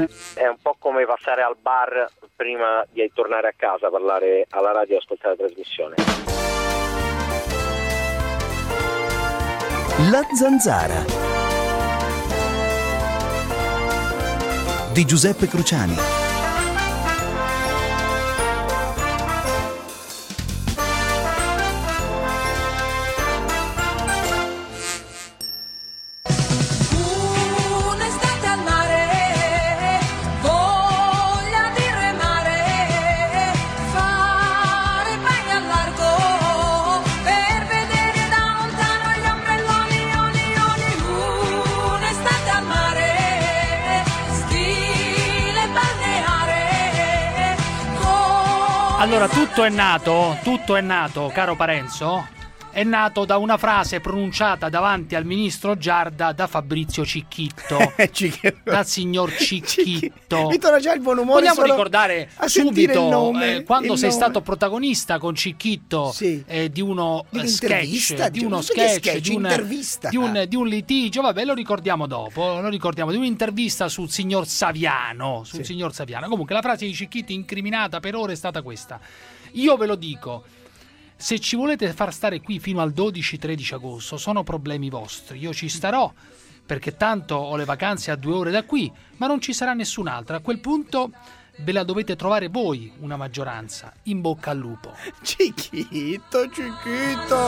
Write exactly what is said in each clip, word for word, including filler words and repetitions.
È un po' come passare al bar prima di tornare a casa, parlare alla radio e ascoltare la trasmissione. La Zanzara di Giuseppe Cruciani. Allora, tutto è nato, tutto è nato, caro Parenzo, è nato da una frase pronunciata davanti al ministro Giarda da Fabrizio Cicchitto, dal signor Cicchitto. Mi torna già il buon umore. Vogliamo ricordare subito nome, eh, quando sei nome. stato protagonista con Cicchitto sì. eh, di uno di sketch, di uno sketch, sketch, di, un, di, un, di un litigio, vabbè, lo ricordiamo dopo, lo ricordiamo, di un'intervista sul signor Saviano, sul sì. signor Saviano. Comunque la frase di Cicchitto incriminata per ora è stata questa. Io ve lo dico, se ci volete far stare qui fino al dodici tredici agosto sono problemi vostri, io ci starò perché tanto ho le vacanze a due ore da qui, ma non ci sarà nessun altro. A quel punto ve la dovete trovare voi una maggioranza. In bocca al lupo. Cicchitto, Cicchitto.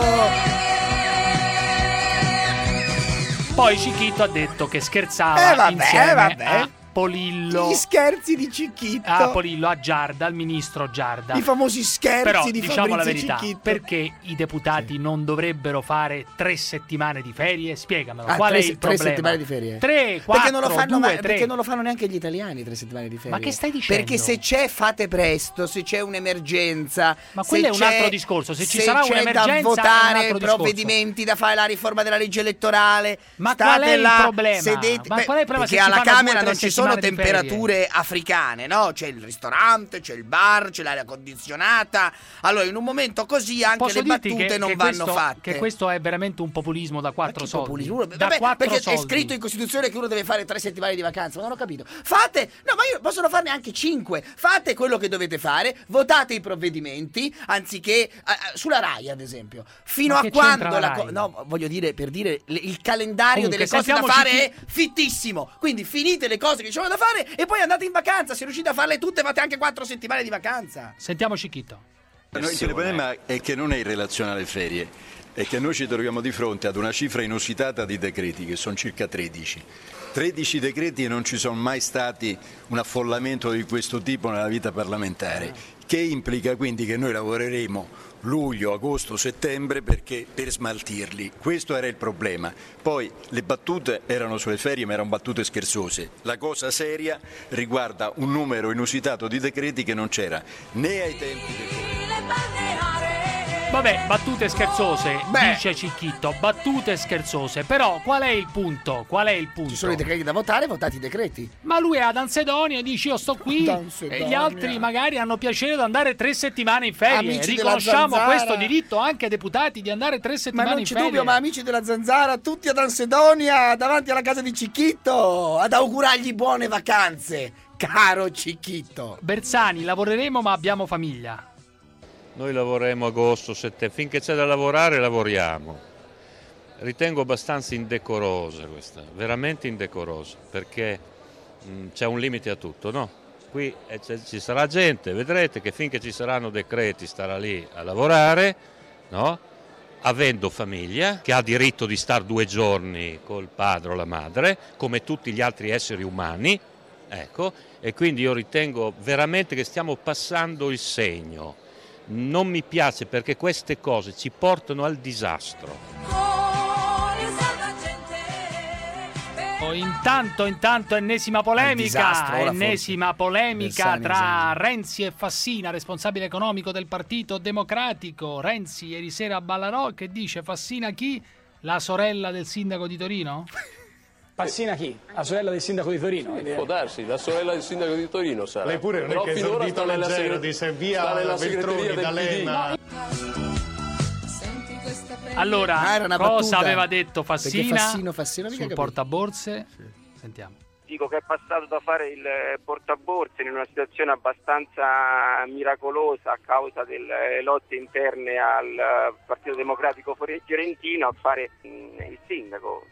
Poi Cicchitto ha detto che scherzava eh vabbè, insieme vabbè. a Polillo. Gli scherzi di Cicchitto. A Polillo, a Giarda, al ministro Giarda. I famosi scherzi Però, di diciamo Fabrizio la verità, Cicchitto. perché i deputati sì. non dovrebbero fare tre settimane di ferie? Spiegamelo, ah, qual tre, è il tre problema? settimane di ferie? Tre, quattro, perché non lo fanno, due, ma, tre. Perché non lo fanno neanche gli italiani tre settimane di ferie. Ma che stai dicendo? Perché se c'è fate presto, se c'è un'emergenza. Ma quello è un altro discorso, se ci sarà un'emergenza da votare, è provvedimenti da fare, la riforma della legge elettorale. Ma qual è là, il problema? Sedete, Ma beh, qual è il problema perché se alla ci fanno Camera due, non ci sono temperature ferie? africane, no? C'è il ristorante, c'è il bar, c'è l'aria condizionata. Allora, in un momento così anche Posso le battute che, non che vanno questo, fatte. Che questo è veramente un populismo da quattro soldi. Populismo? Da Vabbè, quattro perché soldi. è scritto in Costituzione che uno deve fare tre settimane di vacanza, ma non ho capito. Fate, no, ma io possono farne anche cinque. Fate quello che dovete fare, votate i provvedimenti, anziché uh, sulla Rai, ad esempio. Fino ma a quando la co- no, voglio dire, per dire, le, il calendario Comunque, delle cose da fare chi... è fittissimo. Quindi finite le cose che ci sono da fare e poi andate in vacanza. Se riuscite a farle tutte, fate anche quattro settimane di vacanza. Sentiamo Cicchitto. Noi, il problema è che non è in relazione alle ferie, è che noi ci troviamo di fronte ad una cifra inusitata di decreti, che sono circa tredici. tredici decreti e non ci sono mai stati un affollamento di questo tipo nella vita parlamentare, che implica quindi che noi lavoreremo luglio, agosto, settembre perché, per smaltirli. Questo era il problema. Poi le battute erano sulle ferie, ma erano battute scherzose. La cosa seria riguarda un numero inusitato di decreti che non c'era né ai tempi del... Vabbè, battute scherzose, Beh. dice Cicchitto, battute scherzose. Però qual è il punto? Qual è il punto? Ci sono i decreti da votare, votati i decreti. Ma lui è ad Ansedonia e dice io sto qui e gli altri magari hanno piacere di andare tre settimane in ferie. Amici Riconosciamo della questo diritto anche ai deputati di andare tre settimane ma non in c'è ferie. dubbio, ma amici della Zanzara, tutti ad Ansedonia, davanti alla casa di Cicchitto, ad augurargli buone vacanze, caro Cicchitto. Bersani, lavoreremo ma abbiamo famiglia. Noi lavoreremo agosto, settembre, finché c'è da lavorare lavoriamo. Ritengo abbastanza indecorosa questa, veramente indecorosa, perché mh, c'è un limite a tutto, no? Qui eh, ci sarà gente, vedrete che finché ci saranno decreti starà lì a lavorare, no? Avendo famiglia, che ha diritto di star due giorni col padre o la madre, come tutti gli altri esseri umani, ecco, e quindi io ritengo veramente che stiamo passando il segno. Non mi piace perché queste cose ci portano al disastro. Oh, intanto, intanto ennesima polemica, disastro, ennesima polemica Bersani, tra esatto. Renzi e Fassina, responsabile economico del Partito Democratico. Renzi ieri sera a Ballarò che dice Fassina chi? La sorella del sindaco di Torino? Fassina chi? La sorella del sindaco di Torino? Sì, può darsi, la sorella del sindaco di Torino sarà. Lei pure non Però è che è finora esordito sta nella leggero, segre- dice via sta nella Veltroni, segreteria del D'Alema. P D. Allora, Ah, era una cosa battuta. aveva detto Perché Fassina Fassino, Fassino, mica sul capito. portaborse? Sentiamo. dico che è passato da fare il portaborse in una situazione abbastanza miracolosa a causa delle lotte interne al Partito Democratico fiorentino a fare il sindaco.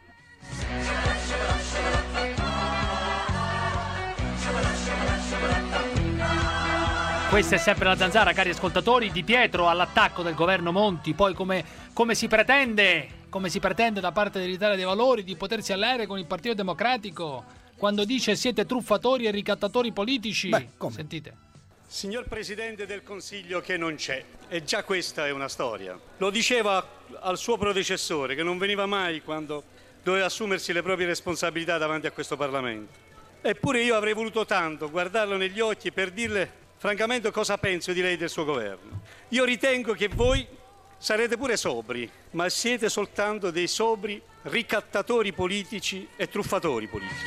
Questa è sempre la Zanzara, cari ascoltatori. Di Pietro all'attacco del governo Monti, poi come, come si pretende, come si pretende da parte dell'Italia dei Valori di potersi alleare con il Partito Democratico quando dice siete truffatori e ricattatori politici. Beh, come? Sentite. Signor Presidente del Consiglio che non c'è, e già questa è una storia. Lo diceva al suo predecessore che non veniva mai quando doveva assumersi le proprie responsabilità davanti a questo Parlamento. Eppure io avrei voluto tanto guardarlo negli occhi per dirle francamente cosa penso di lei e del suo governo. Io ritengo che voi sarete pure sobri, ma siete soltanto dei sobri ricattatori politici e truffatori politici.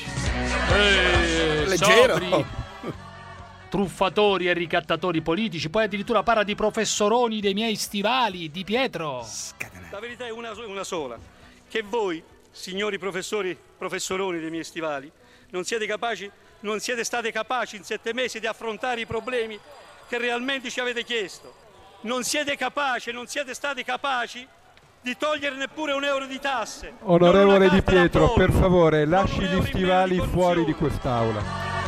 Eh, Leggero. sobri, truffatori e ricattatori politici, poi addirittura parla di professoroni dei miei stivali, Di Pietro. La verità è una, una sola, che voi, signori professori, professoroni dei miei stivali, non siete capaci, non siete stati capaci in sette mesi di affrontare i problemi che realmente ci avete chiesto. Non siete capaci, non siete stati capaci di togliere neppure un euro di tasse. Onorevole Di Pietro, per favore, lasci gli stivali di fuori di quest'aula.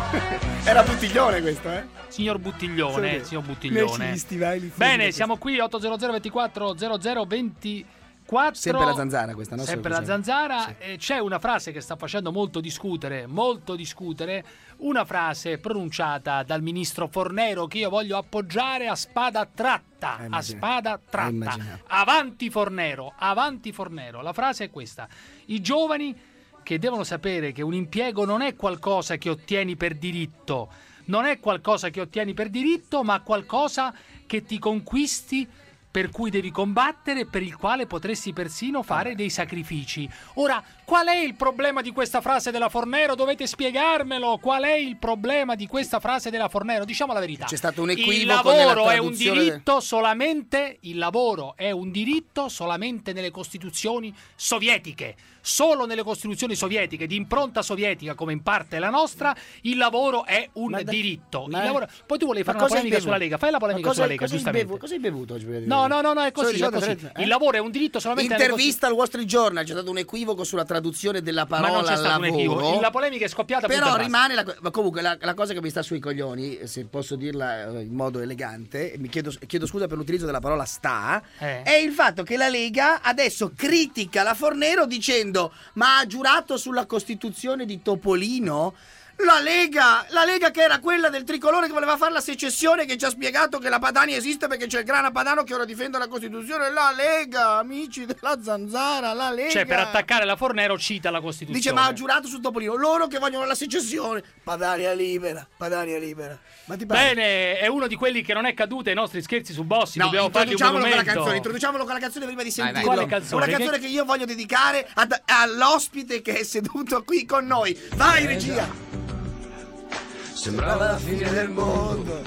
Era Buttiglione questo, eh? Signor Buttiglione, Sì. signor Buttiglione. Gli stivali fuori Bene, da siamo qui otto zero zero ventiquattro zero zero ventiquattro. Sempre la Zanzara questa, no? Sempre la Zanzara. Sì. E c'è una frase che sta facendo molto discutere, molto discutere, una frase pronunciata dal ministro Fornero che io voglio appoggiare a spada tratta, a spada tratta. Avanti Fornero, avanti Fornero. La frase è questa: i giovani che devono sapere che un impiego non è qualcosa che ottieni per diritto, non è qualcosa che ottieni per diritto, ma qualcosa che ti conquisti, per cui devi combattere e per il quale potresti persino fare dei sacrifici. Ora, qual è il problema di questa frase della Fornero? Dovete spiegarmelo. Qual è il problema di questa frase della Fornero? Diciamo la verità. C'è stato un equivoco il lavoro nella è un traduzione diritto solamente il lavoro è un diritto solamente nelle costituzioni sovietiche. Solo nelle costituzioni sovietiche di impronta sovietica, come in parte è la nostra, il lavoro è un Ma da- diritto. Il ma- lavoro... Poi tu volevi Ma fare una cosa hai polemica sulla bevuto? Lega. Fai la polemica Ma cosa- sulla Lega, cosa hai giustamente. bevuto? Cosa hai bevuto oggi? No, no, no, no, è così, Sono è così. diciotto, trenta, eh? Il lavoro è un diritto solamente nelle Intervista al Wall Street Journal, c'è stato un equivoco sulla traduzione della Ma parola non c'è stato un lavoro. equivoco. La polemica è scoppiata. punto Però e basta. rimane la, ma comunque la, la cosa che mi sta sui coglioni, se posso dirla eh, in modo elegante, e mi chiedo, chiedo scusa per l'utilizzo della parola sta, Eh. è il fatto che la Lega adesso critica la Fornero dicendo ma ha giurato sulla Costituzione di Topolino? La Lega, la Lega che era quella del tricolore che voleva fare la secessione, che ci ha spiegato che la Padania esiste perché c'è il Grana Padano che ora difende la Costituzione. La Lega, amici della Zanzara, la Lega. Cioè, per attaccare la Fornero cita la Costituzione. Dice ma ha giurato su Topolino, loro che vogliono la secessione. Padania libera, Padania libera. Ma ti pare? Bene, è uno di quelli che non è caduto ai nostri scherzi su Bossi. No, Dobbiamo fargli un introduciamolo con la monumento. canzone, introduciamolo con la canzone prima di Vai, vai. sentirlo. Quale canzone? Una canzone Che- che io voglio dedicare ad- all'ospite che è seduto qui con noi. Vai regia. Sembrava la fine del mondo,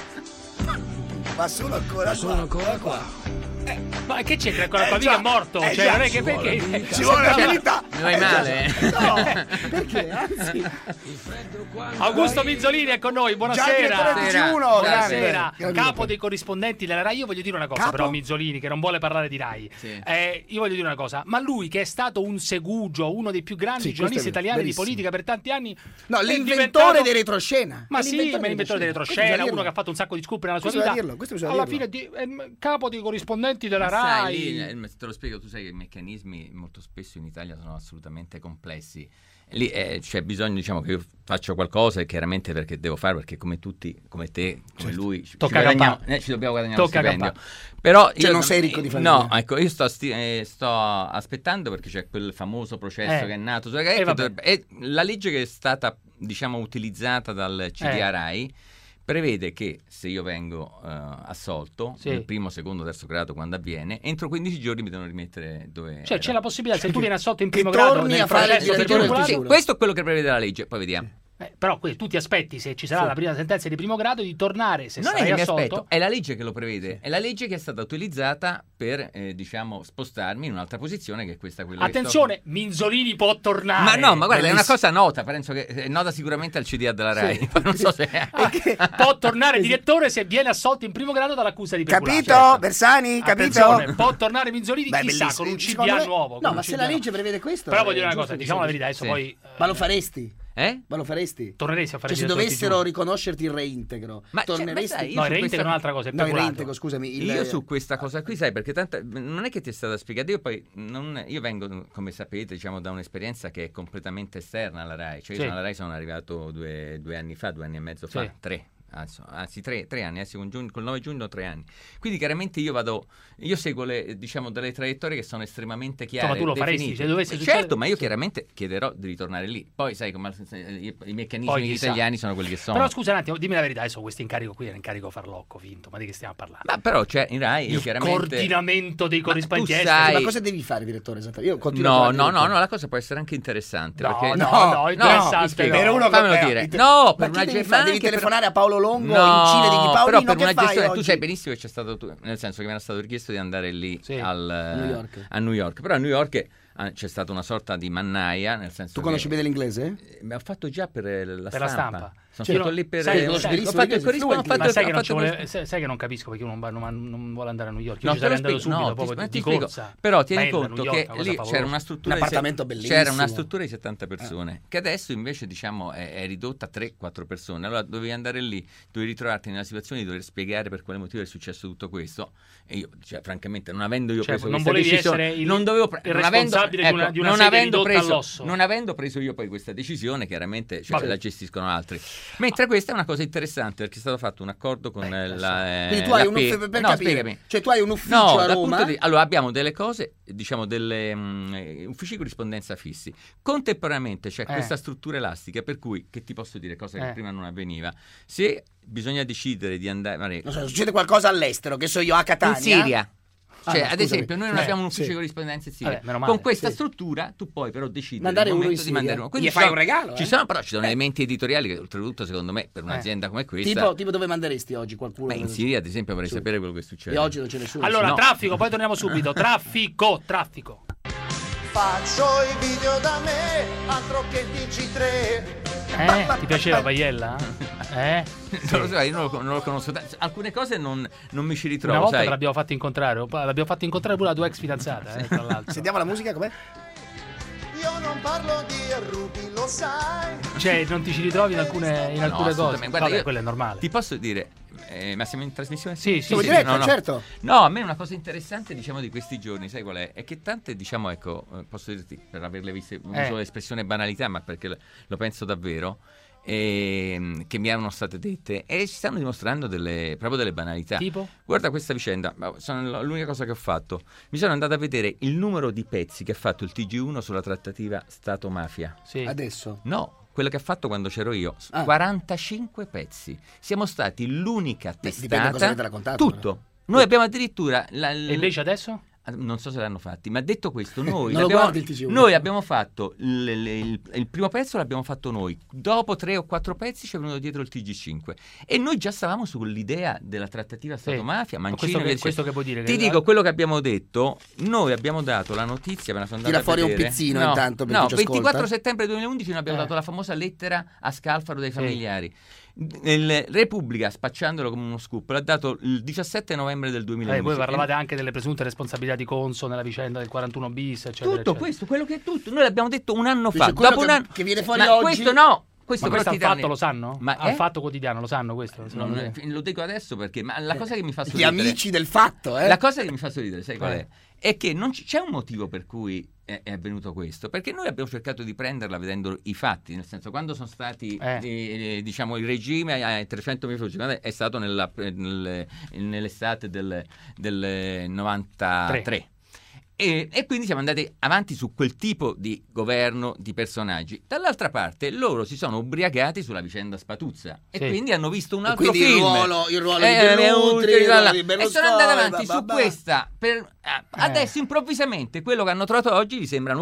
ma sono ancora qua. Sono ancora qua. Ma che c'entra ancora Eh, qua? già, Mica è morto. eh, cioè, già, non è ci che vuole perché. vita. Ci vuole Sembrava- abilità. Mi vai Eh, male? già. No, perché? Anzi, Augusto Mizzolini è con noi, buonasera. Già direttore T G uno, Buonasera, grande. capo dei corrispondenti della Rai. Io voglio dire una cosa, Capo? però, Mizzolini, che non vuole parlare di Rai. Sì. Eh, io voglio dire una cosa, ma lui che è stato un segugio, uno dei più grandi Sì, giornalisti questo è vero, italiani di verissimo. politica per tanti anni. no, è l'inventore diventato- dei retroscena. Ma È sì, ma l'inventore dei retroscena, Questo bisogna uno che ha dirlo. fatto un sacco di scoop nella sua Questo vita. bisogna dirlo, questo bisogna Alla dirlo. fine di, è il capo dei corrispondenti della Ma sai, Rai. lì, eh, te lo spiego, tu sai che i meccanismi molto spesso in Italia sono assolutamente complessi. Lì eh, c'è bisogno, diciamo, che io faccio qualcosa e chiaramente perché devo fare, perché come tutti, come te, come lui, ci, Tocca ci, guadagniamo- campare. eh, ci dobbiamo guadagnare Tocca lo stipendio. campare. Però Cioè, io, non sei ricco di famiglia. No, ecco, io sto, sti- eh, sto aspettando perché c'è quel famoso processo Eh. che è nato. Cioè, Eh, che vabbè. dovrebbe- e la legge che è stata, diciamo, utilizzata dal C D A Eh. Rai prevede che se io vengo eh, assolto Sì. nel primo, secondo, terzo grado, quando avviene, entro quindici giorni mi devono rimettere dove Cioè, era. c'è la possibilità, se tu vieni assolto in Che primo grado torni nel a fare il processo direttore tribunale- del Sì, questo è quello che prevede la legge, poi vediamo. Eh, però que- tu ti aspetti, se ci sarà Sì. la prima sentenza di primo grado, di tornare, se Non è sarai che mi assolto. aspetto, è la legge che lo prevede, è la legge che è stata utilizzata per, eh, diciamo, spostarmi in un'altra posizione che è questa quella Attenzione, che sto... Minzolini può tornare. Ma no, ma guarda, è una Bellissimo. cosa nota, penso che è nota sicuramente al C D A della Rai, Sì. non so se... Può tornare direttore se viene assolto in primo grado dall'accusa di peculato. Capito, Certo. Bersani? Capito? Attenzione, può tornare Minzolini, Beh, chissà, bellissimo. con un C D Secondo A me- nuovo. con No, un ma C D se A la nuovo. legge prevede questo... Però è voglio dire una giusto cosa, che diciamo la sia verità, adesso così. poi... Ma lo faresti? Eh? Ma lo faresti? Torneresti a fare Cioè, se il direttore dovessero T G. riconoscerti il reintegro, Ma, cioè, torneresti? ma sai, io No, il su reintegro questa- è un'altra cosa, è No, il peculato. reintegro, scusami. Il... Io su questa cosa qui, sai, perché tanta, non è che ti è stata spiegata, io poi non, io vengo, come sapete, diciamo, da un'esperienza che è completamente esterna alla Rai, cioè io Sì. sono alla Rai sono arrivato due, due anni fa, due anni e mezzo fa, Sì. tre. Anzi, anzi tre, tre anni, anzi con giugno, col nove giugno tre anni. Quindi chiaramente io vado, io seguo le, diciamo, delle traiettorie che sono estremamente chiare. Insomma, tu lo faresti, definite. se dovesse Eh, succedere- certo, ma io chiaramente chiederò di ritornare lì. Poi sai come i, i meccanismi Poi chissà. italiani sono quelli che sono. Però scusa un attimo, dimmi la verità, adesso questo incarico qui è un incarico farlocco, finto, ma di che stiamo parlando? Ma però c'è in Rai, io Il chiaramente... coordinamento dei Ma corrispondenti tu esteri. sai- Ma cosa devi fare, direttore? Esattamente. Io continuo a No, trovare no, no, direttore. no, la cosa può essere anche interessante. No, perché... no, no, interessante mi spiego. no. Per uno Fammelo che- dire. eh, No, per ma una che devi ge- fare? ma Devi anche per- telefonare a Paolo Longo No, in Cile di però Paolino, per che una fai gestione, tu oggi? sai benissimo che c'è stato tu, nel senso che mi era stato richiesto di andare lì Sì. al, A New York. a New York. Però a New York eh, c'è stata una sorta di mannaia, nel senso Tu che- conosci bene l'inglese? Eh, ma ho fatto già per eh, la Per la stampa. stampa. Sono Cioè, stato io- lì per sai, eh, conosci ho benissimo fatto il l'inglese, corrispondente, ho fluent, fatto Ma sai ho che, non fatto ci il vuole, sai, sai che non capisco perché uno non, non- non vuole andare a New York. Io No, ci te lo sarei andato spiego, subito, no, ti- proprio ma di ti spiego. corsa. Però tieni Bella, conto New York, che una cosa lì favolosa. c'era una struttura Un di se- appartamento bellissimo. c'era una struttura di settanta persone che adesso invece diciamo è, è ridotta a tre quattro persone. Allora dovevi andare lì, dovevi ritrovarti nella situazione di dover spiegare per quale motivo è successo tutto questo e io cioè, francamente non avendo io Cioè, preso non questa volevi decisione essere il- non dovevo pre- il non avendo, responsabile di una- ecco, di una non sede avendo ridotta preso all'osso. non avendo preso io poi questa decisione chiaramente cioè, Vabbè. la gestiscono altri. Mentre questa è una cosa interessante perché è stato fatto un accordo con Beh, eh, la eh, Quindi tu hai la un P- ufficio, per no, capire, spiegami. cioè tu hai un ufficio No, a dal Roma. punto di- allora abbiamo delle cose, diciamo delle mh, eh, uffici di corrispondenza fissi. Contemporaneamente c'è Eh. questa struttura elastica per cui, che ti posso dire, cosa che Eh. prima non avveniva, se bisogna decidere di andare Non so, succede qualcosa all'estero, che so io, a in Catania. Siria. Ah, Cioè, no, ad scusami. esempio, noi non Eh, abbiamo un ufficio sì. di corrispondenza in Siria. Vabbè, meno male, Con questa sì. struttura tu puoi però decidere Mandare il uno momento in di mandare Siria. uno. Gli ci fai sono- un regalo, Ci eh? sono però ci sono elementi editoriali che oltretutto secondo me per un'azienda come questa Tipo, tipo dove manderesti oggi qualcuno? Beh, in Siria ad esempio vorrei Sì. sapere quello che succede. E oggi non c'è nessuno. Allora, No. traffico, poi torniamo subito. Traffico, traffico. Faccio i video da me, altro che T G tre. Eh? Ti piaceva Paiella? Eh? Non lo so, io non lo, non lo conosco. Alcune cose non, non mi ci Una ritrovo, volta sai. te l'abbiamo fatto incontrare, l'abbiamo fatto incontrare pure la tua ex fidanzata, eh, tra l'altro. Sentiamo la musica, com'è? Io non parlo di Ruby, lo sai. Cioè, non ti ci ritrovi in alcune, in alcune cose. assolutamente. Guarda, Vabbè, io quello è normale. Ti posso dire, eh, ma siamo in trasmissione? Sì, sì, Siamo in diretta, no, no. certo. No, a me una cosa interessante, diciamo, di questi giorni, sai qual è? È che tante, diciamo, ecco, eh, posso dirti, per averle viste, uso Eh. l'espressione banalità, ma perché lo, lo penso davvero, ehm, che mi erano state dette, e ci stanno dimostrando delle, proprio delle banalità. Tipo? Guarda questa vicenda, ma sono l'unica cosa che ho fatto. Mi sono andato a vedere il numero di pezzi che ha fatto il T G uno sulla trattativa Stato-mafia. Sì. Adesso. No, quello che ha fatto quando c'ero io, Ah. quarantacinque pezzi. Siamo stati l'unica Beh, dipende cosa testata. avete raccontato, Tutto. Noi abbiamo addirittura la- l- E invece adesso? non so se l'hanno fatti, ma detto questo, noi, Non lo abbiamo, guardi il T G uno. noi abbiamo fatto il, il- il- il primo pezzo l'abbiamo fatto noi, dopo tre o quattro pezzi ci è venuto dietro il T G cinque e noi già stavamo sull'idea della trattativa Stato-mafia, Ma Mancino questo che- e via questo dicendo. che vuol dire? Ti Che- dico quello che abbiamo detto, noi abbiamo dato la notizia, me la sono andata Tira a fuori un vedere. pizzino no, intanto per no, chi ci ascolta. ventiquattro settembre duemilaundici noi abbiamo Eh. dato la famosa lettera a Scalfaro dei familiari. Il Repubblica, spacciandolo come uno scoop, l'ha dato il diciassette novembre del Eh, duemilaundici. voi parlavate anche delle presunte responsabilità di Conso nella vicenda del quarantuno bis, eccetera, Tutto eccetera. questo, quello che è tutto, noi l'abbiamo detto un anno Dice, fa. quello Dopo che- un anno che viene fuori ma oggi- questo no, questo Ma però questo al ti dà fatto ne- lo sanno? Ma Al eh? fatto quotidiano lo sanno questo? secondo Non- te? lo dico adesso perché ma la cosa che mi fa Gli sorridere amici del fatto, eh? La cosa che mi fa sorridere, sai qual Eh. è? È che non c- c'è un motivo per cui è, è avvenuto questo, perché noi abbiamo cercato di prenderla vedendo i fatti, nel senso quando sono stati Eh. eh, eh, diciamo il regime ai trecentomila flussi, quando è stato nella, nel- nell'estate del, del novantatré. E, e quindi siamo andati avanti su quel tipo di governo di personaggi. Dall'altra parte loro si sono ubriacati sulla vicenda Spatuzza e Sì. quindi hanno visto un E altro quindi il film. ruolo- il ruolo di Eh, Dell'Utri, eh, il ruolo di e sono Berlusconi, andati avanti bah, su bah, bah. questa per- ah, adesso improvvisamente quello che hanno trovato oggi vi sembra nuovo.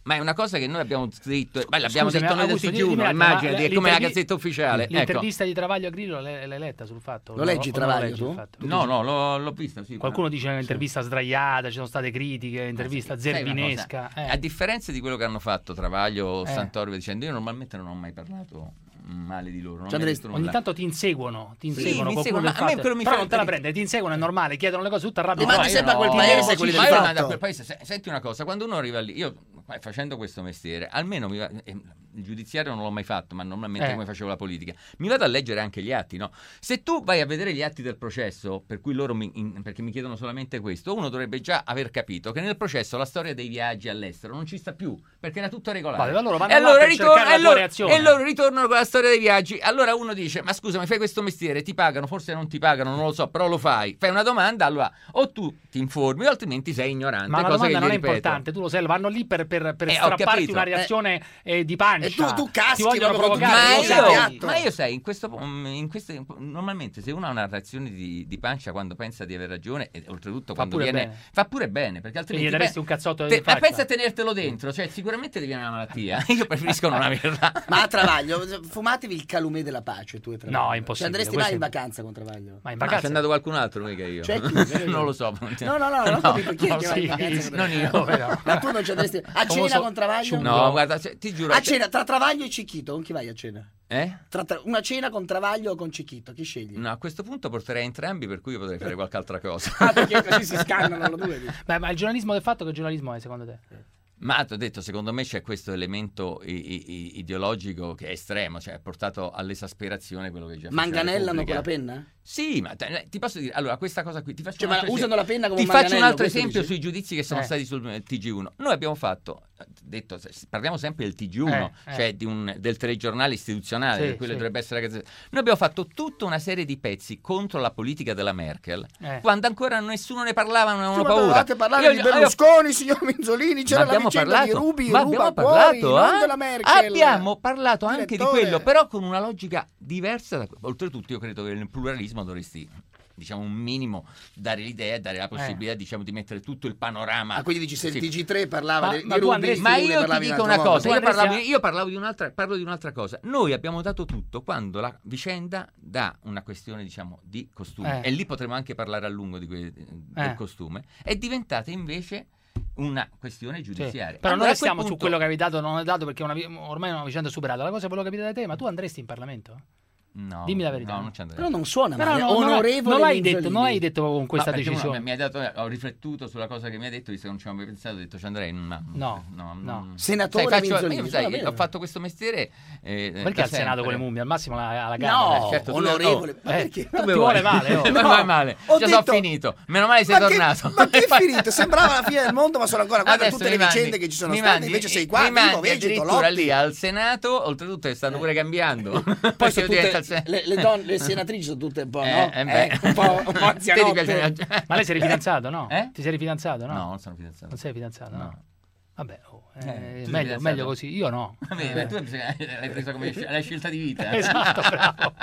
Ma è una cosa che noi abbiamo scritto, beh, l'abbiamo Scusami, detto noi del Augusto, T G uno, dimmi- immagini, ma è come la l'intervi- Gazzetta Ufficiale. L'intervista di Travaglio a Grillo l'hai, l'hai letta sul fatto? Lo leggi O- o Travaglio non leggi tu? il fatto? No, no, l'ho, l'ho vista, sì. Qualcuno dice un'intervista sdraiata, ci sono state critiche, intervista Sai una zerbinesca. cosa? eh. A differenza di quello che hanno fatto Travaglio o Eh. Santoro dicendo, io normalmente non ho mai parlato male di loro. Non Cioè, mi hai detto ogni nulla. tanto ti inseguono, ti Sì, inseguono, mi qualcuno inseguono, del ma a me fatto- quello mi però fa- non te la prende, ti inseguono, è normale, chiedono le cose tutte a rabbia. Ma mandi sempre a quel paese quelli del Ma io fatto. mando a quel paese, se- senti una cosa, quando uno arriva lì, io eh, facendo questo mestiere, almeno mi va, eh, il giudiziario non l'ho mai fatto, ma normalmente Eh. come facevo la politica, mi vado a leggere anche gli atti, no? Se tu vai a vedere gli atti del processo, per cui loro mi, in- perché mi chiedono solamente questo, uno dovrebbe già aver capito che nel processo la storia dei viaggi all'estero non ci sta più, perché era tutto regolare. Vabbè, loro vanno e, là allora per ritorno- cercare la e tua loro- reazione. e loro ritornano con la storia dei viaggi. Allora uno dice, ma scusa, mi fai questo mestiere, ti pagano, forse non ti pagano, non lo so, però lo fai. Fai una domanda, allora o tu ti informi o altrimenti sei ignorante. Ma la cosa domanda che non gli è ripeto. importante, tu lo sai, vanno lì per, per, per Eh, ho strapparti capito. una reazione eh, di pancia. E tu- tu caschi Ti vogliono proprio con provocare. Ma lo io, sai. ma io sai, in questo, in queste, normalmente se uno ha una reazione di, di pancia quando pensa di aver ragione, e oltretutto Fa quando pure viene, bene. fa pure bene, perché E altrimenti gli daresti pe- un cazzotto te- in faccia. pensa a tenertelo dentro, cioè sicuramente devi avere una malattia. Io preferisco non averla. Ma a Travaglio, fumatevi il Calumet della pace, tu e Travaglio. No, è Cioè, impossibile, andresti mai questo in è- vacanza con Travaglio? Ma in Ma vacanza? c'è andato qualcun altro, mica io. Cioè, chi? non lo so. No, no, no, non ho capito chi è non che lo va in so. vacanza con Non io. Povero. Ma tu non ci andresti a Come cena so- con Travaglio? No, guarda, cioè, ti giuro. A cioè- cena, tra Travaglio e Cicchito, con chi vai a cena? Eh? Tra, tra- una cena con Travaglio o con Cicchito, chi scegli? No, a questo punto porterei entrambi, per cui io potrei fare qualche altra cosa. Ah, perché così si scannano loro due. Beh, ma il giornalismo del fatto che giornalismo è secondo te? Ma ti ho detto, secondo me c'è questo elemento i- i- ideologico che è estremo, cioè ha portato all'esasperazione quello che già faceva Manganellano Repubblica. con la penna? Sì, ma te- ti posso dire, allora questa cosa qui ti faccio Cioè, un ma altro usano esempio. la penna come Ti un faccio un manganello, altro questo esempio dici? sui giudizi che sono Eh. stati sul T G uno. Noi abbiamo fatto, detto, se- parliamo sempre del T G uno, Eh, eh. cioè di un, del telegiornale istituzionale, Sì, per quello sì. dovrebbe essere la Gazzetta. Noi abbiamo fatto tutta una serie di pezzi contro la politica della Merkel, Eh. quando ancora nessuno ne parlava, non avevano Ma paura. dovevate parlare Io- di io- Berlusconi, signor Minzolini, c'era Ma la abbiamo vicenda parlato, di Rubi, ma ruba abbiamo cuori, parlato, non eh? della Merkel. Abbiamo parlato anche di Direttore. quello, però con una logica diversa. Da... Oltretutto, io credo che nel pluralismo dovresti, diciamo, un minimo dare l'idea e dare la possibilità, diciamo, di mettere tutto il panorama. Ah, quindi dici se il Sì. T G tre parlava Ma- di, di ma tu Rubi, andresti- tu Ma ne io ti parlavi in dico altro una modo. cosa, io, andresti parlavo, a- io parlavo di un'altra, parlo di un'altra cosa. Noi abbiamo dato tutto quando la vicenda da una questione, diciamo, di costume, Eh. e lì potremo anche parlare a lungo di que- del Eh. costume, è diventata invece una questione Sì. giudiziaria. Però Allora, non a restiamo quel su punto- quello che avevi dato o non hai dato perché è una vi- ormai è una vicenda superata. La cosa che volevo capire da te, ma tu andresti in Parlamento? No, Dimmi la verità. no, non ci andrei. Però non suona Però male, no, non, onorevole non l'hai Minzolini. detto, non l'hai detto con questa No, perché uno decisione. mi ha dato, ho riflettuto sulla cosa che mi ha detto, visto che non ci avevo mai pensato, ho detto ci andrei. Ma, No, no, no. non- Senatore sai, faccio, Minzolini, io, sai, suona bene. ho fatto questo mestiere. eh, Perché da al Senato sempre. con le mummie? Al massimo alla, alla No, Camera. Eh, certo, tu- onorevole. oh, Ma eh, perché? tu mi vuole male, oh. Mi No, vuole male. ho Già detto- sono finito. Meno male sei ma tornato. Che, ma che è finito? Sembrava la fine del mondo, ma sono ancora qua per Adesso tutte le mi mandi- vicende che ci sono mi state. mandi- Invece sei qua, mi vivo, mandi vegeto, addirittura lotti. lì al Senato, oltretutto stanno pure cambiando. Poi sono Io divento tutte, al Senato. le, le donne, le senatrici sono tutte un po', Eh, no? eh, beh. Eh, un po', un po' Te ti anzianotte. piace- Ma lei si è rifidanzato, no? Eh? Ti sei rifidanzato, no? No, non sono fidanzato. Non sei fidanzato, no? No. Vabbè, oh, eh, Eh, tu sei meglio, fidanzato? meglio così. Io no. Vabbè, tu l'hai presa come sc- l'hai scelta di vita. Esatto, bravo.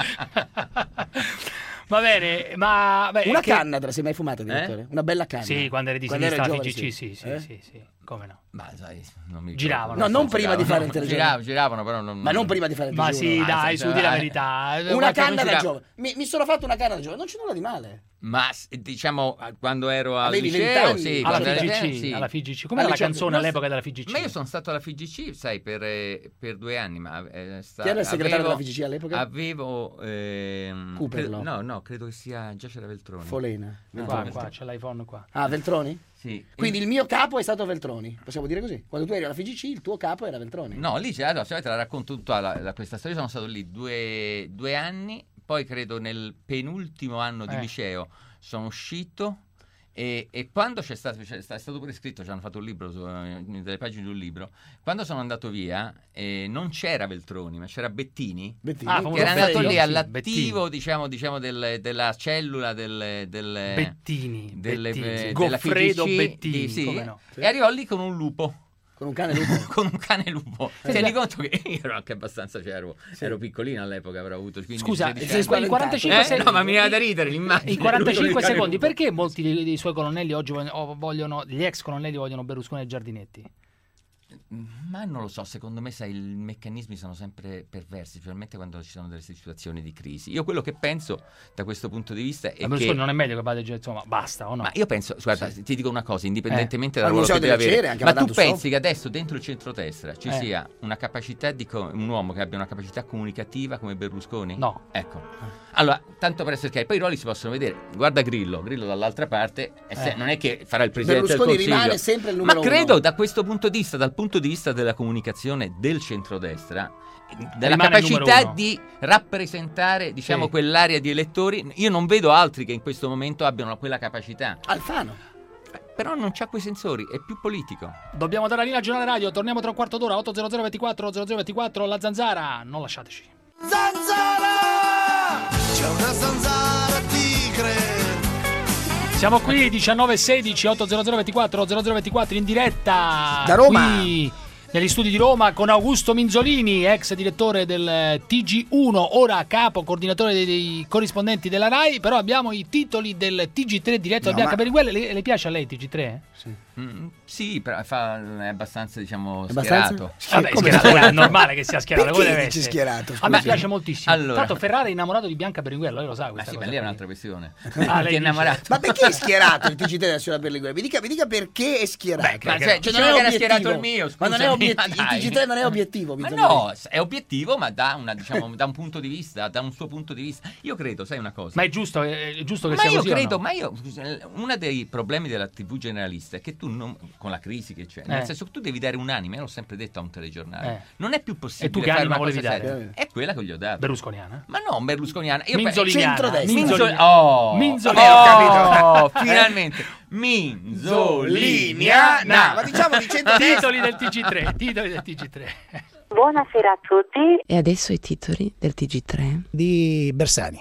Va bene, ma... beh, Una che- canna, te la sei mai fumata, direttore? Una bella canna. Sì, quando eri di Quando sinistra eri alla giovane, F G C, sì, sì, Eh? sì, sì, come no. Ma sai, non mi Giravano. No, non prima di fare il giravano, telegiornale. giravano, giravano, però non... Ma non prima di fare il Ma digiuno. sì, Ah, dai, sì, su, di la eh. verità. Una Qualche- canna da girava. giovane. Mi, mi sono fatto una canna da giovane, non c'è nulla di male. Ma s- diciamo quando ero al Avevi liceo, vent'anni? sì, alla quando ero al F G liceo, C, sì. alla F G C. Com'era Al la liceo- canzone no, all'epoca della F G C? Ma io sono stato alla F G C, sai, per, eh, per due anni, ma eh, sta- Chi era il segretario avevo- della F G C all'epoca? Avevo ehm, Cooperlo. credo- no, no, credo che sia già c'era Veltroni. Folena. No, Qua, no, qua, c'è l'iPhone qua. Ah, Veltroni? Sì. Quindi il mio capo è stato Veltroni, possiamo dire così? Quando tu eri alla F G C, il tuo capo era Veltroni. No, lì c'era, no, se vuoi te la racconto tutta la, la- questa storia. Sono stato lì due, due anni, poi credo nel penultimo anno di Eh. liceo sono uscito. E, e quando c'è stato, c'è sta- è stato pure scritto, ci hanno fatto un libro, su, eh, delle pagine di un libro. Quando sono andato via, eh, non c'era Veltroni, ma c'era Bettini, Bettini. Ah, che famoso era andato Bettini, lì sì, all'attivo, Bettini. diciamo, diciamo del- della cellula del, del, Bettini, delle- Bettini, eh, sì. della Goffredo F G C, Bettini, di- sì, come no? e arrivò lì con un lupo. Con un cane lupo. Con un cane lupo. Sì, Tieni sì. conto che io ero anche abbastanza, cioè, ero, ero piccolino all'epoca, avrò avuto quindici Scusa, sedici se- anni. spaventato. in quarantacinque Eh? secondi, No, ma mi viene da ridere l'immagine. in quarantacinque Lui con il cane secondi, lupo. perché molti dei, dei suoi colonnelli oggi vogliono, vogliono, gli ex colonnelli vogliono Berlusconi e Giardinetti? Ma non lo so, secondo me sai, i meccanismi sono sempre perversi, specialmente quando ci sono delle situazioni di crisi. Io quello che penso da questo punto di vista è ma che non è meglio che vada, insomma, basta o no? Ma io penso, guarda, sì. ti dico una cosa, indipendentemente eh. dal ruolo che deve avere, ma tu pensi so. che adesso dentro il centrodestra ci eh. sia una capacità di co- un uomo che abbia una capacità comunicativa come Berlusconi? No. Ecco. Allora, tanto per essere chiari, poi i ruoli si possono vedere. Guarda Grillo, Grillo dall'altra parte, se, eh. non è che farà il presidente Berlusconi del Consiglio, rimane sempre il numero ma credo uno. da questo punto di vista, dal punto di vista della comunicazione del centrodestra, della rimane capacità di rappresentare, diciamo, sì. quell'area di elettori, io non vedo altri che in questo momento abbiano quella capacità. Alfano. Però non c'ha quei sensori, è più politico. Dobbiamo dare la linea al giornale radio, torniamo tra un quarto d'ora. Otto zero zero ventiquattro zero zero ventiquattro, la Zanzara, non lasciateci. Zanzara! C'è una zanzara tigre. Siamo qui diciannove sedici otto zero zero ventiquattro zero zero ventiquattro in diretta da Roma. Qui negli studi di Roma con Augusto Minzolini, ex direttore del T G uno, ora capo coordinatore dei, dei corrispondenti della RAI, però abbiamo i titoli del T G tre diretto no, da Bianca ma... Berlinguer. Le, le piace a lei T G tre? Sì. Mm, sì, però fa, è abbastanza, diciamo, è abbastanza... schierato. Vabbè, schierato, è normale che sia schierato. Perché deve dici schierato? A me piace moltissimo. Allora... Tanto Ferrari è innamorato di Bianca Berlinguer, lei lo sa questa ma sì, cosa. ma lì è un'altra questione. Ah, lei è innamorato. Ma perché è schierato il T G tre della signora Berlinguer? Mi dica, mi dica perché è schierato. Beh, ma cioè, cioè, non era schierato il mio, scusami, ma non è obiettivo. ma il T G tre non è obiettivo. Ma no, è obiettivo, ma da, una, diciamo, da un punto di vista, da un suo punto di vista. Io credo, sai una cosa. Ma è giusto, è giusto che ma sia io così. Credo, no? Ma io uno dei problemi della tivù generalista è che tu non, con la crisi che c'è, eh. nel senso che tu devi dare un'anima, io l'ho sempre detto a un telegiornale. Eh. Non è più possibile e tu che fare anima una cosa volevi seria. dare? È quella che gli ho dato. Berlusconiana? Ma no, berlusconiana. Io Minzoliniana. Centrodestra. Minzol- oh, Minzoliniana. Oh, finalmente. Minzoliniana. Ma diciamo di centrodestra. Titoli del T G tre. Titoli del T G tre. Buonasera a tutti. E adesso i titoli del T G tre di Bersani.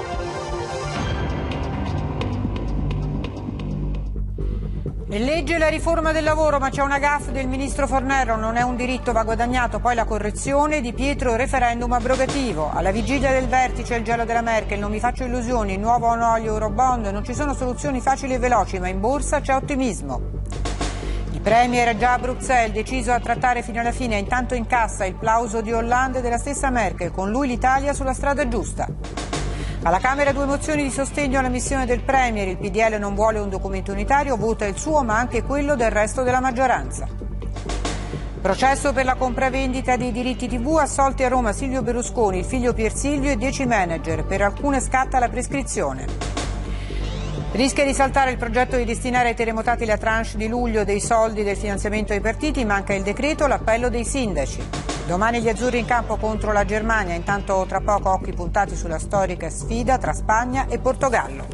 E legge la riforma del lavoro, ma c'è una gaffe del ministro Fornero, non è un diritto, va guadagnato. Poi la correzione di Pietro, referendum abrogativo. Alla vigilia del vertice il gelo della Merkel, non mi faccio illusioni, il nuovo o no gli Eurobond, non ci sono soluzioni facili e veloci, ma in borsa c'è ottimismo. Il Premier è già a Bruxelles, deciso a trattare fino alla fine, intanto incassa il plauso di Hollande e della stessa Merkel, con lui l'Italia sulla strada giusta. Alla Camera due mozioni di sostegno alla missione del Premier, il P D L non vuole un documento unitario, vota il suo ma anche quello del resto della maggioranza. Processo per la compravendita dei diritti tivù, assolti a Roma Silvio Berlusconi, il figlio Pier Silvio e dieci manager, per alcune scatta la prescrizione. Rischia di saltare il progetto di destinare ai terremotati la tranche di luglio dei soldi del finanziamento ai partiti, manca il decreto, l'appello dei sindaci. Domani gli azzurri in campo contro la Germania, intanto tra poco occhi puntati sulla storica sfida tra Spagna e Portogallo.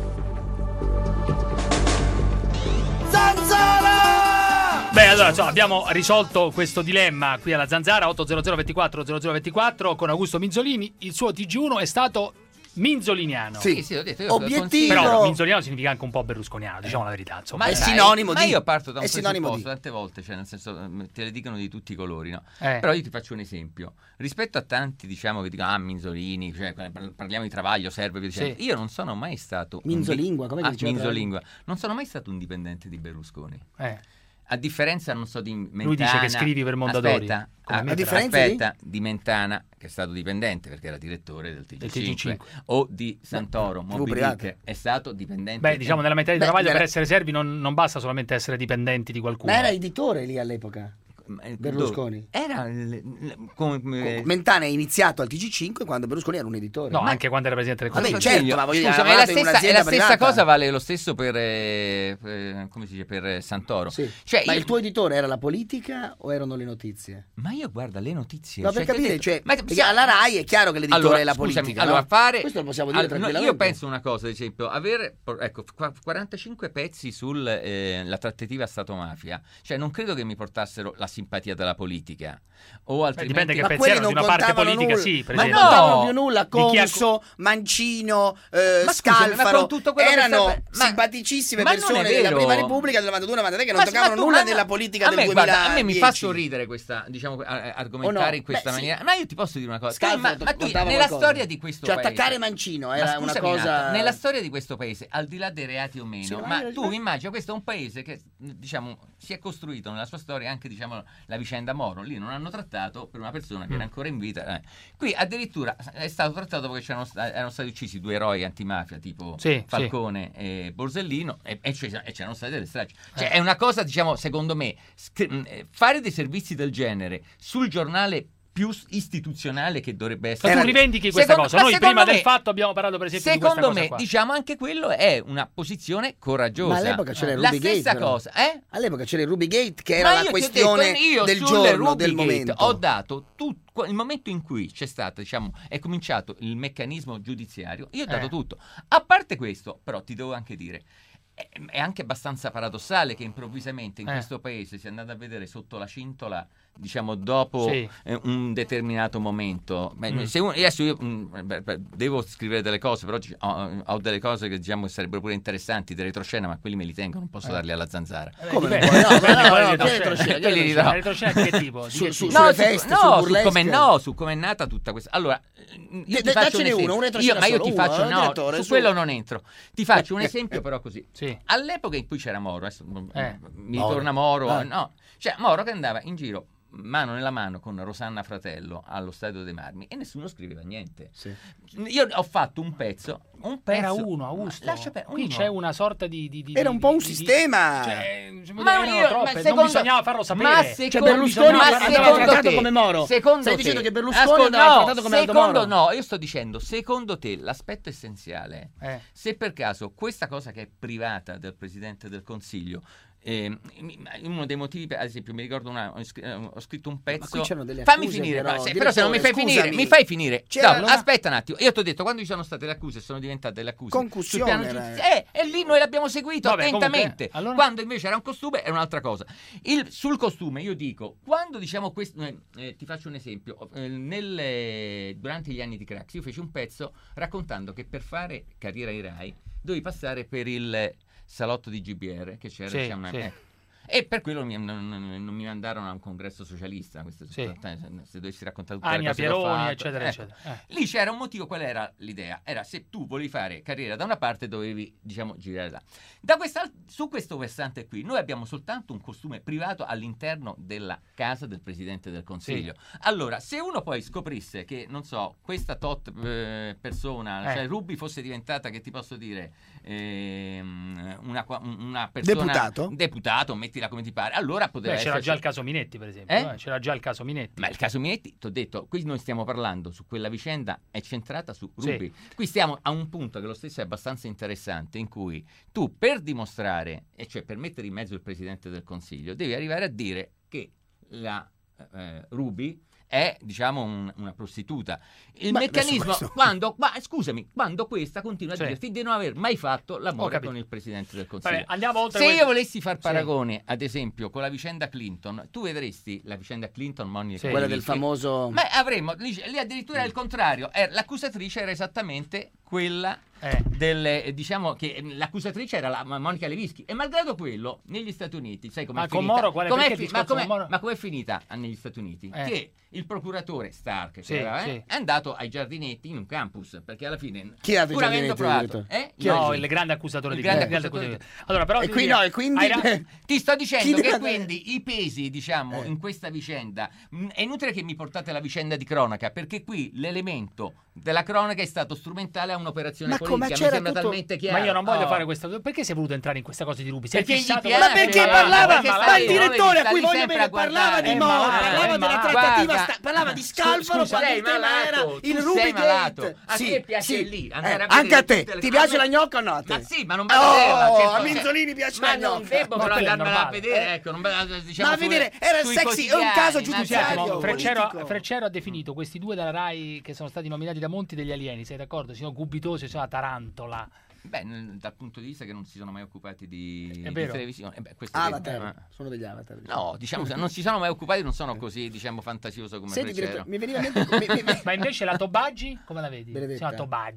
Zanzara! Beh, allora insomma, abbiamo risolto questo dilemma qui alla Zanzara. Otto zero zero ventiquattro zero zero ventiquattro con Augusto Minzolini. Il suo T G uno è stato minzoliniano. Sì, sì, ho detto, io obiettivo. Però minzoliniano significa anche un po' berlusconiano, diciamo la verità. Insomma. Ma è sinonimo ma di. Ma io parto da un è sinonimo presupposto di. tante volte, cioè nel senso te le dicono di tutti i colori, no? Eh. Però io ti faccio un esempio. Rispetto a tanti, diciamo, che dicono ah, Minzolini, cioè parliamo di Travaglio, serve, sì. Io non sono mai stato Minzolingua, come ah, diceva Minzolingua. Non sono mai stato un dipendente di Berlusconi. Eh. A differenza, non so, di Mentana. Lui dice che scrivi per Mondadori. Aspetta, Come a, me, aspetta di Mentana, che è stato dipendente perché era direttore del T G cinque, T G cinque. o di Santoro, Moby Dick, è stato dipendente. Beh, diciamo, nella mentalità di Beh, Travaglio era... per essere servi non, non basta solamente essere dipendenti di qualcuno. Ma era editore lì all'epoca. Berlusconi era come Mentana è iniziato al T G cinque quando Berlusconi era un editore. No, ma... anche quando era presidente del Consiglio. Consiglio. Vabbè, certo, ma voglio Scusa, dire, è la stessa, è la stessa privata. cosa vale lo stesso per eh, per, come si dice, per Santoro. Sì. Cioè, ma io... il tuo editore era la politica o erano le notizie? Ma io guarda le notizie. No, per cioè, capire, detto... cioè, ma... perché alla RAI è chiaro che l'editore allora, è la scusami, politica. Allora, no? fare questo lo possiamo dire allora, tranquillamente. No, io penso una cosa, ad esempio, avere ecco quarantacinque pezzi sulla eh, trattativa Stato-mafia, cioè non credo che mi portassero la simpatia della politica. O altrimenti... Beh, dipende che ma pezzi erano di una parte politica, nulla. sì, per ma esempio. non no, contavano più nulla. chi ha... Conso, Mancino, eh, ma scusami, Scalfaro ma con tutto quello erano che sta... ma... simpaticissime ma persone della prima Repubblica del novantadue novantatre che non ma, toccavano ma tu, nulla ma... della politica a del me, duemiladieci. Guarda, a me mi fa sorridere questa, diciamo, argomentare no? in questa Beh, maniera. sì. Ma io ti posso dire una cosa. Scalfaro, ma, ma tu, contava nella qualcosa. storia di questo cioè, paese, attaccare Mancino era ma una scusami, cosa. Nato, nella storia di questo paese, al di là dei reati o meno, Sì, ma ma tu immagina, questo è un paese che, diciamo, si è costruito nella sua storia anche, diciamo, trattato la vicenda Moro, lì non hanno trattato per una persona che Mm. era ancora in vita. Eh. Qui addirittura è stato trattato perché c'erano, sta- erano stati uccisi due eroi antimafia tipo Sì, Falcone e Borsellino e, e c'è- e c'erano state delle stragi. Cioè Eh. è una cosa, diciamo, secondo me, scri- eh, fare dei servizi del genere sul giornale più s- istituzionale che dovrebbe essere. Ma tu rivendichi questa Secondo- cosa. ma Noi secondo prima me- del fatto abbiamo parlato per esempio di Secondo questa cosa me, qua. diciamo, anche quello è una posizione coraggiosa. Ma all'epoca c'era il la Rubygate, stessa però. cosa, eh? All'epoca c'era il Rubygate che era Ma la io ti ho questione detto, io del sulle giorno, del Rubygate momento. Ho dato tutto il momento in cui c'è stato, diciamo, è cominciato il meccanismo giudiziario. Io ho dato Eh. tutto. A parte questo, però, ti devo anche dire. È è anche abbastanza paradossale che improvvisamente in Eh. questo paese si è andato a vedere sotto la cintola, diciamo, dopo Sì. eh, un determinato momento. Beh, Mm. se uno- adesso io mm, beh, beh, devo scrivere delle cose, però ci- ho, ho delle cose che diciamo sarebbero pure interessanti di retroscena, ma quelli me li tengo, non posso Eh. darli alla zanzara. Eh, Come dipende. non puoi? No, ma Dipende no, quale no, retroscena. che retroscena, che Quelli li retroscena? do. Retroscena di che tipo? Di Su- che su- tipo? No, sulle su, feste, no, su su burlesque. come no, su come è nata tutta questa. Allora, io De- ti faccio daccene un uno, un esempio. retroscena Io, ma io solo, ti uno, faccio eh, no, direttore, su su. quello non entro. Ti faccio un esempio però così. Sì. All'epoca in cui c'era Moro, adesso Eh. mi Moro. torna Moro, Ah. no, cioè Moro che andava in giro mano nella mano con Rosanna Fratello allo Stadio dei Marmi e nessuno scriveva niente. Sì. Io ho fatto un pezzo, un pezzo. Era uno, Augusto. Ma lascia per- Qui uno. c'è una sorta di... di- di- Era un po' un di- di- sistema. Cioè, Ma erano io- troppe, ma non secondo- bisognava farlo sapere. ma Cioè secondo- Berlusconi ma andava secondo trattato te- come Moro. secondo Stai te- dicendo che Berlusconi Ascolta, andava no, trattato come Aldo secondo Moro? no, io sto dicendo, secondo te l'aspetto essenziale, Eh. se per caso questa cosa che è privata del Presidente del Consiglio, eh, mi- uno dei motivi, per- ad esempio, mi ricordo una, ho, scr- eh, ho scritto un qui pezzo. c'erano delle Fammi accuse, finire, però, ma se- però se non mi fai direttore, finire, scusami. mi fai finire. C'era No, allora- aspetta un attimo. Io ti ho detto quando ci sono state le accuse, sono diventate delle accuse. Concussione sul piano era. giudiziario. Eh, e lì noi l'abbiamo seguito Vabbè, attentamente. comunque, allora- Quando invece era un costume era un'altra cosa. Il- sul costume io dico, quando diciamo questo, eh, eh, ti faccio un esempio, eh, nel- durante gli anni di Craxi io feci un pezzo raccontando che per fare carriera ai Rai dovevi passare per il salotto di G B R, che c'era Sì, diciamo, sì. ecco. E per quello mi- non, non- non mi mandarono a un congresso socialista. Questo, Sì. se dovessi raccontare tutte Ania le cose che ho Pieroni, fatto. eccetera, Ecco. eccetera. Eh. Lì c'era un motivo, qual era l'idea? Era se tu volevi fare carriera da una parte dovevi, diciamo, girare là. Da questa, su questo versante qui noi abbiamo soltanto un costume privato all'interno della casa del Presidente del Consiglio. Allora, se uno poi scoprisse che, non so, questa tot eh, persona, Eh. cioè Ruby fosse diventata, che ti posso dire, ehm, una, qua- una persona... Deputato? Deputato, mettila come ti pare. Allora poteva Beh, c'era esserci- già il caso Minetti, per esempio. Eh? eh, C'era già il caso Minetti. Ma il caso Minetti, ti ho detto, qui noi stiamo parlando su quella vicenda, è centrata su Sì. Ruby. Qui stiamo a un punto che lo stesso è abbastanza interessante, in cui tu per dimostrare, e cioè per mettere in mezzo il Presidente del Consiglio, devi arrivare a dire che la eh, Ruby è, diciamo, un- una prostituta. Il Ma meccanismo, adesso questo- quando, ma scusami, quando questa continua a Sì. dirti di non aver mai fatto Ho l'amore capito. con il Presidente del Consiglio. Vabbè, andiamo oltre Se questo- io volessi far Sì. paragone, ad esempio, con la vicenda Clinton, tu vedresti la vicenda Clinton, Monica Sì. Quella del Lewinsky. famoso... Ma avremmo, lì, lì addirittura è il contrario, è- l'accusatrice era esattamente quella Eh. del, diciamo che l'accusatrice era la Monica Lewinsky e malgrado quello negli Stati Uniti, sai com'è Ma con finita? Moro quale- Com'è perché fi- il ma, discorso com'è, con Moro- ma com'è finita negli Stati Uniti? Eh. Che il procuratore Stark che Sì, aveva, eh, sì. è andato ai giardinetti in un campus perché alla fine Chi ha dato i pur avendo giardinetti, provato direttore? eh? Chi ha No, dato- il grande accusatore Il di grande Clinton. accusatore Grande accusatore. Allora, però E devo qui dire- no, e quindi... hai ra- Ti sto dicendo Chi che deve- quindi i pesi, diciamo, Eh. in questa vicenda, mh, è inutile che mi portate la vicenda di cronaca, perché qui l'elemento della cronaca è stato strumentale a un'operazione Ma come politica, mi c'era sembra tutto- talmente chiaro. Ma io non voglio Oh. fare questa. Perché sei voluto entrare in questa cosa di Rubi? Sei Perché gli fissato piace, con- Ma perché Eh, parlava, perché ma stai- il direttore a stai cui voglio sempre bene a parlava di guardare. Moro, Eh, ma- parlava eh, della ma- trattativa, guarda. sta- parlava di Scalfaro, Scusa, quando sei il tema malato, era tu il sei malato. Rubygate. A Sì, te piace sì. lì, Eh, andare a anche vedere a te, tutte le- ti a piace me- la gnocca o no a te? Ma sì, ma non vado a vederla, Oh, certo, a cioè- Minzolini piace ma la non gnocca. devo Ma però quello è andarmela a normale. vedere, ecco, non me- diciamo Ma sulle- vedere, era il sui sexy, è un caso quotidiani, ma- giudiziario. Freccero, politico. Freccero ha definito questi due della Rai che sono stati nominati da Monti degli alieni, sei d'accordo? Sono gubitosi, sono una tarantola. Beh, nel- dal punto di vista che non si sono mai occupati di, È di vero. televisione. Eh beh, questo Avatar, che- sono degli avatar. No, diciamo, se non si sono mai occupati, non sono così, diciamo, fantasioso come Senti, Freccero. direttore, mi veniva in mente... mi- mi- mi- Ma invece la Tobaggi, come la vedi? Benedetta. Si chiama Tobaggi.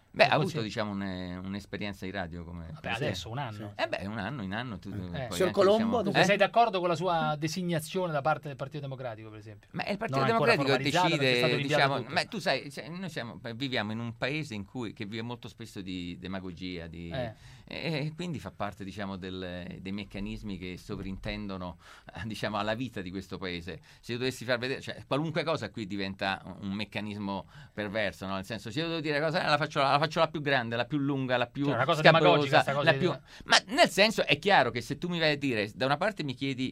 Beh, ha avuto diciamo un, un'esperienza di radio come Vabbè, adesso un anno. Eh beh, un anno in anno. Tu, eh. poi Signor Colombo, diciamo, dunque eh? sei d'accordo con la sua designazione da parte del Partito Democratico, per esempio? Ma il Partito non Democratico decide, diciamo, tutto. ma tu sai, cioè, noi siamo, viviamo in un paese in cui che vive molto spesso di demagogia, di, eh. e quindi fa parte diciamo del, dei meccanismi che sovrintendono diciamo alla vita di questo paese. Se io dovessi far vedere, cioè, qualunque cosa qui diventa un meccanismo perverso, no? Nel senso, se io devo dire cosa, la faccio, la faccio la più grande, la più lunga, la più cioè, una cosa scabrosa, demagogica, sta cosa la più... ma nel senso è chiaro che se tu mi vai a dire, da una parte mi chiedi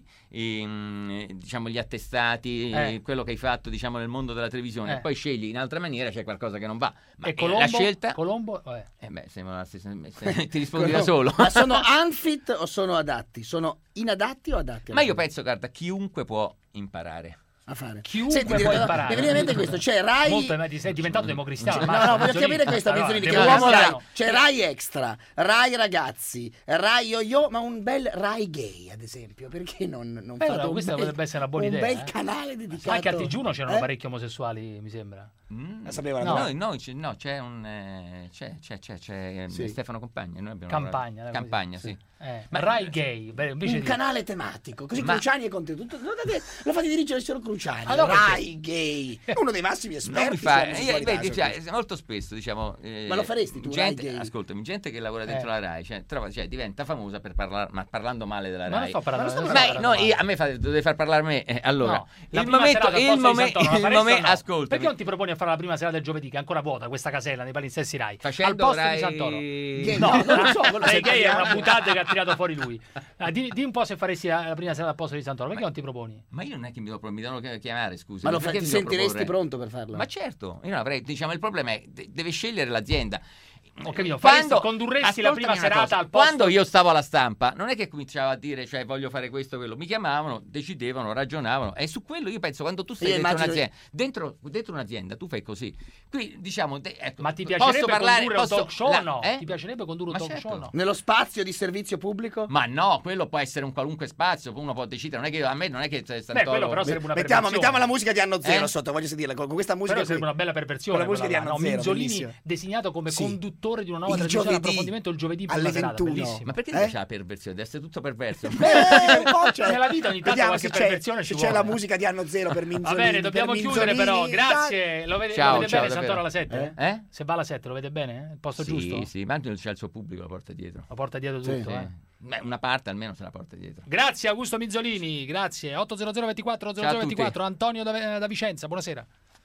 ehm, diciamo gli attestati, eh. quello che hai fatto diciamo nel mondo della televisione, eh. e poi scegli in altra maniera, c'è qualcosa che non va. Ma e Colombo, la scelta Colombo eh. eh beh, sembra la stessa, se, ti rispondi da solo. Ma sono unfit o sono adatti? Sono inadatti o adatti? Ma io penso, guarda, chiunque può imparare a fare. Chiunque Senti, può dire, imparare. Mi viene in mente questo, c'è Rai... Molto, sei diventato democristiano. No, no, voglio capire questo, allora, Menzolini, che uomo Rai. C'è Rai Extra, Rai Ragazzi, Rai Yo-Yo, ma un bel Rai Gay, ad esempio. Perché non, non Beh, fate no, un questa bel, potrebbe essere una buona un idea. bel eh? canale dedicato... Anche a Digiuno c'erano eh? parecchi omosessuali, mi sembra. Mm. La sapeva no, no. Noi, noi c'è, no, c'è un eh, c'è, c'è, c'è, c'è sì. Stefano Compagna. Noi abbiamo Campagna, lavorato. Campagna, sì. sì. Eh, ma Rai Gay, beh, invece un di... canale tematico, così ma... Cruciani è contenuto. Lo fate dirigere il signor Cruciani. Allora, Rai Gay, uno dei massimi esperti. Non fa, io, vedi, cioè, molto spesso diciamo. Eh, ma lo faresti tu? Gente, Rai Gay? Ascoltami, gente che lavora dentro eh. la Rai, cioè, trova, cioè, diventa famosa per parlare, ma parlando male della ma Rai. Non sto parlando, ma, non ma sto no, io, a me fate, dovete far parlare a me. Eh, allora, no, la il momento, il momento, il momento, no? ascolta. Perché non ti proponi a fare la prima serata del giovedì, che è ancora vuota questa casella nei palinsesti Rai? Facendo al posto Rai... di Santoro. Gay, no, no, non lo so. Rai Gay è una mutante che ha tirato fuori lui. Ah, di, di un po' se faresti la, la prima serata al posto di Santoro, perché ma, non ti proponi? Ma io non è che mi, do, mi devono chiamare, scusa. Ma lo fa, ti sentiresti pronto per farlo? Ma certo, io non avrei, diciamo, il problema è deve scegliere l'azienda. Ho capito, quando condurresti la prima serata cosa, al posto. Quando io stavo alla stampa, non è che cominciavo a dire, cioè, voglio fare questo, quello. Mi chiamavano, decidevano, ragionavano. E su quello io penso, quando tu sei dentro un'azienda, dentro, dentro un'azienda, tu fai così. Qui, diciamo, de- ecco, ma ti piacerebbe posso parlare, condurre posso, un talk show la, o no? Eh? Ti piacerebbe condurre un ma talk certo. show no? Nello spazio di servizio pubblico? Ma no, quello può essere un qualunque spazio, uno può decidere. Non è che a me non è che c'è Beh, quello però sarebbe una mettiamo, mettiamo la musica di Anno Zero eh? sotto, voglio sentirla. Con questa musica però sarebbe una bella perversione. Con la musica di Anno no, Zero, Minzolini bellissimo. designato come sì. conduttore di una nuova il trasmissione giovedì, approfondimento il giovedì alle serata, ventuno. bellissimo. Ma perché eh? c'è la perversione? Deve essere tutto perverso. Eh, un po' c'è. Nella vita ogni tanto Vediamo qualche se c'è, perversione se ci c'è vuole. la musica di Anno Zero per Minzolini. Va bene, dobbiamo chiudere però. Grazie. Lo vede, ciao, lo vede ciao, bene davvero. Santoro alla sette? Eh? eh? Se va alla sette lo vede bene? Il posto sì, giusto? Sì, ma c'è il suo pubblico, la porta dietro. La porta dietro sì, tutto, sì. eh. Beh, una parte almeno se la porta dietro. Grazie Augusto Minzolini, grazie. otto zero zero ventiquattro zero zero ventiquattro Antonio da, da Vicenza, buonasera.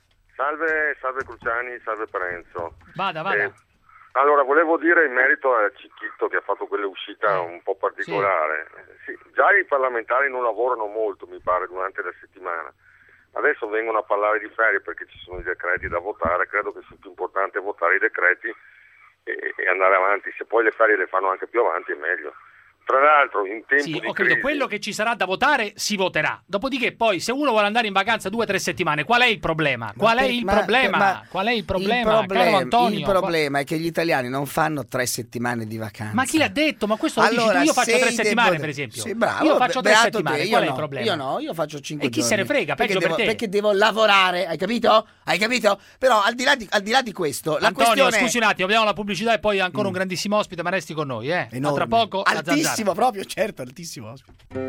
Salve, salve Cruciani, salve Parenzo. Vada, vada. Eh, allora, volevo dire in merito a Cicchitto che ha fatto quell'uscita un po' particolare. Sì. Sì, già i parlamentari non lavorano molto, mi pare, durante la settimana. Adesso vengono a parlare di ferie perché ci sono i decreti da votare. Credo che sia più importante votare i decreti e, e andare avanti. Se poi le ferie le fanno anche più avanti è meglio. Tra l'altro in tempo sì, di ho capito, crisi... quello che ci sarà da votare si voterà. Dopodiché poi se uno vuole andare in vacanza due o tre settimane, qual è il problema? Qual per, è il ma, problema? Ma qual è il problema? Il problema, caro Antonio, il problema è che gli italiani non fanno tre settimane di vacanza. Ma chi l'ha detto? Ma questo lo allora, dici tu, io faccio tre settimane devo... per esempio. Sì, bravo, io faccio tre beato settimane, te, qual è no, il problema? Io no, io faccio cinque E chi giorni. se ne frega, perché peggio devo, per te. Perché devo lavorare, hai capito? Hai capito? Però al di là di, al di, là di questo, la Antonio, questione scusi un attimo, abbiamo la pubblicità e poi ancora mm. un grandissimo ospite, ma resti con noi, eh. A tra poco altissimo proprio, certo, altissimo ospite.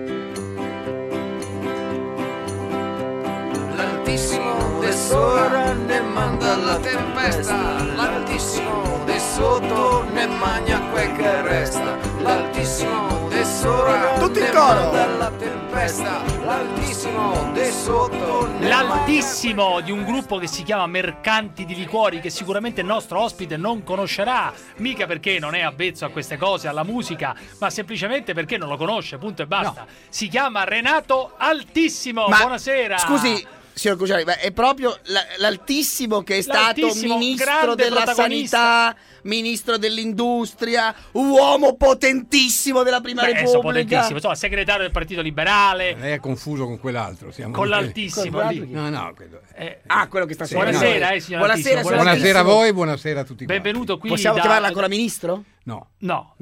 L'altissimo de sopra ne manda la tempesta, l'altissimo de sotto ne magna quel che resta, l'altissimo de sopra tutti in ne coro manda la tempesta, l'altissimo de sotto ne l'altissimo di un gruppo che si chiama Mercanti di Liquori, che sicuramente il nostro ospite non conoscerà, mica perché non è avvezzo a queste cose, alla musica, ma semplicemente perché non lo conosce, punto e basta. No. Si chiama Renato Altissimo. Ma, buonasera. Scusi, signor Cruciani, è proprio l'altissimo che è stato ministro della sanità, ministro dell'industria, uomo potentissimo della prima Beh, repubblica. Potentissimo, insomma, segretario del Partito Liberale. Lei è confuso con quell'altro. Siamo con l'altissimo lì. No, no, quello eh, ah, quello che sta sì, buonasera, no. eh, signor Buonasera, Altissimo. Buonasera a voi, buonasera a tutti. Benvenuto qui. Possiamo da... chiamarla ancora ministro? No. No. No.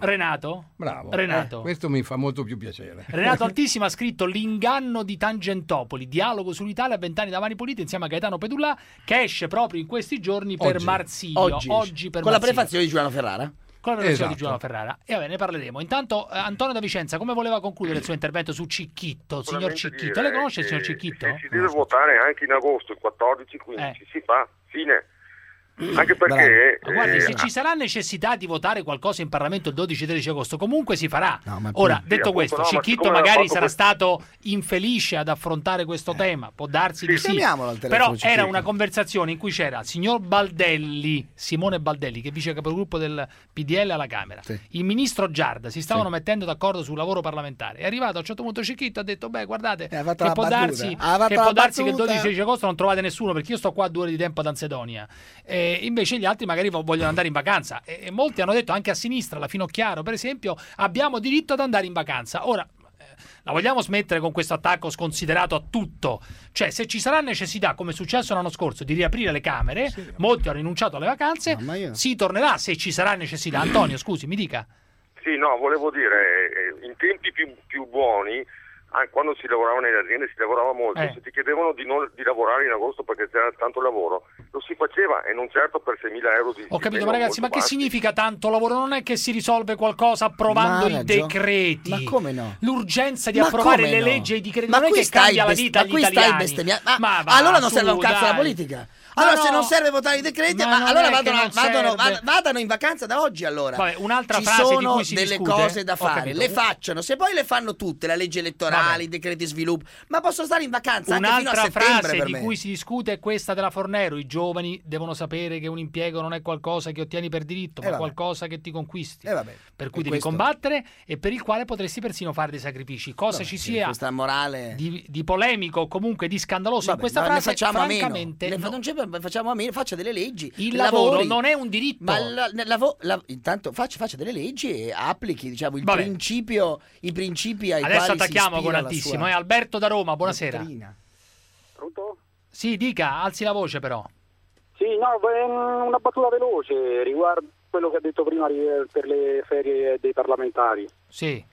Renato? Bravo. Renato. Eh, questo mi fa molto più piacere. Renato Altissimo ha scritto L'inganno di Tangentopoli, dialogo sull'Italia a vent'anni da Mani Pulite insieme a Gaetano Pedullà, che esce proprio in questi giorni per Oggi. Marsilio. Oggi, Oggi per con la Marsilio. prefazione di Giuliano Ferrara. Con la prefazione Esatto. di Giuliano Ferrara. E vabbè, ne parleremo. Intanto eh, Antonio da Vicenza, come voleva concludere il suo intervento su Cicchitto, il signor Cicchitto? Lei conosce il signor Cicchitto? Si deve votare anche in agosto, il quattordici quindici, Eh. si fa, fine. Anche perché... Ma guardi, eh, se ci sarà necessità di votare qualcosa in Parlamento il dodici tredici agosto, comunque si farà. ma Ora, Sì, detto appunto, questo, no, ma Cicchitto siccome magari aveva sarà fatto stato infelice ad affrontare questo tema, può darsi di sì. Chiamiamolo al telefono, Però Cicchitto. era una conversazione in cui c'era il signor Baldelli, Simone Baldelli, che è vice capogruppo del P D L alla Camera, Sì. il ministro Giarda, si stavano Sì. mettendo d'accordo sul lavoro parlamentare. È arrivato a un certo punto Cicchitto, ha detto, beh, guardate, Eh, ha fatto che la può battuta. darsi, Ha fatto che, la può darsi che il battuta. dodici tredici agosto non trovate nessuno, perché io sto qua due ore di tempo ad Ansedonia. E invece gli altri magari vogliono andare in vacanza. E, e molti hanno detto, anche a sinistra, la Finocchiaro, per esempio, abbiamo diritto ad andare in vacanza. Ora, eh, la vogliamo smettere con questo attacco sconsiderato a tutto? Cioè, se ci sarà necessità, come è successo l'anno scorso, di riaprire le Camere, molti hanno rinunciato alle vacanze, No, ma io- si tornerà se ci sarà necessità. Antonio, scusi, mi dica. Sì, no, volevo dire, eh, in tempi più, più buoni, ah, quando si lavorava nelle aziende si lavorava molto, Eh. se ti chiedevano di, non, di lavorare in agosto perché c'era tanto lavoro, lo si faceva e non certo per seimila euro di Ho capito, stipendio ma ragazzi, ma molto che bassi. significa tanto lavoro? Non è che si risolve qualcosa approvando Ma ha i ragione. decreti. Ma come no? L'urgenza di Ma approvare come le no? leggi e i decreti Ma non è qui che stai cambia la best- vita ma agli qui stai italiani. bestemmiando. Ma, Ma va, allora non su, serve un cazzo dai. la politica. Ma Allora no. se non serve votare i decreti, Ma ma non allora è che vadano, non vadano, serve. vad- vadano in vacanza da oggi allora. Vabbè, un'altra Ci frase di sono cui si delle discute, cose da ho fare, capito. le facciano. Se poi le fanno tutte, la legge elettorale, Vabbè. i decreti sviluppo, ma possono stare in vacanza anche fino a Un'altra settembre frase per di me. cui si discute è questa della Fornero: i giovani devono sapere che un impiego non è qualcosa che ottieni per diritto, Eh ma vabbè. qualcosa che ti conquisti, Eh vabbè. per cui E devi questo- combattere e per il quale potresti persino fare dei sacrifici. Cosa Vabbè, ci sì, sia questa morale. di, di polemico o comunque di scandaloso Vabbè, in questa ma ne frase, facciamo a meno. francamente Ne fa- no. non c'è- facciamo a meno, faccia delle leggi. Il lavoro lavori. non è un diritto. Ma la- nel lavo- la- intanto faccia, faccia delle leggi e applichi, diciamo, il Vabbè. principio, i principi ai Adesso quali si attacchiamo con ispira la altissimo. sua È Alberto da Roma, buonasera. dottrina. Pronto? Sì, dica, alzi la voce però. Sì, no, beh, una battuta veloce riguardo quello che ha detto prima ri- per le ferie dei parlamentari. Sì.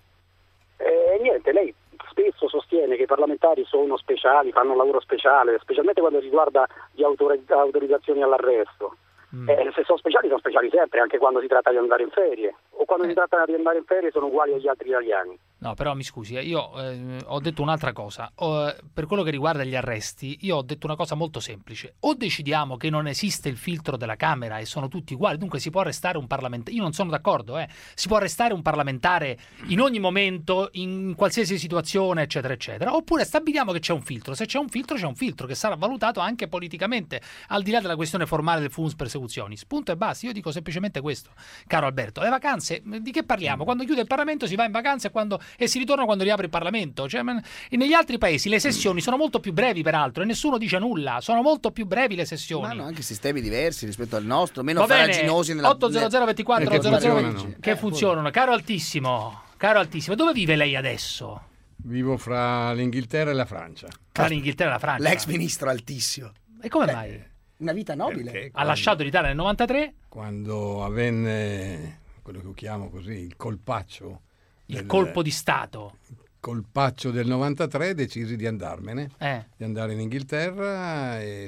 E niente, lei spesso sostiene che i parlamentari sono speciali, fanno un lavoro speciale, specialmente quando riguarda di autori- autorizzazioni all'arresto. Mm. Eh, se sono speciali, sono speciali sempre, anche quando si tratta di andare in ferie. O quando si tratta di andare in ferie sono uguali agli altri italiani. No, però mi scusi, eh, io eh, ho detto un'altra cosa. Oh, per quello che riguarda gli arresti, io ho detto una cosa molto semplice. O decidiamo che non esiste il filtro della Camera e sono tutti uguali, dunque si può arrestare un parlamentare. Io non sono d'accordo, eh. Si può arrestare un parlamentare in ogni momento, in qualsiasi situazione, eccetera, eccetera. Oppure stabiliamo che c'è un filtro. Se c'è un filtro, c'è un filtro che sarà valutato anche politicamente, al di là della questione formale del fumus persecutionis. Punto e basta. Io dico semplicemente questo, caro Alberto. Le vacanze, di che parliamo? Quando chiude il Parlamento si va in vacanza e quando e si ritorna quando riapre il Parlamento. Cioè, man- e negli altri paesi le sessioni sono molto più brevi, peraltro, e nessuno dice nulla. Sono molto più brevi le sessioni. Ma hanno anche sistemi diversi rispetto al nostro, meno Va bene, farraginosi nella otto zero zero ventiquattro Che zero zero funzionano. che funzionano. Caro Altissimo, caro Altissimo, dove vive lei adesso? Vivo fra l'Inghilterra e la Francia. Tra l'Inghilterra e la Francia. l'ex ministro Altissimo. E come Beh, mai? Una vita nobile. Perché Ha lasciato l'Italia nel novantatré? Quando avvenne quello che io chiamo così il colpaccio, Il del- colpo di Stato. colpaccio del novantatré, decisi di andarmene, Eh. di andare in Inghilterra, e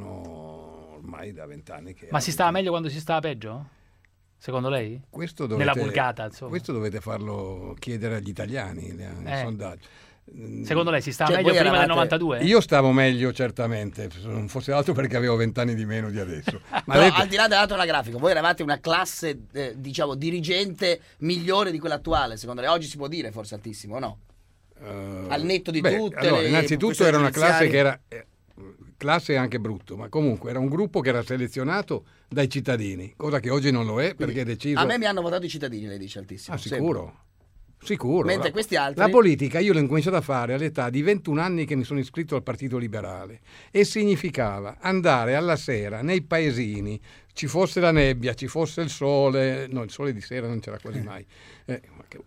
sono ormai da vent'anni che... Ma si stava meglio quando si stava peggio? Secondo lei? Questo dovete, Nella vulgata, insomma. questo dovete farlo chiedere agli italiani, nei Eh. sondaggi. Secondo lei si stava Cioè, meglio voi prima del eravate- novantadue? Io stavo meglio certamente, se non fosse altro perché avevo vent'anni di meno di adesso. Ma Però, detto- al di là dell'altro anagrafico, voi eravate una classe, eh, diciamo, dirigente migliore di quella attuale, secondo lei? Oggi si può dire, forse Altissimo, o no? eh, Al netto di beh, tutte allora, le innanzitutto questioni era una classe giudiziarie. che era eh, classe è anche brutto, ma comunque era un gruppo che era selezionato dai cittadini, cosa che oggi non lo è perché è deciso. A me mi hanno votato i cittadini, lei dice Altissimo. Ah, sempre. sicuro. Sicuro. Mentre La- questi altri- La politica io l'ho incominciata a fare all'età di ventuno anni che mi sono iscritto al Partito Liberale, e significava andare alla sera nei paesini, ci fosse la nebbia, ci fosse il sole, no, il sole di sera non c'era quasi mai, eh, ma che-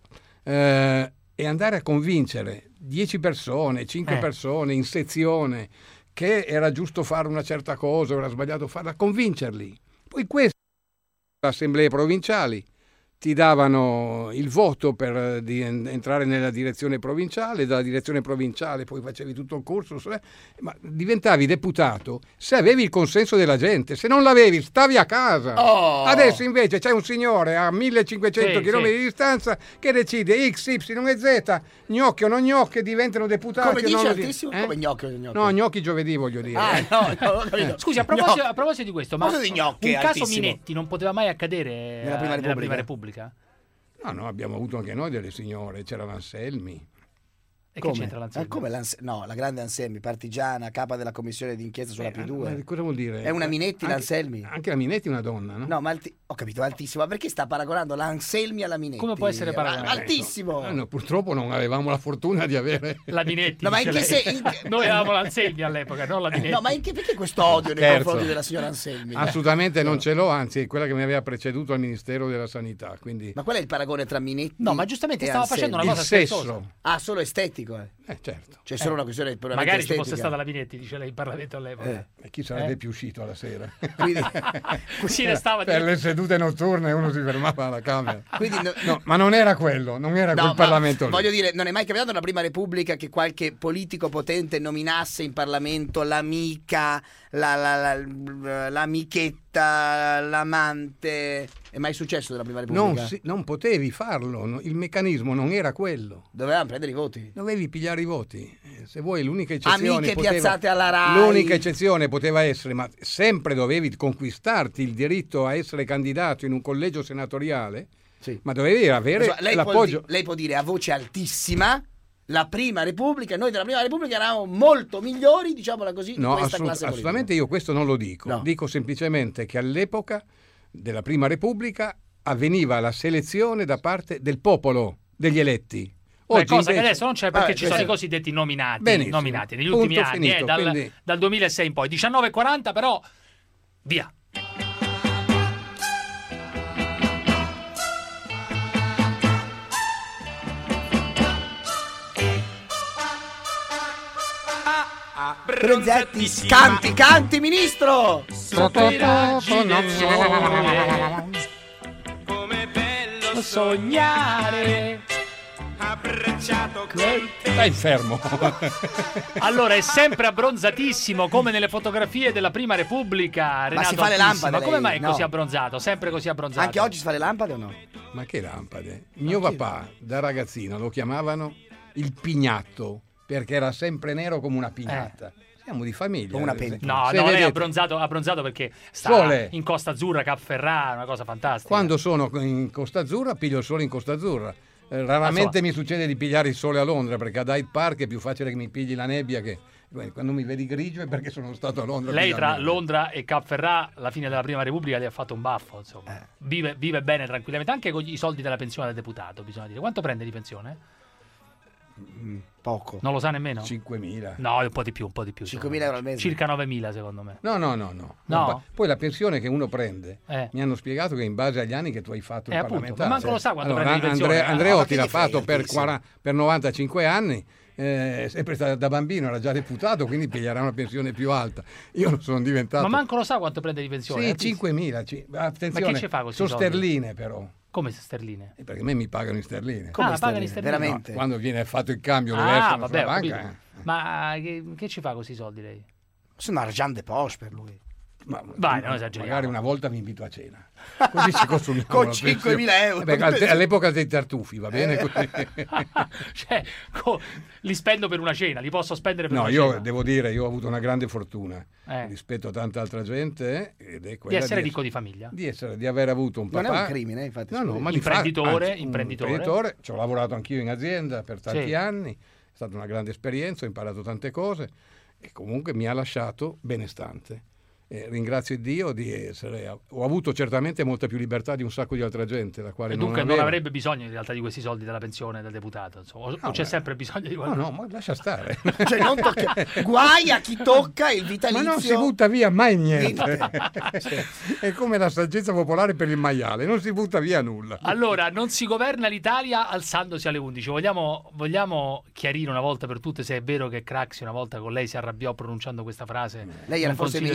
eh, e andare a convincere dieci persone, cinque Eh. persone in sezione che era giusto fare una certa cosa, era sbagliato farla, convincerli. Poi queste assemblee provinciali ti davano il voto per di entrare nella direzione provinciale, dalla direzione provinciale poi facevi tutto il corso, ma diventavi deputato se avevi il consenso della gente, se non l'avevi stavi a casa. Oh. Adesso invece c'è un signore a millecinquecento Sì, chilometri sì. di distanza che decide X, Y e Z, gnocchi o non gnocchi, diventano deputati. Come o non dice lo altissimo? di- eh? Come gnocchi o gnocchi? No, gnocchi giovedì voglio dire. Ah, no, no, ho capito. Scusi, a proposito, a proposito di questo, ma Cosa di gnocchi un caso altissimo? Minetti non poteva mai accadere Nella Prima eh, nella Prima Repubblica? Repubblica? No, no, abbiamo avuto anche noi delle signore, c'era l'Anselmi. E che Come? c'entra l'Anselmi? Eh, come l'Anse- no, la grande Anselmi, partigiana, capa della commissione d'inchiesta sulla P due. Ma cosa vuol dire? È una Minetti Anche- l'Anselmi? Anche la Minetti è una donna, no? No, ma alti- ho capito, altissimo. Ma perché sta paragonando l'Anselmi alla Minetti? Come può essere Ma- paragonato? Altissimo! Eh, no, purtroppo non avevamo la fortuna di avere La Minetti. No, ma in dice che lei. se- Noi avevamo l'Anselmi all'epoca, non la Minetti. No, ma in che, perché questo odio nei Scherzo. confronti della signora Anselmi? Assolutamente non ce l'ho, anzi è quella che mi aveva preceduto al Ministero della Sanità, quindi Ma qual è il paragone tra Minetti No, ma giustamente e stava Anselmi? facendo una il cosa scherzosa. sesso. Ah, solo estetico, eh. Eh, certo. C'è solo Eh. una questione puramente Magari ci estetica. fosse stata la Minetti, dice lei in Parlamento all'epoca. Eh. E chi sarebbe Eh? più uscito alla sera? Quindi, Così restava Per di- le sedute notturne uno si fermava alla Camera. quindi no- No, ma non era quello, non era No, quel ma Parlamento lì. voglio dire, non è mai capitato nella Prima Repubblica che qualche politico potente nominasse in Parlamento l'amica, la, la, la- l'amichetta, l'amante? È mai successo nella Prima Repubblica? Non, si- non potevi farlo, no, il meccanismo non era quello. Dovevamo prendere i voti. Dovevi pigliare i voti. Eh, Se vuoi, l'unica eccezione Amiche poteva, piazzate alla Rai. l'unica eccezione poteva essere, ma sempre dovevi conquistarti il diritto a essere candidato in un collegio senatoriale, Sì. ma dovevi avere Insomma, lei, può, l'appoggio. di- lei può dire a voce altissima la Prima Repubblica, noi della Prima Repubblica eravamo molto migliori, diciamola così, di No, questa assolut- classe politica. assolutamente io questo non lo dico. No. Dico semplicemente che all'epoca della Prima Repubblica avveniva la selezione da parte del popolo, degli eletti. Beh, Oggi cosa che invece- adesso non c'è perché Vabbè, ci sono i questo- cosiddetti nominati, Benissimo. nominati negli Punto ultimi anni, finito, eh, dal, quindi- dal duemilasei in poi. diciannove e quaranta però, via. Bronzetti, canti, canti, ministro! Sotto i raggi del sole, come bello sognare. Abbracciato con te. Stai fermo. Allora è sempre abbronzatissimo come nelle fotografie della Prima Repubblica. Renato si fa le Altissimo. lampade Ma come lei? mai è così No. abbronzato? Sempre così abbronzato. Anche oggi si fa le lampade o no? Ma che lampade? Mio Ma che- papà, da ragazzino, lo chiamavano il pignatto, perché era sempre nero come una pignata. Siamo di famiglia. Come una eh, pentola. No, se no, lei è vedete- abbronzato, abbronzato perché sta Sole. in Costa Azzurra, Cap Ferrara, una cosa fantastica. Quando sono in Costa Azzurra piglio il sole in Costa Azzurra. Eh, raramente Ah, so. mi succede di pigliare il sole a Londra, perché ad Hyde Park è più facile che mi pigli la nebbia che quando mi vedi grigio è perché sono stato a Londra. a Lei pigliarmi tra la Londra e Cap Ferrara, alla fine della Prima Repubblica, gli ha fatto un baffo, insomma. Eh. Vive, vive bene tranquillamente, anche con i soldi della pensione da deputato, bisogna dire. Quanto prende di pensione? nebbia. Poco. Non lo sa nemmeno? cinquemila. No, un po' di più, un po' di più. cinquemila euro al mese? Circa novemila, secondo me. No, no, no, no. No? Poi la pensione che uno prende, Eh. mi hanno spiegato che in base agli anni che tu hai fatto il Eh, appunto, parlamentare. ma manco lo sa quanto Allora, prende di pensione. Andre- Eh, Andreotti ma che l'ha gli frega, fatto per, altissimo. quaranta per novantacinque anni, eh, sempre stato da bambino, era già deputato, quindi piglierà una pensione più alta. Io non sono diventato... Ma manco lo sa quanto prende di pensione. Sì, eh? cinquemila. ci- Attenzione, Ma che ci fa con sono questi soldi? sterline però. Come sterline? Eh, Perché a me mi pagano in sterline. Come Ah, pagano sterline? in sterline? Veramente? No, quando viene fatto il cambio lo Ah, versano vabbè, sulla ho banca. capito. eh. Ma che, che ci fa con questi soldi lei? Sono argent de poche per lui. Ma, Vai, non esageriamo. magari una volta vi invito a cena. Così ci consumiamo Con la cinquemila euro. pensione. Eh beh, all'epoca dei tartufi, va bene? Eh. Così. Cioè, co- li spendo per una cena, li posso spendere per No, una io cena. devo dire, io ho avuto una grande fortuna Eh. rispetto a tanta altra gente, eh, ed è Di quella essere di, ricco di famiglia. di essere, di aver avuto un Non papà. è un crimine, infatti. No, no, scusi. ma di Imprenditore, fa- anzi, un imprenditore. imprenditore. Ci ho lavorato anch'io in azienda per tanti Sì. anni, è stata una grande esperienza, ho imparato tante cose e comunque mi ha lasciato benestante. Eh, ringrazio Dio di essere, ho avuto certamente molta più libertà di un sacco di altra gente, la quale E dunque non non, aveva. avrebbe bisogno in realtà di questi soldi della pensione del deputato. Insomma. O, o No, c'è beh. sempre bisogno di No, qualcosa. no, ma lascia stare. Cioè, non tocca... Guai a chi tocca il vitalizio. Ma non si butta via mai niente. Niente. È come la saggezza popolare per il maiale, non si butta via nulla. Allora, non si governa l'Italia alzandosi alle undici. Vogliamo, vogliamo chiarire una volta per tutte se è vero che Craxi una volta con lei si arrabbiò pronunciando questa frase? Lei era nel forse Consiglio dei ministro Ministri?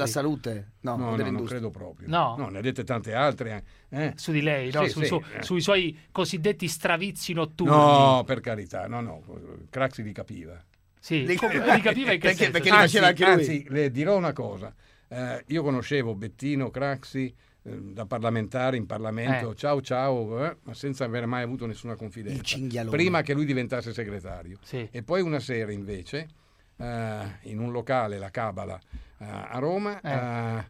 della salute? No, no, no non credo proprio. No. no, ne ha dette tante altre. Eh. Su di lei, no? Sì, su, sì, su, eh. sui suoi cosiddetti stravizi notturni. No, per carità, no, no, Craxi li capiva. Sì, li capiva in che perché, senso? perché li faceva anche lui. Anzi, le dirò una cosa. Eh, io conoscevo Bettino Craxi eh, da parlamentare in Parlamento, Eh. ciao ciao, eh, ma senza aver mai avuto nessuna confidenza. Il cinghialone. Prima che lui diventasse segretario. Sì. E poi una sera invece, eh, in un locale, la Cabala, eh, a Roma, Eh. eh,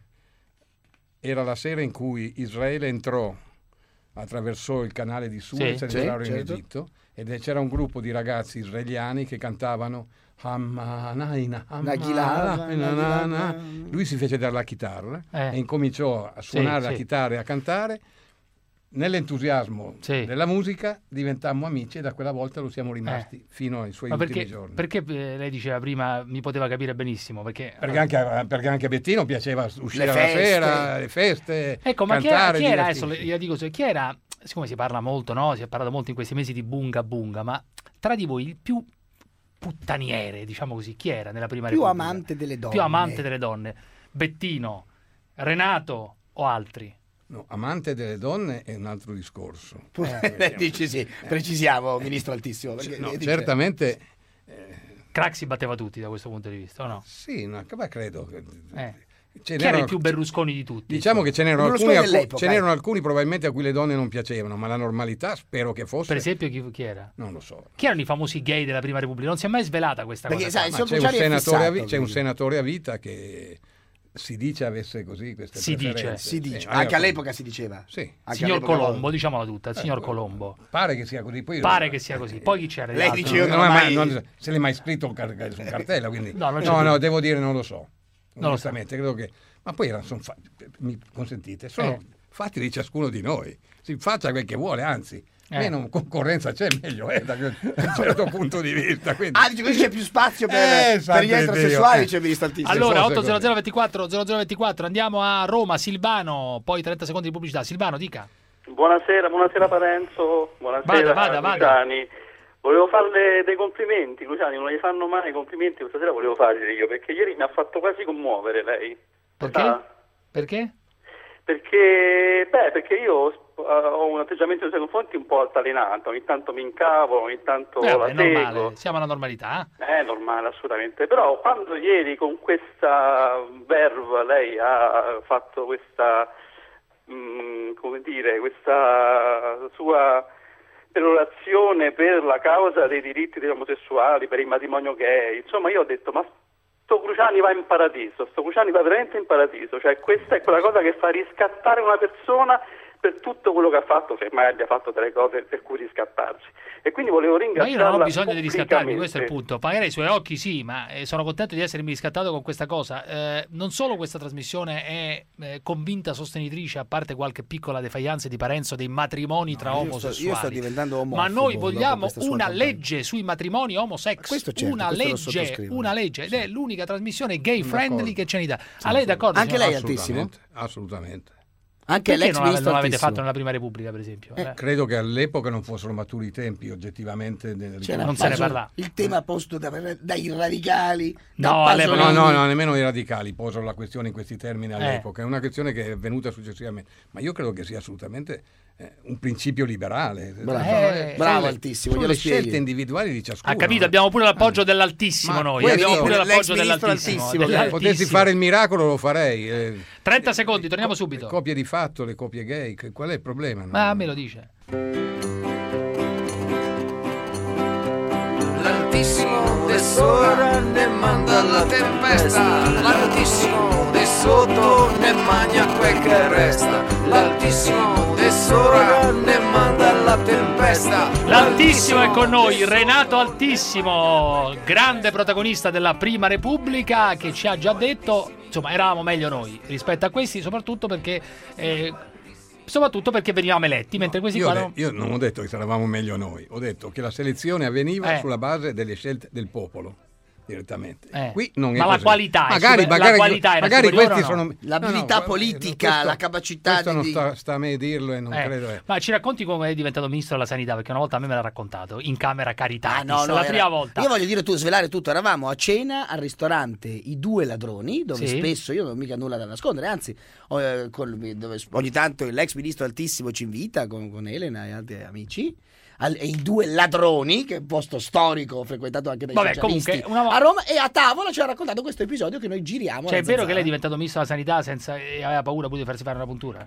era la sera in cui Israele entrò, attraversò il canale di Suez Sì, ed sì, entrarono in certo. Egitto, ed c'era un gruppo di ragazzi israeliani che cantavano Hammanaina, Nagilava, Hammanaina. Lui si fece dare la chitarra Eh. e incominciò a suonare Sì, la sì. chitarra e a cantare. Nell'entusiasmo Sì. della musica diventammo amici e da quella volta lo siamo rimasti fino ai suoi Ma ultimi perché, giorni. perché eh, lei diceva prima mi poteva capire benissimo? Perché, Perché anche, a- perché anche a Bettino piaceva uscire Le alla feste. sera, le feste, Ecco, ma chi cantare, era, chi era adesso divertirsi. io dico, chi era, siccome si parla molto, no? Si è parlato molto in questi mesi di bunga bunga, ma tra di voi il più puttaniere, diciamo così, chi era nella prima Più Repubblica? amante delle donne. Più amante delle donne. Bettino, Renato o altri? No, amante delle donne è un altro discorso. Eh, dici sì, precisiamo, ministro Altissimo. Perché No, dice- certamente Craxi batteva tutti da questo punto di vista, o no? sì, no, ma credo che Eh. ce Chi era il n'erano- più Berlusconi di tutti? Diciamo che ce n'erano, Berlusconi alcuni, a cui- dell'epoca, ce n'erano eh. alcuni probabilmente a cui le donne non piacevano, ma la normalità spero che fosse. Per esempio chi, chi era? Non lo so. Chi erano i famosi gay della prima Repubblica? Non si è mai svelata questa Perché, cosa. sai, qua. Ma il c'è un, Cruciani è senatore a, fissato, vi- c'è un quindi. senatore a vita che si dice avesse così queste Si dice, preferenze. Si dice, Sì, anche allora- all'epoca si diceva. Sì. Anche Signor all'epoca- Colombo, diciamola tutta, il signor Eh, Colombo. Pare che sia così. Poi Pare che sia così. Poi chi c'era? di Lei altro? dice io non, non è ho mai- mai- non- se l'è mai scritto un car- su un cartello, quindi No, non c'è no, più. no, devo dire non lo so. Non lo Onestamente, credo che ma poi erano, sono fa- mi consentite, sono Eh. fatti di ciascuno di noi. Si faccia quel che vuole, anzi, Eh. meno concorrenza c'è, meglio è da un certo punto di vista. Quindi... Ah, dice così c'è più spazio per, Eh, per santo gli Dio, eterosessuali, eh. dice il ministro Altissimo. Allora, fosse otto zero così. zero ventiquattro zero zero ventiquattro, andiamo a Roma, Silvano, poi trenta secondi di pubblicità. Silvano, dica. Buonasera, buonasera Parenzo, buonasera Vada, vada, vada. Luciani. Volevo farle dei complimenti, Luciani, non gli fanno mai complimenti, questa sera volevo fargli io, perché ieri mi ha fatto quasi commuovere lei. Perché? Ah, Perché? perché, beh, perché io eh, ho un atteggiamento nei suoi confronti un po' altalenante, ogni tanto mi incavo, ogni tanto Eh, la vabbè, è seguo. normale, siamo alla normalità. eh? È normale, assolutamente. Però quando ieri con questa verve lei ha fatto questa, mh, come dire, questa sua perorazione per la causa dei diritti degli omosessuali, per il matrimonio gay, insomma io ho detto, ma sto Cruciani va in paradiso, sto Cruciani va veramente in paradiso, cioè questa è quella cosa che fa riscattare una persona per tutto quello che ha fatto, se mai abbia fatto delle cose per cui riscattarsi. E quindi volevo Ma io ringraziarla non ho bisogno di riscattarmi, pubblicamente. questo è il punto. Magari ai suoi occhi sì, ma eh, sono contento di essermi riscattato con questa cosa. Eh, non solo questa trasmissione è eh, convinta sostenitrice, a parte qualche piccola defianza di Parenzo, dei matrimoni tra io sto- omosessuali. io sto diventando omofobo ma noi dopo vogliamo questa sua una campagna. legge sui matrimoni homosex. Questo certo, una questo lo legge, sottoscrivo. una legge. Ed è l'unica trasmissione gay Sono friendly d'accordo. che c'è in Italia. A lei è d'accordo? Anche signor? lei, Altissimo? Assolutamente, assolutamente. Anche Perché l'ex non, l'ave- ministro non l'avete Altissimo? fatto nella prima Repubblica, per esempio? Eh. Credo che all'epoca non fossero maturi i tempi, oggettivamente. nel- C'era Non se ne posto- parla. Il tema posto da- dai radicali, No, da all'epoca- No, Pasolini. no, no, nemmeno i radicali posero la questione in questi termini all'epoca, è una questione che è venuta successivamente, ma io credo che sia assolutamente eh, un principio liberale. Bravo, Sono- eh, bravo, sono le- Altissimo, sono glielo le spieghi. scelte individuali di ciascuno. Ha capito? eh. Abbiamo pure l'appoggio dell'Altissimo Ma noi. questo- Abbiamo pure l'ex l'appoggio ministro dell'Altissimo. Altissimo, dell'Altissimo. Potessi fare il miracolo lo farei. eh. trenta secondi, torniamo subito. Le coppie di fatto, le coppie gay, che- qual è il problema? no? Ma me lo dice. L'Altissimo de sopra ne manda la tempesta, l'Altissimo de sotto ne magna quel che resta, l'Altissimo de sopra ne manda la tempesta. L'Altissimo è con noi, Renato Altissimo, grande protagonista della Prima Repubblica, che ci ha già detto, insomma, eravamo meglio noi rispetto a questi, soprattutto perché eh, soprattutto perché venivamo eletti, mentre questi Io, qua le- non... io non ho detto che eravamo meglio noi, ho detto che la selezione avveniva Eh. sulla base delle scelte del popolo. direttamente. Eh. Qui non è Ma la così. qualità, è magari, super- magari, la qualità era magari superiore questi o no? sono L'abilità no, no, politica, questo- la capacità questo di... non sta, sta a me dirlo e non Eh, credo. Eh. Ma ci racconti come è diventato ministro della sanità? Perché una volta a me me l'ha raccontato in camera Caritatis, Ah, no, no, la era- prima volta. Io voglio dire tu, svelare tutto. Eravamo a cena al ristorante I Due Ladroni, dove Sì. spesso io non ho mica nulla da nascondere, anzi, ho, eh, con- dove ogni tanto l'ex ministro Altissimo ci invita con, con Elena e altri amici. Al, e I Due Ladroni, che è un posto storico frequentato anche dai Vabbè, socialisti comunque, una vo- a Roma, e a tavola ci ha raccontato questo episodio che noi giriamo. Cioè, è alla vero Zanzara. che lei è diventato ministro della sanità senza, e aveva paura pure di farsi fare una puntura?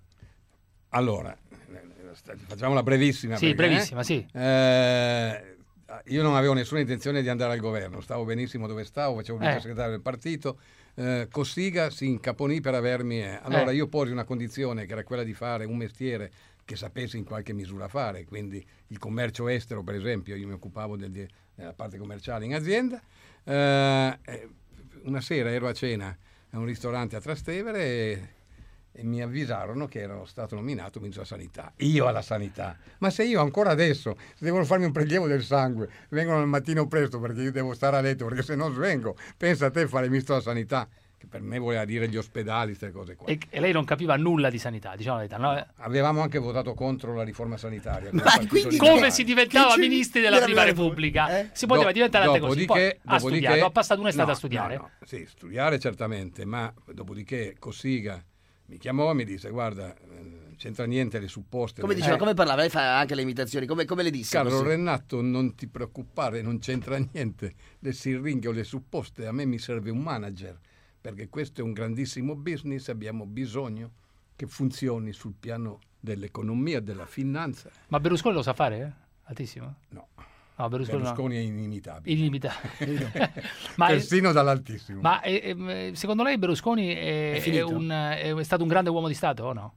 Allora, facciamola brevissima. Sì, perché, brevissima, eh? sì. Eh, io non avevo nessuna intenzione di andare al governo, stavo benissimo dove stavo, facevo il Eh. vicesegretario del partito. Eh, Cossiga si incaponì per avermi. Eh. Allora Eh. io posi una condizione che era quella di fare un mestiere che sapessi in qualche misura fare, quindi il commercio estero, per esempio, io mi occupavo del- della parte commerciale in azienda. Eh, eh, una sera ero a cena a un ristorante a Trastevere e, e mi avvisarono che ero stato nominato ministro della sanità. Io alla sanità. Ma se io ancora adesso, se devono farmi un prelievo del sangue, vengono al mattino presto perché io devo stare a letto, perché se no svengo. Pensa a te fare ministro della sanità, che per me voleva dire gli ospedali, queste cose qua. E, e lei non capiva nulla di sanità, diciamo la verità, no? Avevamo anche votato contro la riforma sanitaria. Ma Partito quindi Liberale. come si diventava Che c'è- ministri della della Prima Prima Repubblica? Eh? Si poteva Do- diventare tante cose. Poi dopodiché- ha dopodiché- studiato, ha passato un'estate no, a studiare. no, no. Sì, studiare certamente, ma dopodiché Cossiga mi chiamò e mi disse: guarda, eh, c'entra niente le supposte. Come le- diceva, Eh, come parlava? Lei fa anche le imitazioni, come, come le disse? Carlo così? Renato, non ti preoccupare, non c'entra niente. Le siringhe o le supposte, a me mi serve un manager, perché questo è un grandissimo business, abbiamo bisogno che funzioni sul piano dell'economia, della finanza. Ma Berlusconi lo sa fare? Eh? Altissimo? No. No, Berlusconi, no. Berlusconi è inimitabile. Inimitabile. ma, Persino dall'altissimo. ma eh, eh, secondo lei Berlusconi è, È è, finito? un, è stato un grande uomo di Stato o no?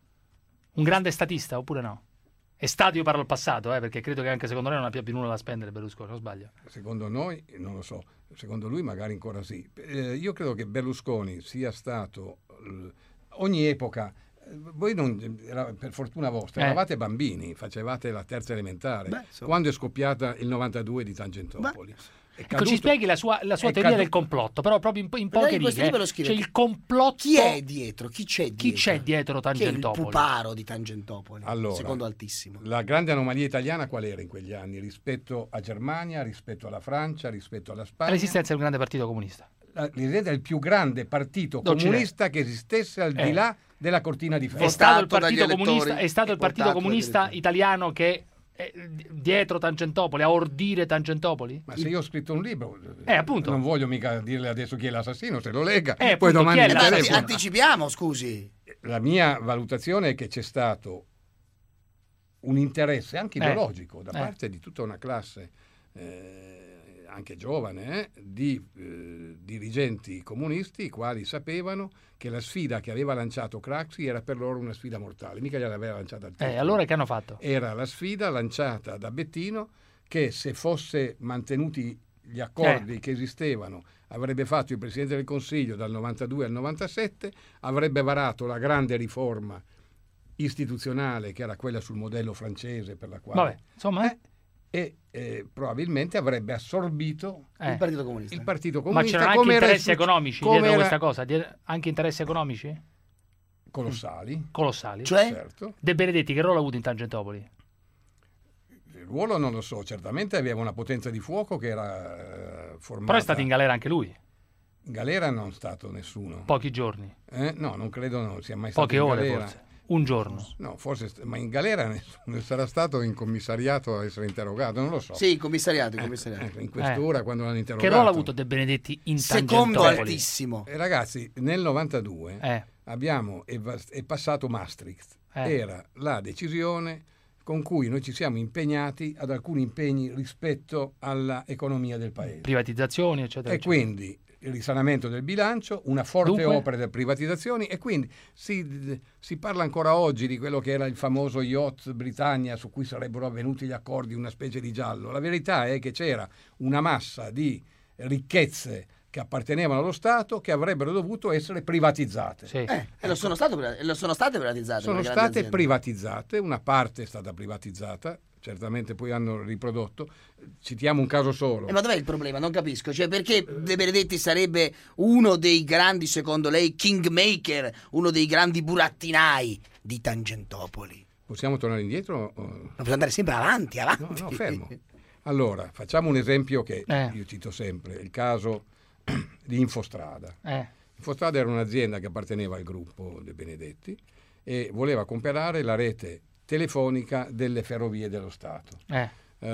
Un grande statista oppure no? È stato, io parlo al passato, eh, perché credo che anche secondo lei non abbia più nulla da spendere Berlusconi, non sbaglio? Secondo noi, non lo so, secondo lui magari ancora sì. Eh, io credo che Berlusconi sia stato, eh, ogni epoca, eh, voi non, era, per fortuna vostra, Eh. eravate bambini, facevate la terza elementare, Beh, insomma. quando è scoppiata il novantadue di Tangentopoli. È Ecco, ci spieghi la sua, la sua è teoria caduto- del complotto, però proprio in, in Però poche in questo righe. libro lo eh. scrive. C'è il complotto. Chi è dietro? Chi c'è dietro? Chi c'è dietro Chi è il Tangentopoli? puparo di Tangentopoli? Allora, secondo Altissimo. La grande anomalia italiana qual era in quegli anni rispetto a Germania, rispetto alla Francia, rispetto alla Spagna? L'esistenza del grande partito comunista. La- L'idea del più grande partito D'Occidente. comunista che esistesse al di Eh. là della cortina di ferro. È stato il Votato dagli partito comunista, elettori è stato il e partito votato dagli comunista elettori. italiano che è dietro Tangentopoli, a ordire Tangentopoli? Ma se io ho scritto un libro, Eh, appunto. non voglio mica dirle adesso chi è l'assassino, se lo lega, Eh, poi appunto, domani chi è mi l'assassino? telefona. Anticipiamo, scusi. La mia valutazione è che c'è stato un interesse anche Eh. ideologico da Eh. parte di tutta una classe eh, anche giovane eh, di eh, dirigenti comunisti, i quali sapevano che la sfida che aveva lanciato Craxi era per loro una sfida mortale, mica gliel'aveva lanciata al Eh, tempo. allora che hanno fatto? Era la sfida lanciata da Bettino che, se fosse mantenuti gli accordi Eh. che esistevano, avrebbe fatto il Presidente del Consiglio dal novantadue al novantasette, avrebbe varato la grande riforma istituzionale che era quella sul modello francese, per la quale Vabbè, insomma, eh. e eh, probabilmente avrebbe assorbito Eh. Il Partito Comunista. il Partito Ma Comunista. c'erano anche come era interessi il suc- economici come dietro era- questa cosa? Die- Anche interessi economici? Colossali. Colossali. Cioè? Certo. De Benedetti che ruolo ha avuto in Tangentopoli? Il ruolo non lo so, certamente aveva una potenza di fuoco che era eh, formata. Però è stato in galera anche lui, In galera non è stato nessuno. pochi giorni, Eh? No, non credo non sia mai stato poche in ore galera. forse, un giorno. No, forse, st- ma in galera nessuno sarà stato in commissariato a essere interrogato, non lo so. Sì, in commissariato, in commissariato. Ecco, in quest'ora quando l'hanno Che interrogato. ruolo ha avuto De Benedetti in Secondo Tangentopoli? Altissimo. Eh, ragazzi, nel novantadue Eh. abbiamo eva- è passato Maastricht. Eh. Era la decisione con cui noi ci siamo impegnati ad alcuni impegni rispetto all'economia del paese. Privatizzazioni, eccetera, E eccetera. quindi il risanamento del bilancio, una forte Dunque? opera delle privatizzazioni, e quindi si, si parla ancora oggi di quello che era il famoso yacht Britannia su cui sarebbero avvenuti gli accordi, una specie di giallo. La verità è che c'era una massa di ricchezze che appartenevano allo Stato che avrebbero dovuto essere privatizzate. Sì. Eh, e lo sono, stato, e lo sono state privatizzate. Sono quelle grandi state aziende. privatizzate, una parte è stata privatizzata, certamente poi hanno riprodotto. Citiamo un caso solo. Eh, ma dov'è il problema? Non capisco. Cioè, perché De Benedetti sarebbe uno dei grandi, secondo lei, kingmaker, uno dei grandi burattinai di Tangentopoli? Possiamo tornare indietro? O... Ma possiamo andare sempre avanti, avanti. No, no, fermo. Allora, facciamo un esempio che eh. io cito sempre, il caso di Infostrada. Eh. Infostrada era un'azienda che apparteneva al gruppo De Benedetti e voleva comprare la rete telefonica delle ferrovie dello Stato. Eh.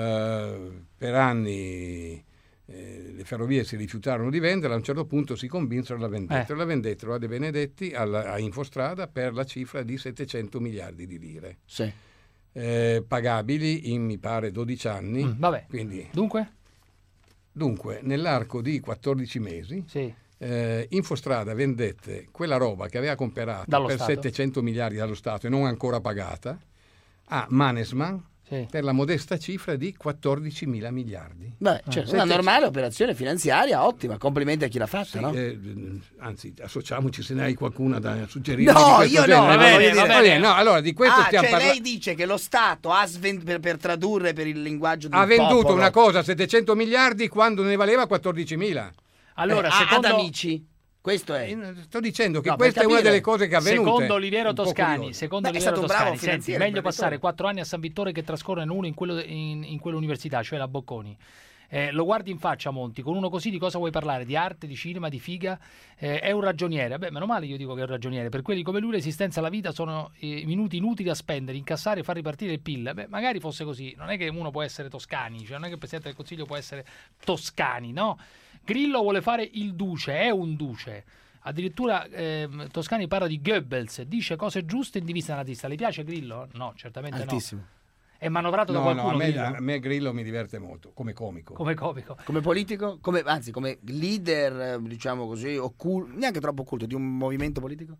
Uh, per anni eh, le ferrovie si rifiutarono di venderla, a un certo punto si convinsero la vendettero, eh. la vendettero a De Benedetti alla, a Infostrada per la cifra di settecento miliardi di lire. Sì. Eh, pagabili in mi pare dodici anni. Mm, vabbè. Quindi, dunque? Dunque, nell'arco di quattordici mesi sì. eh, Infostrada vendette quella roba che aveva comprato dallo per Stato. settecento miliardi dallo Stato e non ancora pagata a Mannesmann sì. per la modesta cifra di quattordicimila miliardi. Beh, cioè, una normale operazione finanziaria ottima, complimenti a chi l'ha fatta, sì, no? Eh, anzi, associamoci se ne hai qualcuna da suggerire. No, di io genere. no, va bene, va bene. No, allora di questo ah, stiamo cioè parlando. lei dice che lo Stato ha sven- per, per tradurre per il linguaggio del ha venduto popolo. una cosa a settecento miliardi quando ne valeva quattordicimila. Allora, eh, secondo... ad amici. Questo è. Sto dicendo che no, questa è una delle cose che è avvenute. Secondo Oliviero Toscani, secondo Beh, Oliviero Toscani, senti, finanziere, meglio passare quattro anni a San Vittore che trascorrere uno in, quello, in, in quell'università, cioè la Bocconi. Eh, lo guardi in faccia Monti, con uno così di cosa vuoi parlare? Di arte, di cinema, di figa? Eh, è un ragioniere. Beh, meno male io dico che è un ragioniere. Per quelli come lui l'esistenza e la vita sono eh, minuti inutili a spendere, incassare e far ripartire il P I L. Beh, magari fosse così. Non è che uno può essere Toscani, cioè non è che il Presidente del Consiglio può essere Toscani, no? Grillo vuole fare il duce, è un duce. Addirittura eh, Toscani parla di Goebbels, dice cose giuste in divisa nazista. Le piace Grillo? No, certamente altissimo. no. È manovrato no, da qualcuno? No, a me, Grillo? a me Grillo mi diverte molto, come comico. Come comico. Come politico? Come, anzi, come leader, diciamo così, occulto, neanche troppo occulto, di un movimento politico?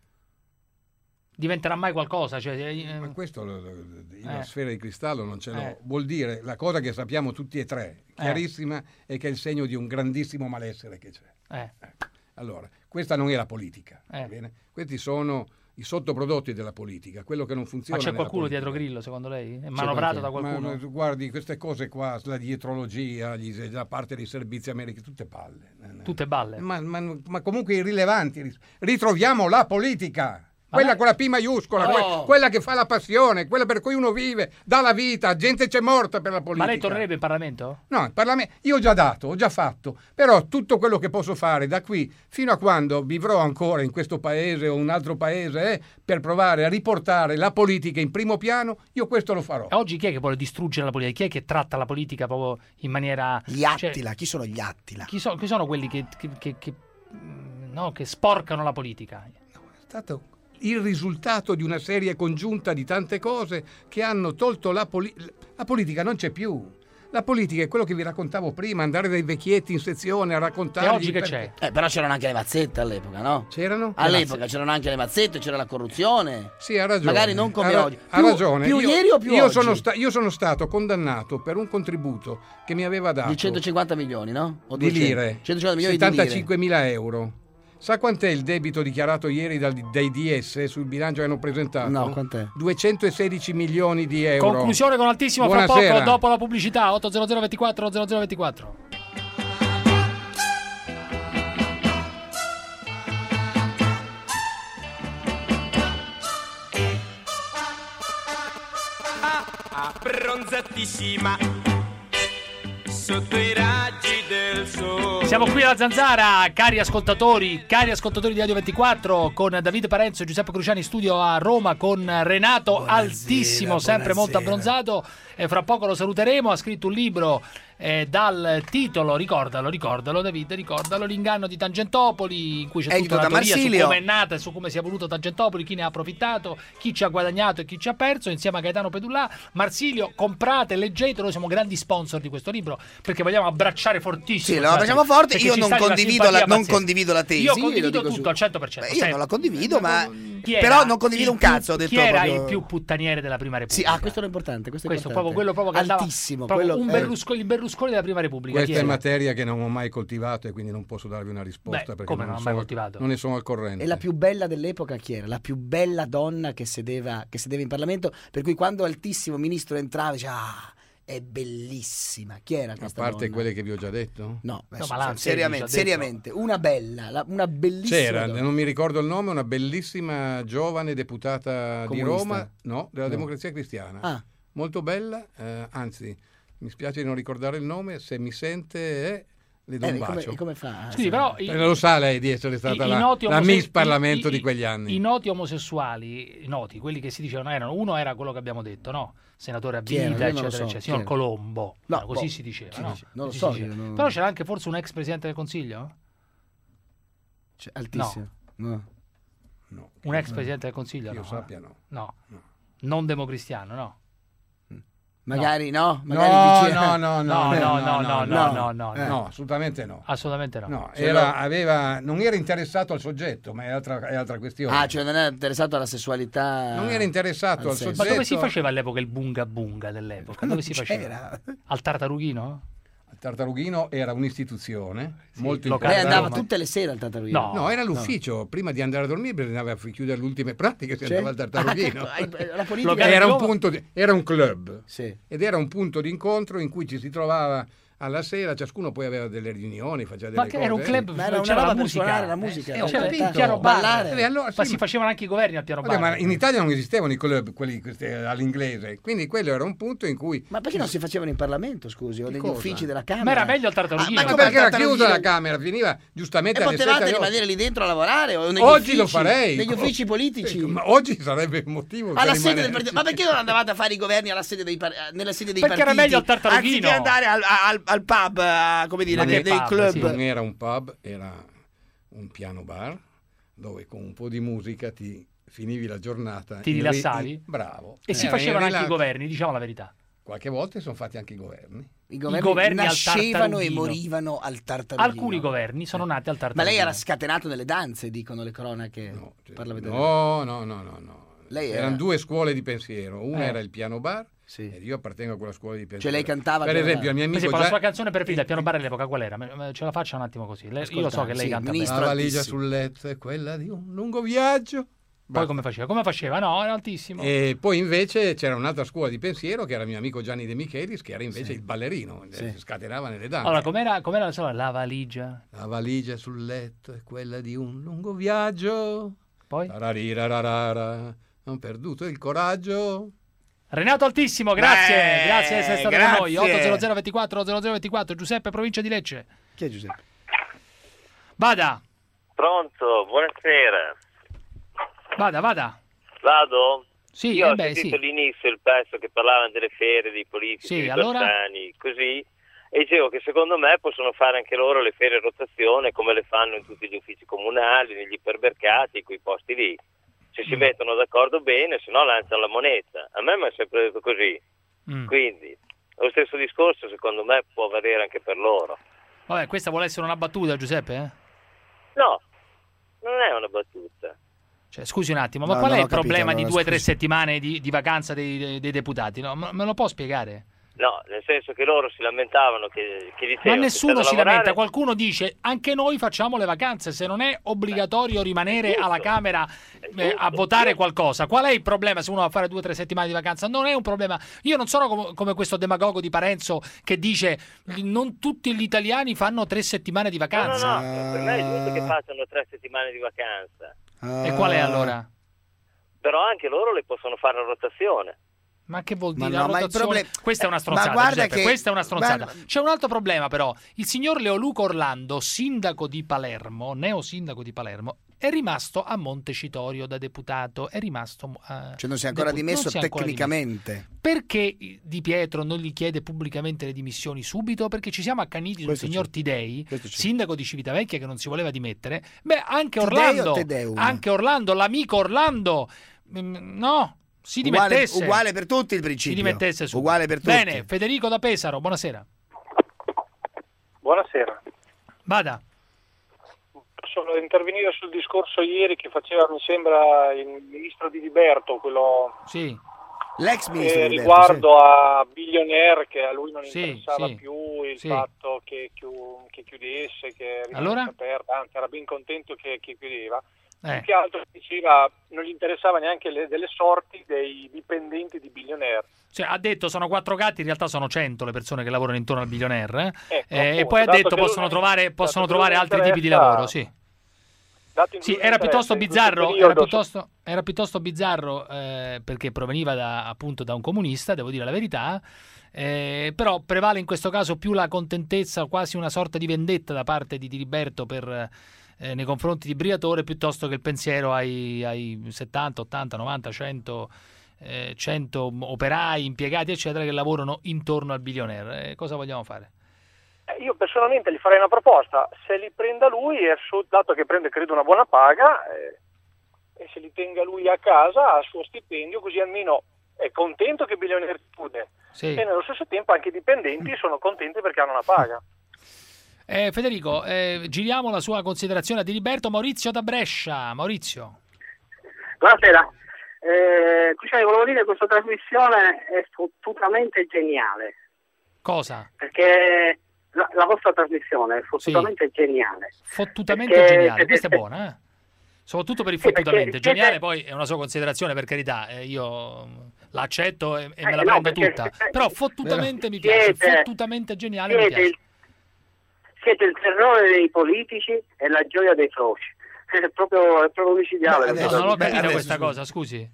Diventerà mai qualcosa? Cioè, eh, Ma questo, la eh. sfera di cristallo non ce l'ho. Eh. Vuol dire, la cosa che sappiamo tutti e tre, chiarissima, eh. è che è il segno di un grandissimo malessere che c'è. Eh. Ecco. Allora, questa non è la politica, Eh. bene? Questi sono i sottoprodotti della politica, quello che non funziona. Ma c'è nella qualcuno politica. dietro Grillo, secondo lei? È manovrato da qualcuno? Ma, guardi, queste cose qua, la dietrologia, gli, la parte dei servizi americani, tutte palle. Tutte balle? Ma, ma, ma comunque irrilevanti. Ritroviamo la politica. Quella con la P maiuscola, no. que- quella che fa la passione, quella per cui uno vive, dà la vita, gente c'è morta per la politica. Ma lei tornerebbe in Parlamento? No, in Parlamento io ho già dato, ho già fatto, però tutto quello che posso fare da qui fino a quando vivrò ancora in questo paese o un altro paese eh, per provare a riportare la politica in primo piano, io questo lo farò. E oggi chi è che vuole distruggere la politica? Chi è che tratta la politica proprio in maniera... Gli Attila, cioè, chi sono gli Attila? Chi, so, chi sono quelli che, che, che, che, no, che sporcano la politica? No, è stato... il risultato di una serie congiunta di tante cose che hanno tolto la politica. La politica non c'è più. La politica è quello che vi raccontavo prima, andare dai vecchietti in sezione a raccontare. E oggi che c'è? Eh, però c'erano anche le mazzette all'epoca, no? C'erano? All'epoca c'erano anche le mazzette, c'era la corruzione. Sì, ha ragione. Magari non come ha, oggi. Più, ha ragione. Più io, ieri o più io oggi? Sono sta, io sono stato condannato per un contributo che mi aveva dato di centocinquanta milioni, no? O di lire. centocinquanta milioni settantacinquemila euro. Sa quant'è il debito dichiarato ieri dal, dai D S sul bilancio che hanno presentato? No, quant'è? duecentosedici milioni di euro. Conclusione con altissimo Buonasera. fra poco, dopo la pubblicità. otto zero zero ventiquattro zero zero ventiquattro. Abbronzatissima sotto i raggi del sole. Siamo qui alla Zanzara, cari ascoltatori, cari ascoltatori di Radio ventiquattro, con Davide Parenzo e Giuseppe Cruciani in studio a Roma, con Renato buonasera, altissimo, sempre buonasera. molto abbronzato, e fra poco lo saluteremo. Ha scritto un libro eh, dal titolo, ricordalo, ricordalo Davide, ricordalo, L'inganno di Tangentopoli, in cui c'è Edito tutta una da teoria Marsilio. su come è nata e su come si è voluto Tangentopoli, chi ne ha approfittato, chi ci ha guadagnato e chi ci ha perso, insieme a Gaetano Pedullà. Marsilio, comprate, leggete, noi siamo grandi sponsor di questo libro perché vogliamo abbracciare fortissimo. Sì, lo abbracciamo forte. Perché Io ci non sta di una condivido la, simpatia non pazzesca. condivido la tesi. Io lo condivido dico tutto su- al cento per cento. Beh, io non la condivido, ma Chi era Però non condivido il un cazzo. Ho più- detto chi era proprio- il più puttaniere della Prima Repubblica? Sì, ah, questo è importante. Questo, è Questo importante. proprio, quello proprio che andava- altissimo. proprio quello, un eh. Berlusconi, il Berlusconi della Prima Repubblica. Questa chi è era? materia che non ho mai coltivato e quindi non posso darvi una risposta Beh, perché come non, non ho sono, mai coltivato? non ne sono al corrente. E la più bella dell'epoca chi era? La più bella donna che sedeva, che sedeva in Parlamento, per cui quando Altissimo Ministro entrava diceva ah, è bellissima. Chi era A questa parte donna? quelle che vi ho già detto? No, No, adesso, ma là, cioè, sì, seriamente, ci ha detto. seriamente, una bella, la- una bellissima C'era, donna. non mi ricordo il nome, una bellissima giovane deputata di Comunista? Roma, no, della No. Democrazia Cristiana. Ah. Molto bella, eh, anzi, mi spiace di non ricordare il nome, se mi sente eh, le do Eh, un e come, bacio. e come fa? Scusi, però i- Eh, lo sa lei di essere stata i- i la, noti la omose- Miss Parlamento i- i- di quegli anni. I noti omosessuali, i noti, quelli che si dicevano erano, uno era quello che abbiamo detto, no? Senatore a Chi era? vita, Io non lo eccetera, so, eccetera. chi Signor era? Colombo. No, No, così boh, si diceva, si no? dice, non lo Così so, si diceva. io non- Però c'era anche forse un ex presidente del Consiglio? Cioè, altissimo. No. No, Un ex presidente del Consiglio? Io no? sappia no. No. Non democristiano, no? Magari no, magari No, dici- no, no, no, No, eh, no, no, no, no, no, no, Eh. no, assolutamente no. Assolutamente no. No, Ce era- l'ho. aveva, non era interessato al soggetto, ma è altra, è altra questione. Ah, cioè non era interessato alla sessualità. Non era interessato al sesso. Ma soggetto. dove si faceva all'epoca il bunga bunga dell'epoca? Dove si faceva? c'era. Al Tartarughino? Il Tartarughino era un'istituzione molto locale Lei importante. da andava Roma. tutte le sere al Tartarughino. No. No, era l'ufficio. Prima di andare a dormire bisognava chiudere le ultime pratiche, si Sì? andava al Tartarughino. Ah, ecco, la politica Locale Era di un, Roma. punto di- era un club Sì. ed era un punto di incontro in cui ci si trovava alla sera, ciascuno poi aveva delle riunioni, faceva delle Ma che cose. era un club, Ma era una c'era roba la per musica. suonare la musica. Eh, Ho c'era capito. il piano bar. Ballare. Eh, allora, Ma sì, si ma- facevano anche i governi al piano Vabbè, bar. ma in Italia non esistevano i club, quelli questi, all'inglese, quindi quello era un punto in cui... Ma perché non si facevano in Parlamento, scusi, o negli cosa? uffici della Camera? Ma era meglio al Tartarughino. Ah, Ma come perché era al Tartarughino? chiusa la Camera, finiva giustamente E alle potevate sette alle rimanere lì dentro a lavorare o negli Oggi uffici, lo farei. negli uffici politici. Ma oggi sarebbe un motivo per Alla sede del rimanere- partito. Ma perché non andavate a fare i governi alla sede dei par- nella sede dei Perché era partiti? meglio al Tartarughino. Anziché andare al, al- al pub, a- come dire, Ma nei, che nei pub, club. sì. Non era un pub, era un piano bar dove con un po' di musica ti finivi la giornata. Ti in ri- rilassavi? in- Bravo. E si Era in facevano anche i relax. governi, diciamo la verità. Qualche volta sono fatti anche i governi. I governi, governi al nascevano e Tartarughino. morivano al Tartarughino. Alcuni governi sono nati al Ma Tartarughino. lei era scatenato nelle danze, dicono le cronache. No, cioè, Parla vedere. no, no, no, no, no. Lei era- Erano due scuole di pensiero. Una Eh. era il piano bar Sì. ed io appartengo a quella scuola di pensiero. Cioè lei cantava Per al piano esempio, bar? il mio Per amico esempio, la Gia- sua canzone preferita, il piano bar all'epoca, qual era? Me- me- Ce la faccia un attimo così. Lei- io so che lei sì, canta ministro bene. La valigia altissimo. sul letto è quella di un lungo viaggio. Poi come faceva? Come faceva? No, era altissimo. E poi invece c'era un'altra scuola di pensiero che era il mio amico Gianni De Michelis, che era invece il ballerino, Sì. si scatenava nelle danze. Allora, com'era, com'era la sua? La valigia. La valigia sul letto è quella di un lungo viaggio. Poi? Tararirararara, non perduto il coraggio. Renato Altissimo, grazie. Beh, grazie di essere stato grazie. con noi. otto zero zero ventiquattro zero zero ventiquattro, Giuseppe, provincia di Lecce. Chi è Giuseppe? Vada, Pronto, buonasera. vada, vada. Vado? Sì, Io eh ho beh, sentito sì. all'inizio il pezzo che parlavano delle ferie, dei politici, Sì, dei allora? Bersani, così, e dicevo che secondo me possono fare anche loro le ferie a rotazione come le fanno in tutti gli uffici comunali, negli ipermercati, quei posti lì. Se si Mm. mettono d'accordo bene, se no lanciano la moneta. A me mi è sempre detto così. Mm. Quindi, lo stesso discorso secondo me può valere anche per loro. Vabbè, questa vuole essere una battuta, Giuseppe? eh? No, non è una battuta. Cioè, scusi un attimo, ma No, qual è non il ho capito, problema di no, due o tre scusi. settimane di, di vacanza dei, dei- dei deputati? No? Me me lo può spiegare? No, nel senso che loro si lamentavano che, che dicevano Ma che nessuno c'è da si lavorare. lamenta, qualcuno dice anche noi facciamo le vacanze, se non è obbligatorio rimanere giusto. alla Camera eh, a votare qualcosa. Qual è il problema se uno va a fare due o tre settimane di vacanza? Non è un problema. Io non sono come, come questo demagogo di Parenzo che dice non tutti gli italiani fanno tre settimane di No, no, vacanza. no, per me è giusto che facciano tre settimane di vacanza, E qual è allora? però anche loro le possono fare a rotazione. Ma che vuol Ma dire no, la ma il rotazione? problem- Questa è una Ma stronzata, guarda Giuseppe, che- questa è una stronzata. guarda- C'è un altro problema però. Il signor Leoluca Orlando, sindaco di Palermo, neo sindaco di Palermo, è rimasto a Montecitorio da deputato, è rimasto eh, Cioè non si è ancora depu- dimesso non si è ancora tecnicamente. dimesso. Perché Di Pietro non gli chiede pubblicamente le dimissioni subito? Perché ci siamo accaniti sul Questo signor c'è. Tidei, Questo c'è. sindaco di Civitavecchia che non si voleva dimettere. Beh, anche Tidei o Orlando, Tedeum? anche Orlando, l'amico Orlando, mm, no, si Uguale, dimettesse. uguale per tutti il Si principio. dimettesse subito. Uguale per tutti. Bene, Federico da Pesaro, buonasera. Buonasera. Vada. Posso solo intervenire sul discorso ieri che faceva, mi sembra, il ministro Di Liberto, quello sì. L'ex ministro eh, Di Liberto, riguardo sì. a Billionaire, che a lui non Sì, interessava sì. più il Sì. fatto che, chiu- che chiudesse, che rimanesse Allora? aperta, anzi era ben contento che, che chiudeva. Eh. Più che altro diceva non gli interessava neanche le, delle sorti dei dipendenti di Billionaire. Cioè, ha detto sono quattro gatti, in realtà sono cento le persone che lavorano intorno al Billionaire. eh. Ecco, Eh, e appunto, poi ha dato detto che possono lui- trovare, possono dato che trovare lui altri tipi di interessa- lavoro, sì. dato in Sì, cui era interessa piuttosto in questo bizzarro, era periodo- piuttosto, era piuttosto bizzarro eh, perché proveniva da, appunto da un comunista, devo dire la verità, eh, però prevale in questo caso più la contentezza, quasi una sorta di vendetta da parte di Diliberto per, eh, nei confronti di Briatore, piuttosto che il pensiero ai, ai settanta, ottanta, novanta, cento, eh, cento operai, impiegati, eccetera, che lavorano intorno al Billionaire. Eh, cosa vogliamo fare? Eh, Io personalmente gli farei una proposta, se li prenda lui, e su- dato che prende credo una buona paga, eh, e se li tenga lui a casa a suo stipendio, così almeno è contento che Billionaire chiude, Sì. e nello stesso tempo anche i dipendenti sono contenti perché hanno una paga. Eh, Federico, eh, giriamo la sua considerazione a Diliberto. Maurizio da Brescia. Maurizio. Buonasera. Eh, Cruciani, volevo dire che questa trasmissione è fottutamente geniale, Cosa? perché la, la vostra trasmissione è fottutamente geniale. Fottutamente Perché geniale, siete- questa è buona, eh? Soprattutto per il Sì, perché fottutamente. siete- Geniale poi è una sua considerazione, per carità, eh, io mm, l'accetto e, e me Eh, la no, prendo perché- tutta. Però fottutamente mi piace, Siete- fottutamente geniale mi siete piace. il, siete il terrore dei politici e la gioia dei froci. È proprio, è proprio micidiale. No, questa non ho cosa. capito questa cosa, scusi.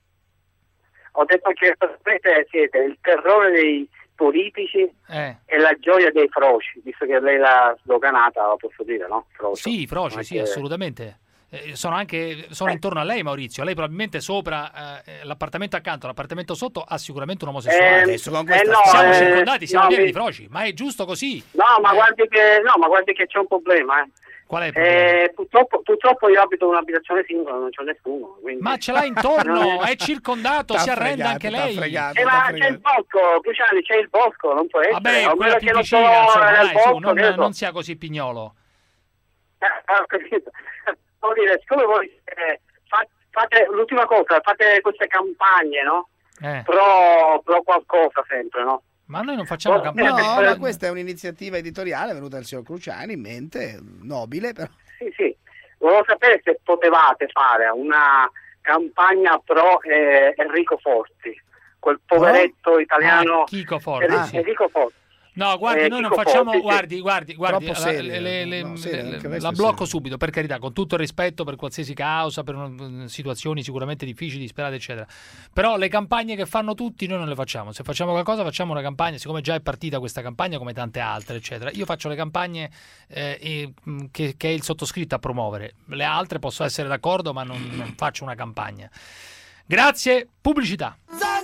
Ho detto che praticamente siete il terrore dei politici Eh. e la gioia dei froci, visto che lei l'ha sdoganata, lo posso dire, no? Frocio. Sì, i froci, Non è sì, che- assolutamente. Eh, sono anche sono intorno a lei, Maurizio. Lei probabilmente sopra eh, l'appartamento accanto, l'appartamento sotto ha sicuramente un omosessuale. Eh, Adesso con eh, questa no, siamo eh, circondati, siamo no, pieni mi- di froci, ma è giusto così. No, ma guardi che no, ma guardi che c'è un problema, eh. Qual è il problema? Eh, purtroppo, purtroppo io abito in un'abitazione singola, non c'è nessuno. Quindi... Ma ce l'ha intorno, è circondato, T'ha si arrenda fregato, anche t'ha lei. fregato, Eh, ma c'è il bosco, Cruciani, c'è il bosco, non può essere. Vabbè, A quella meno più che non vicina, sono insomma, nel dai, su, bosco, non, che ne so. non sia così pignolo. Eh, ho capito. Vuol dire, siccome voi eh, fa- fate l'ultima cosa, fate queste campagne, no? Eh. Pro, pro qualcosa sempre, no? Ma noi non facciamo No, campagna. No, ma questa è un'iniziativa editoriale venuta dal signor Cruciani in mente, nobile però. Sì, sì. Volevo sapere se potevate fare una campagna pro eh, Enrico Forti, quel poveretto italiano. Ah, Chico Forti, Enri- sì. Enrico Forti. No, guardi, Eh, noi non Chico facciamo. Forti, sì. Guardi, guardi, guardi. Troppo la- serio, le- le- no, serio, le- anche la questo blocco subito, per carità, con tutto il rispetto per qualsiasi causa, per una- situazioni sicuramente difficili, disperate, eccetera. Però le campagne che fanno tutti noi non le facciamo. Se facciamo qualcosa, facciamo una campagna, siccome già è partita questa campagna, come tante altre, eccetera. Io faccio le campagne eh, e, mh, che, che è il sottoscritto a promuovere. Le altre posso essere d'accordo, ma non, non faccio una campagna. Grazie, pubblicità.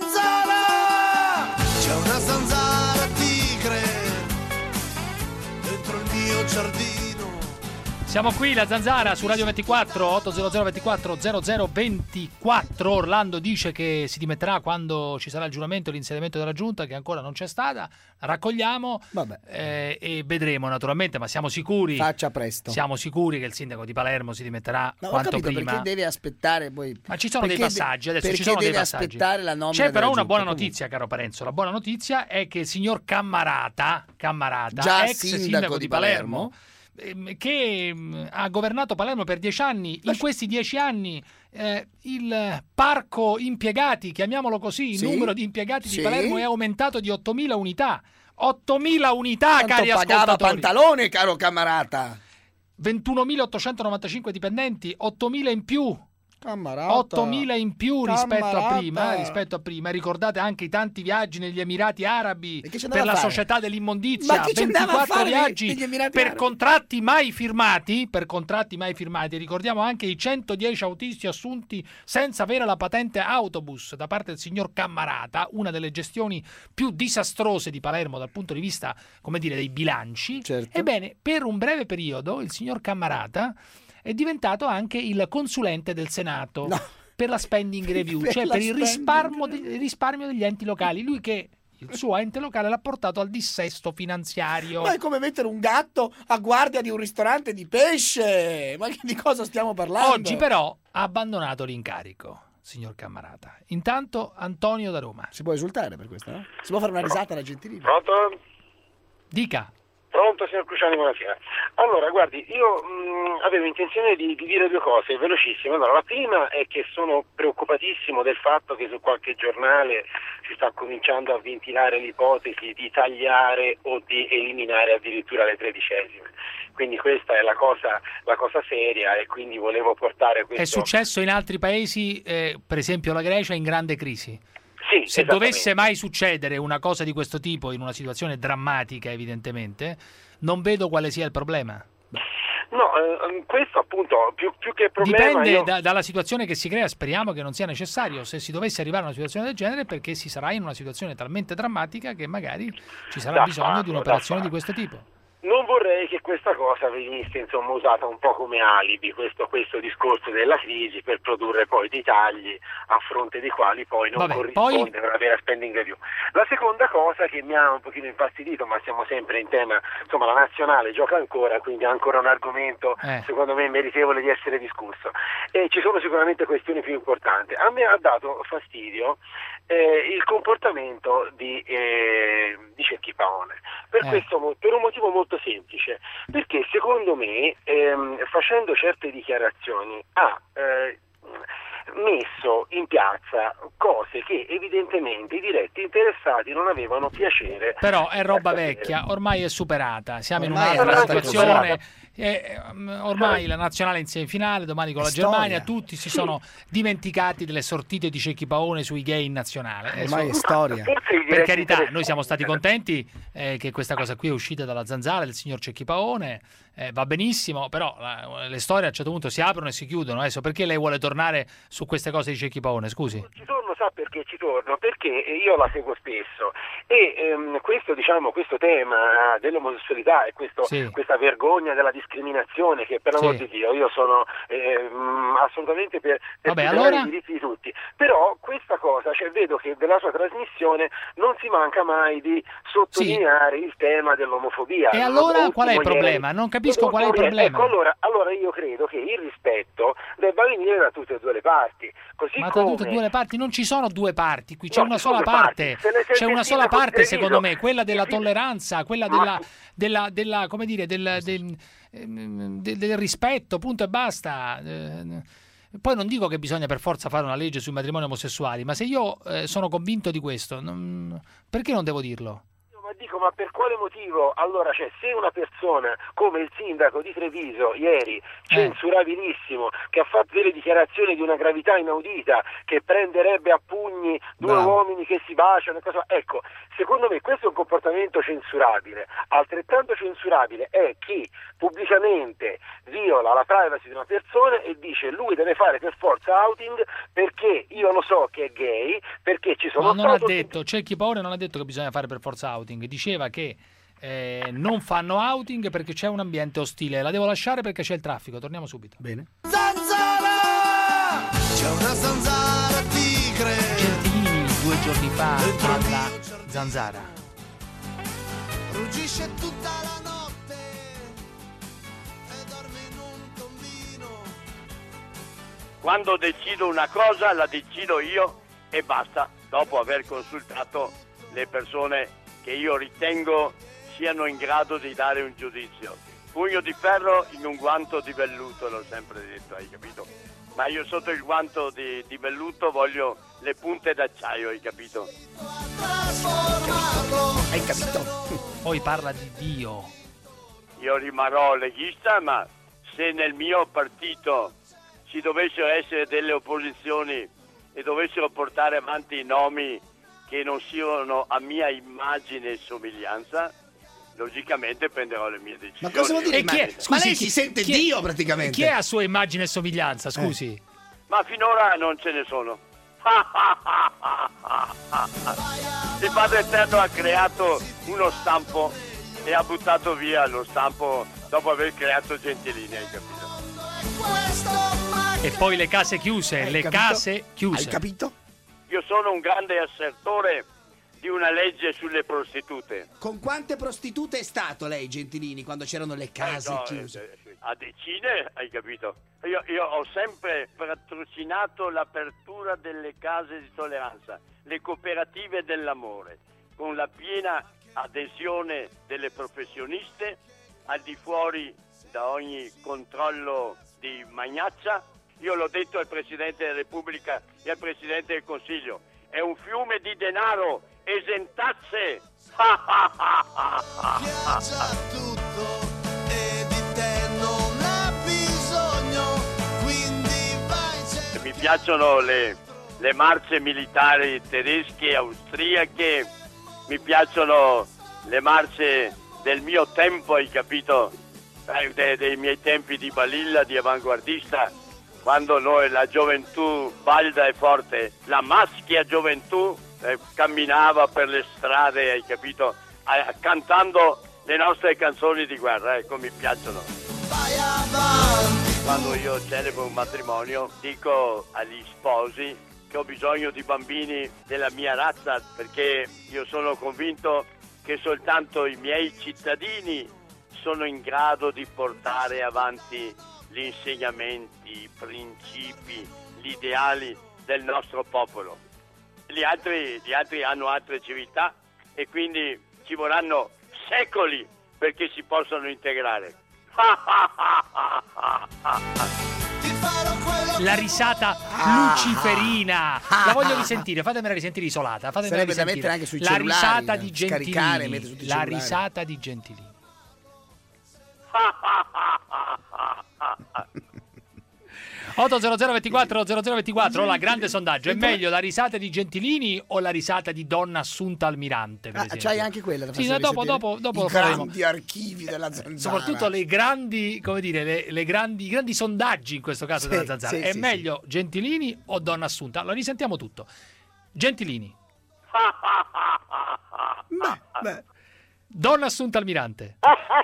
C'è una zanzara tigre dentro il mio giardino. Siamo qui, la Zanzara, su Radio ventiquattro, ottocento ventiquattro zero zero ventiquattro. Orlando dice che si dimetterà quando ci sarà il giuramento e l'insediamento della giunta, che ancora non c'è stata. Raccogliamo eh, e vedremo naturalmente, ma siamo sicuri. Faccia presto. Siamo sicuri che il sindaco di Palermo si dimetterà No, ho quanto capito prima. perché deve aspettare poi. Ma ci sono dei perché de- passaggi, adesso perché ci sono dei deve passaggi. aspettare la nomina C'è però della una buona giunta, notizia, caro Parenzo. La buona notizia è che il signor Cammarata, Cammarata Già ex sindaco sindaco, di di Palermo, ehm, che mh, ha governato Palermo per dieci anni, in questi dieci anni eh, il parco impiegati, chiamiamolo così, il Sì, numero di impiegati sì. di Palermo è aumentato di ottomila unità. ottomila unità, Quanto cari pagava ascoltatori. Pantalone, caro Cammarata? ventunomilaottocentonovantacinque dipendenti, ottomila in più. Cammarata. ottomila in più rispetto a Cammarata. prima, rispetto a prima. Ricordate anche i tanti viaggi negli Emirati Arabi ci andava per la a fare? società dell'immondizia, Ma che ci andava a ventiquattro fare viaggi negli Emirati per Arabi? contratti mai firmati, per contratti mai firmati. Ricordiamo anche i centodieci autisti assunti senza avere la patente autobus da parte del signor Cammarata, una delle gestioni più disastrose di Palermo dal punto di vista, come dire, dei bilanci. Certo. Ebbene, per un breve periodo il signor Cammarata è diventato anche il consulente del Senato per la spending review, Per cioè la per il spending risparmio, de- il risparmio degli enti locali. Lui che il suo ente locale l'ha portato al dissesto finanziario. Ma è come mettere un gatto a guardia di un ristorante di pesce. Ma di cosa stiamo parlando? Oggi però ha abbandonato l'incarico, signor Cammarata. Intanto Antonio da Roma. Si può esultare per questo, no? Si può fare una risata alla Gentilini. Pronto? Dica. Pronto, signor Cruciani, buonasera. Allora, guardi, io mh, avevo intenzione di, di dire due cose velocissime. Allora, la prima è che sono preoccupatissimo del fatto che su qualche giornale si sta cominciando a ventilare l'ipotesi di tagliare o di eliminare addirittura le tredicesime. Quindi questa è la cosa, la cosa seria e quindi volevo portare questo... È successo in altri paesi, eh, per esempio la Grecia, in grande crisi. Sì, se dovesse mai succedere una cosa di questo tipo in una situazione drammatica, evidentemente, non vedo quale sia il problema. No, eh, questo appunto più, più che problema... Dipende io... da, dalla situazione che si crea, speriamo che non sia necessario. Se si dovesse arrivare a una situazione del genere, perché si sarà in una situazione talmente drammatica che magari ci sarà da bisogno farlo, di un'operazione di questo tipo. Non vorrei che questa cosa venisse insomma usata un po' come alibi, questo, questo discorso della crisi, per produrre poi dei tagli a fronte dei quali poi non Vabbè, corrisponde poi... una vera spending review. La seconda cosa che mi ha un pochino infastidito, ma siamo sempre in tema, insomma la nazionale gioca ancora, quindi è ancora un argomento eh. secondo me meritevole di essere discusso. E ci sono sicuramente questioni più importanti. A me ha dato fastidio eh, il comportamento di, eh, di Cecchi Paone, per, eh. questo, per un motivo molto semplice, perché secondo me ehm, facendo certe dichiarazioni ha eh, messo in piazza cose che evidentemente i diretti interessati non avevano piacere. Però è roba vecchia, ormai è superata, siamo Ormai in un'altra è situazione. Eh, ormai la nazionale è in semifinale, domani con È la storia. Germania, tutti si sono dimenticati delle sortite di Cecchi Paone sui gay in nazionale. Eh, Ormai è so- storia. Per carità, noi siamo stati contenti eh, che questa cosa qui è uscita dalla zanzara del signor Cecchi Paone, eh, va benissimo, però la, le storie a un certo punto si aprono e si chiudono. Adesso perché lei vuole tornare su queste cose di Cecchi Paone, scusi? Ci torno, sa perché ci torno? Perché io la seguo spesso e ehm, questo, diciamo, questo tema dell'omosessualità e questo, Sì. questa vergogna della discriminazione, che per l'amor Sì. di Dio io sono ehm, assolutamente per, per Vabbè, tutelare allora? i diritti di tutti, però questa cosa, cioè vedo che della sua trasmissione non si manca mai di sottolineare il tema dell'omofobia. E allora qual è il Ultimo problema? ieri- Non capisco qual è il Ultimo ieri- problema. Ecco, allora, allora io credo che il rispetto debba venire da tutte e due le parti, così Ma tra come... tutte e due le parti non ci sono due parti, qui c'è No, una ci sono sola due parte, parti. Se ne c'è sente una sola dire col parte secondo me, televiso. quella della Sì. tolleranza, quella Ma- della, della, della come dire, del, del, ehm, del- del rispetto, punto e basta. Eh, Poi non dico che bisogna per forza fare una legge sui matrimoni omosessuali, ma se io eh, sono convinto di questo, non- perché non devo dirlo? Ma dico, ma per quale motivo? Allora, cioè, se una persona come il sindaco di Treviso ieri, censurabilissimo, che ha fatto delle dichiarazioni di una gravità inaudita, che prenderebbe a pugni due Bravo. uomini che si baciano, e cosa... ecco, secondo me questo è un comportamento censurabile. Altrettanto censurabile è chi pubblicamente viola la privacy di una persona e dice lui deve fare per forza outing perché io lo so che è gay, perché ci sono Ma non ha stato... detto, Cecchi Paone non ha detto che bisogna fare per forza outing, diceva che eh, non fanno outing perché c'è un ambiente ostile, la devo lasciare perché c'è il traffico, torniamo subito. Bene. Zanzara! C'è una zanzara tigre! Gentilini due giorni fa alla Zanzara. Ruggisce tutta la notte e dorme in un tombino. Quando decido una cosa la decido io e basta, dopo aver consultato le persone che io ritengo siano in grado di dare un giudizio. Pugno di ferro in un guanto di velluto, l'ho sempre detto, hai capito? Ma io sotto il guanto di, di velluto voglio le punte d'acciaio, hai capito? Hai capito? Poi parla di Dio. Io rimarrò leghista, ma se nel mio partito ci dovessero essere delle opposizioni e dovessero portare avanti i nomi che non siano a mia immagine e somiglianza, logicamente prenderò le mie decisioni. Ma cosa vuol dire? E chi è- Ma scusi, lei chi- si sente chi è- Dio praticamente. Chi è a sua immagine e somiglianza, scusi? Ma finora non ce ne sono. Il Padre Eterno ha creato uno stampo e ha buttato via lo stampo dopo aver creato Gentilini, hai capito? E poi le case chiuse, Hai le capito? case chiuse. Hai capito? Io sono un grande assertore di una legge sulle prostitute. Con quante prostitute è stato lei, Gentilini, quando c'erano le case Eh, no, chiuse? eh, a decine, hai capito? Io, io ho sempre patrocinato l'apertura delle case di tolleranza, le cooperative dell'amore, con la piena adesione delle professioniste, al di fuori da ogni controllo di magnaccia. Io l'ho detto al Presidente della Repubblica e al Presidente del Consiglio, è un fiume di denaro, esentasse! Viaggia tutto e di te non ha bisogno, quindi vai. Mi piacciono le, le marce militari tedesche e austriache, mi piacciono le marce del mio tempo, hai capito? Eh, de- dei miei tempi di balilla, di avanguardista, quando noi, la gioventù balda e forte, la maschia gioventù eh, camminava per le strade, hai capito? Eh, cantando le nostre canzoni di guerra, ecco, mi piacciono. Vai avanti. Quando io celebro un matrimonio, dico agli sposi che ho bisogno di bambini della mia razza, perché io sono convinto che soltanto i miei cittadini sono in grado di portare avanti gli insegnamenti, i principi, gli ideali del nostro popolo. Gli altri, gli altri hanno altre civiltà e quindi ci vorranno secoli perché si possano integrare. La risata luciferina. La voglio risentire, fatemela risentire isolata. Fatemela Sarebbe da risentire. mettere anche sui La cellulari, risata da di scaricare, Gentilini. mettere su tutti i La cellulari. risata di Gentilini. otto zero zero ventiquattro zero zero ventiquattro, la grande sondaggio. È meglio la risata di Gentilini o la risata di Donna Assunta Almirante, per Ah, esempio? c'hai anche quella da Sì, farci dopo, risentire? dopo, dopo I lo faremo. grandi archivi della Zanzara. Soprattutto le grandi, come dire, le, le grandi, i grandi sondaggi in questo caso Sì, della Zanzara. sì, È sì, meglio Gentilini o Donna Assunta? Allora risentiamo tutto. Gentilini. Beh. Donna Assunta Almirante.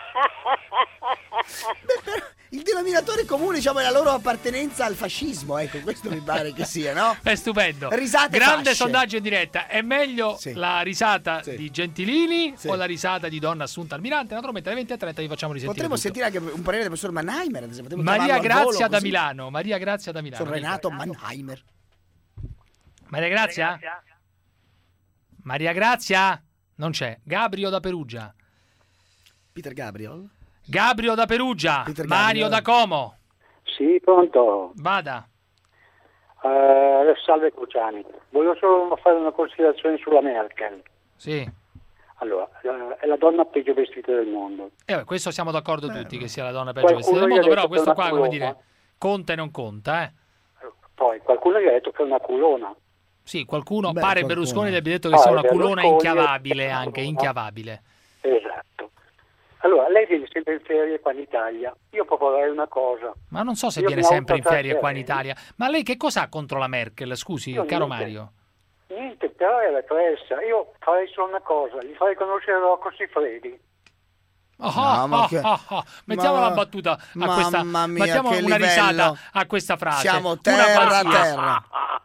Il denominatore comune, diciamo, è la loro appartenenza al fascismo, ecco, questo mi pare che sia, no? È stupendo. Risate Grande fasce. sondaggio in diretta. È meglio Sì. la risata Sì. di Gentilini Sì. o la risata di Donna Assunta Almirante? Naturalmente alle venti e trenta vi facciamo risentire Potremmo tutto. sentire anche un parere del professor Mannheimer, ad esempio. Potremmo Maria chiamarlo al volo, Grazia da così. Milano. Maria Grazia da Milano. Sono Renato Mannheimer. Maria Grazia? Maria Grazia? Non c'è. Gabrio da Perugia. Peter Gabriel? Gabrio da Perugia. Peter Mario Gabriel. da Como. Sì, pronto. Vada. Eh, salve Cruciani. Voglio solo fare una considerazione sulla Merkel. Sì. Allora, eh, è la donna peggio vestita del mondo. Eh, beh, questo siamo d'accordo tutti che sia la donna peggio vestita Qualcuno del gli ha mondo, però detto questo che è qua, una come culona. dire, conta e non conta, eh. Poi qualcuno gli ha detto che è una culona. Sì, qualcuno, Beh, pare qualcuno. Berlusconi gli abbia detto che Ah, sia una Berlusconi culona è- inchiavabile anche, inchiavabile. Esatto. Allora, lei viene sempre in ferie qua in Italia. Io proporrei una cosa. Ma non so se Io viene mi sempre in ferie qua in autotratterei. Italia. Ma lei che cosa ha contro la Merkel? Scusi, Io caro niente. Mario. Niente, però è la pressa. Io farei solo una cosa, gli farei conoscere Rocco Siffredi. Oh, No, ma oh, che- oh, oh. Mettiamo ma- la battuta a mamma questa. mia, mettiamo che una risata livello. a questa frase. Siamo Una terra a qualsiasi. terra.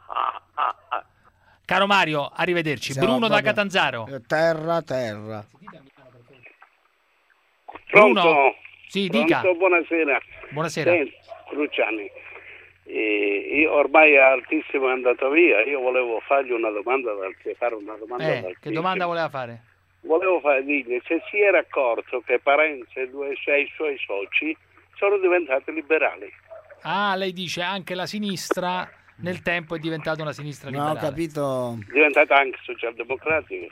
Caro Mario, arrivederci. Siamo Bruno da proprio- Catanzaro. Terra, terra. Bruno. Pronto? Sì, Pronto? dica. Buonasera. Buonasera. Senti, Cruciani, eh, io ormai è altissimo è andato via, io volevo fargli una domanda, dal, fare una domanda Eh, dal che domanda voleva fare? Volevo fare, dirgli se si era accorto che Parenzo e due, sei suoi soci sono diventati liberali. Ah, lei dice anche la sinistra nel tempo è diventata una sinistra No, ho liberale. capito. Diventata anche socialdemocratica.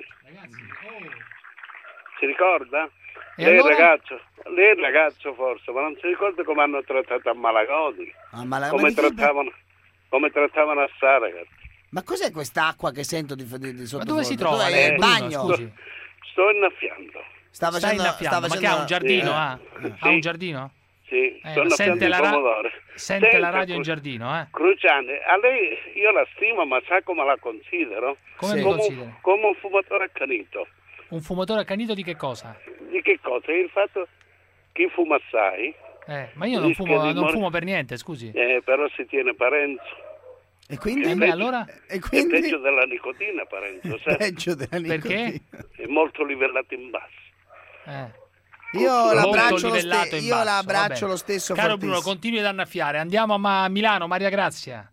Si ricorda? E Lei, allora? ragazzo, lei ragazzo forse, ma non si ricorda come hanno trattato a Malagodi? Ah, ma la- ma come, di che- trattavano, come trattavano a Saragat? Ma cos'è quest'acqua che sento di, di, di sottofondo? dove si trova Dov'è? lei, Il Bruno, bagno? scusi? Sto innaffiando. Sta Sta facendo, innaffiando, sta ma che facendo- ha un giardino? Sì. Ha? Ha un giardino? Sì, Eh, sto sente innaffiando la il ra- pomodoro. Sente la Senta, radio in Cru- giardino, eh? Cruciani, a lei io la stimo, ma sa come la considero? Come mi come, considera? un, come un fumatore accanito. Un fumatore accanito di che cosa? Di che cosa? Il fatto che fuma assai, Eh, ma io non rischia fumo, di non mor- fumo per niente, scusi. eh, però si tiene Parenzo. E quindi? È Eh, peggio, allora? E quindi? è peggio della nicotina, Parenzo, sai? Peggio della nicotina. Perché? È molto livellato in basso. Eh. Io Molto l'abbraccio, lo, livellato ste- in io basso, l'abbraccio va bene. lo stesso. Caro fortissimo. Bruno, continui ad annaffiare. Andiamo a Ma- Milano, Maria Grazia.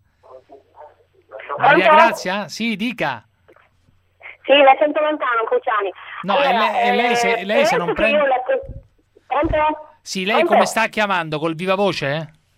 Maria Grazia? Sì, dica. Sì, la sento lontano, Cruciani. No, e lei- e lei se- eh, lei se non adesso che prende- io ho letto- Pronto? Sì, lei Pronto? come sta chiamando? Col viva voce?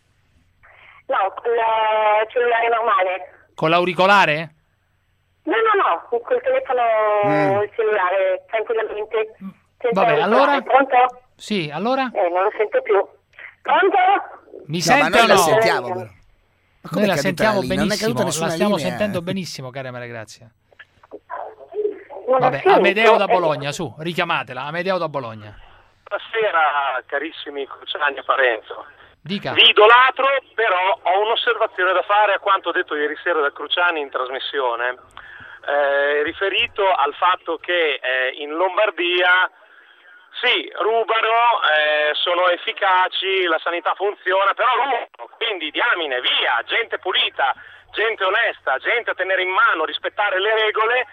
No, con il cellulare normale. Con l'auricolare? No, no, no, con quel telefono Mm. il cellulare, tranquillamente. senza Vabbè, auricolare. allora? Pronto? Sì, allora? Eh, non lo sento più. Pronto? Mi No, sente ma noi o la no? sentiamo, però. Ma Noi com'è la caduta sentiamo la linea? Non è benissimo, caduta la nessuna stiamo linea. sentendo benissimo, cara Maria Grazia. Non lo Vabbè, sento. Amedeo da Eh, Bologna, su, richiamatela, Amedeo da Bologna. Buonasera carissimi Cruciani e Parenzo. Dica. Vi idolatro, però ho un'osservazione da fare a quanto detto ieri sera da Cruciani in trasmissione, eh, riferito al fatto che eh, in Lombardia sì, rubano, eh, sono efficaci, la sanità funziona, però rubano, quindi diamine, via, gente pulita, gente onesta, gente a tenere in mano, rispettare le regole,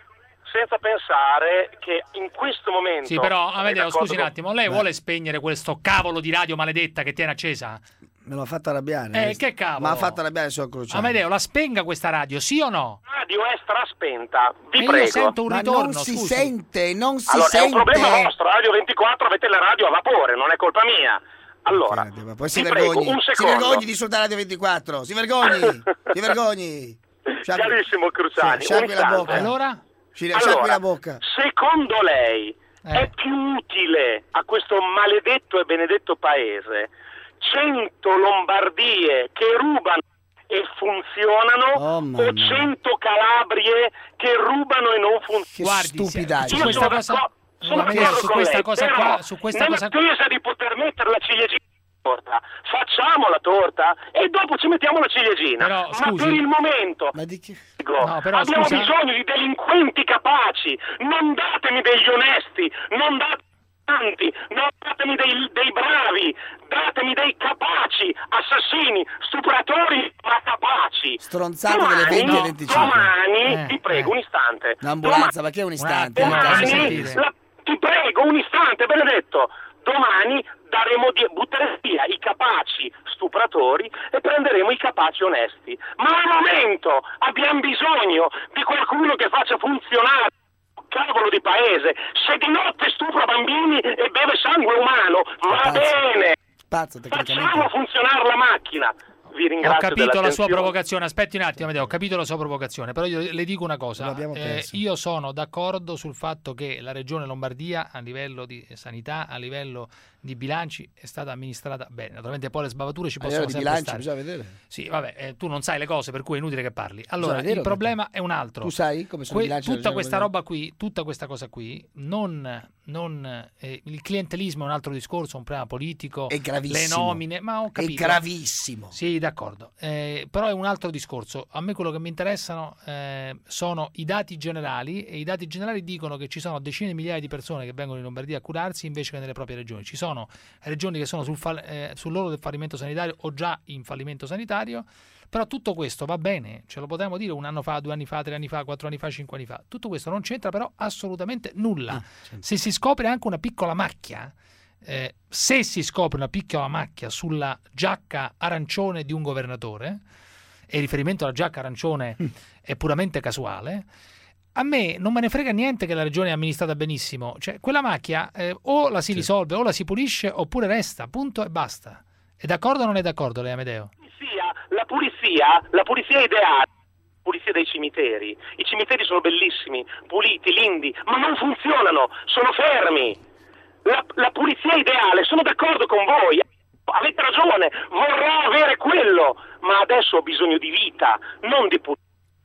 senza pensare che in questo momento... Sì, però Sei Amedeo, d'accordo scusi un con- attimo, lei Beh. vuole spegnere questo cavolo di radio maledetta che tiene accesa? Me l'ha fatto arrabbiare. Eh, che cavolo? Ma ha fatto arrabbiare il suo Cruciani. Amedeo, la spenga questa radio, sì o no? La radio è straspenta, vi E io prego. sento un Ma ritorno, non si scusi. sente, non si Allora, è un sente. problema vostro, Radio ventiquattro avete la radio a vapore, non è colpa mia. Allora, Ma poi si vi prego, vergogni, un si secondo. vergogni di insultare Radio ventiquattro, si vergogni, si vergogni. Sciacqui- Carissimo Cruciani, Sciacqui un la istante. bocca. Allora? Ci sciacqui Allora, la bocca. secondo lei Eh. è più utile a questo maledetto e benedetto paese cento Lombardie che rubano e funzionano Oh, mamma. o cento Calabrie che rubano e non funzionano? Che Guardi, stupidaggine. su Io questa sono cosa, d'accordo- sono Amedeo, d'accordo su con questa lei, cosa però qua, su questa cosa qua, nell'attesa di poter mettere la ciliegina alla torta, facciamo la torta e dopo ci mettiamo la ciliegina. Però, Ma scusi. per il momento Ma di che... No, però, abbiamo scusa. bisogno di delinquenti capaci, non datemi degli onesti, non datemi tanti, non datemi dei, dei bravi, datemi dei capaci, assassini, stupratori, ma capaci. Stronzate delle venti e venticinque. Domani, Eh, ti prego, eh. un istante. L'ambulanza, ma che è un istante? attimo, fammi Domani, sentire. la- ti prego, un istante, Benedetto. Domani daremo di, butteremo via i capaci stupratori e prenderemo i capaci onesti. Ma al momento abbiamo bisogno di qualcuno che faccia funzionare il cavolo di paese. Se di notte stupra bambini e beve sangue umano, va Pazzo. bene. Pazzo, Facciamo tecnicamente. funzionare la macchina. Vi Ho ringrazio capito la sua dell'attenzione. provocazione. Aspetti un attimo, Amedeo, ho capito la sua provocazione, però io le dico una cosa. Lo abbiamo Eh, perso. io sono d'accordo sul fatto che la regione Lombardia, a livello di sanità, a livello di bilanci, è stata amministrata bene. Naturalmente poi le sbavature ci A livello possono di sempre bilancio, stare. bisogna vedere. Sì, vabbè, eh, tu non sai le cose, per cui è inutile che parli. Allora, vedere, il problema è un altro. Tu sai come sono Que- i bilanci della tutta regione questa Lombardia? roba qui, tutta questa cosa qui, non, non eh, il clientelismo è un altro discorso, un problema politico, È gravissimo. le nomine, ma ho È capito. gravissimo. Sì, d'accordo. Eh, però è un altro discorso. A me quello che mi interessano eh, sono i dati generali, e i dati generali dicono che ci sono decine di migliaia di persone che vengono in Lombardia a curarsi invece che nelle proprie regioni. Ci sono regioni che sono sul fall- eh, sull'orlo del fallimento sanitario o già in fallimento sanitario, però tutto questo va bene, ce lo potremmo dire un anno fa, due anni fa, tre anni fa, quattro anni fa, cinque anni fa. Tutto questo non c'entra però assolutamente nulla. Ah, certo. Se si scopre anche una piccola macchia, eh, se si scopre una piccola macchia sulla giacca arancione di un governatore, e il riferimento alla giacca arancione Mm. è puramente casuale, a me non me ne frega niente che la regione è amministrata benissimo. Cioè, quella macchia eh, o la si risolve o la si pulisce oppure resta, punto e basta. È d'accordo o non è d'accordo lei, Amedeo? Pulizia, la pulizia, la pulizia ideale, la pulizia dei cimiteri. I cimiteri sono bellissimi, puliti, lindi, ma non funzionano, sono fermi. La, la pulizia ideale, sono d'accordo con voi, avete ragione, vorrò avere quello, ma adesso ho bisogno di vita, non di pulizia.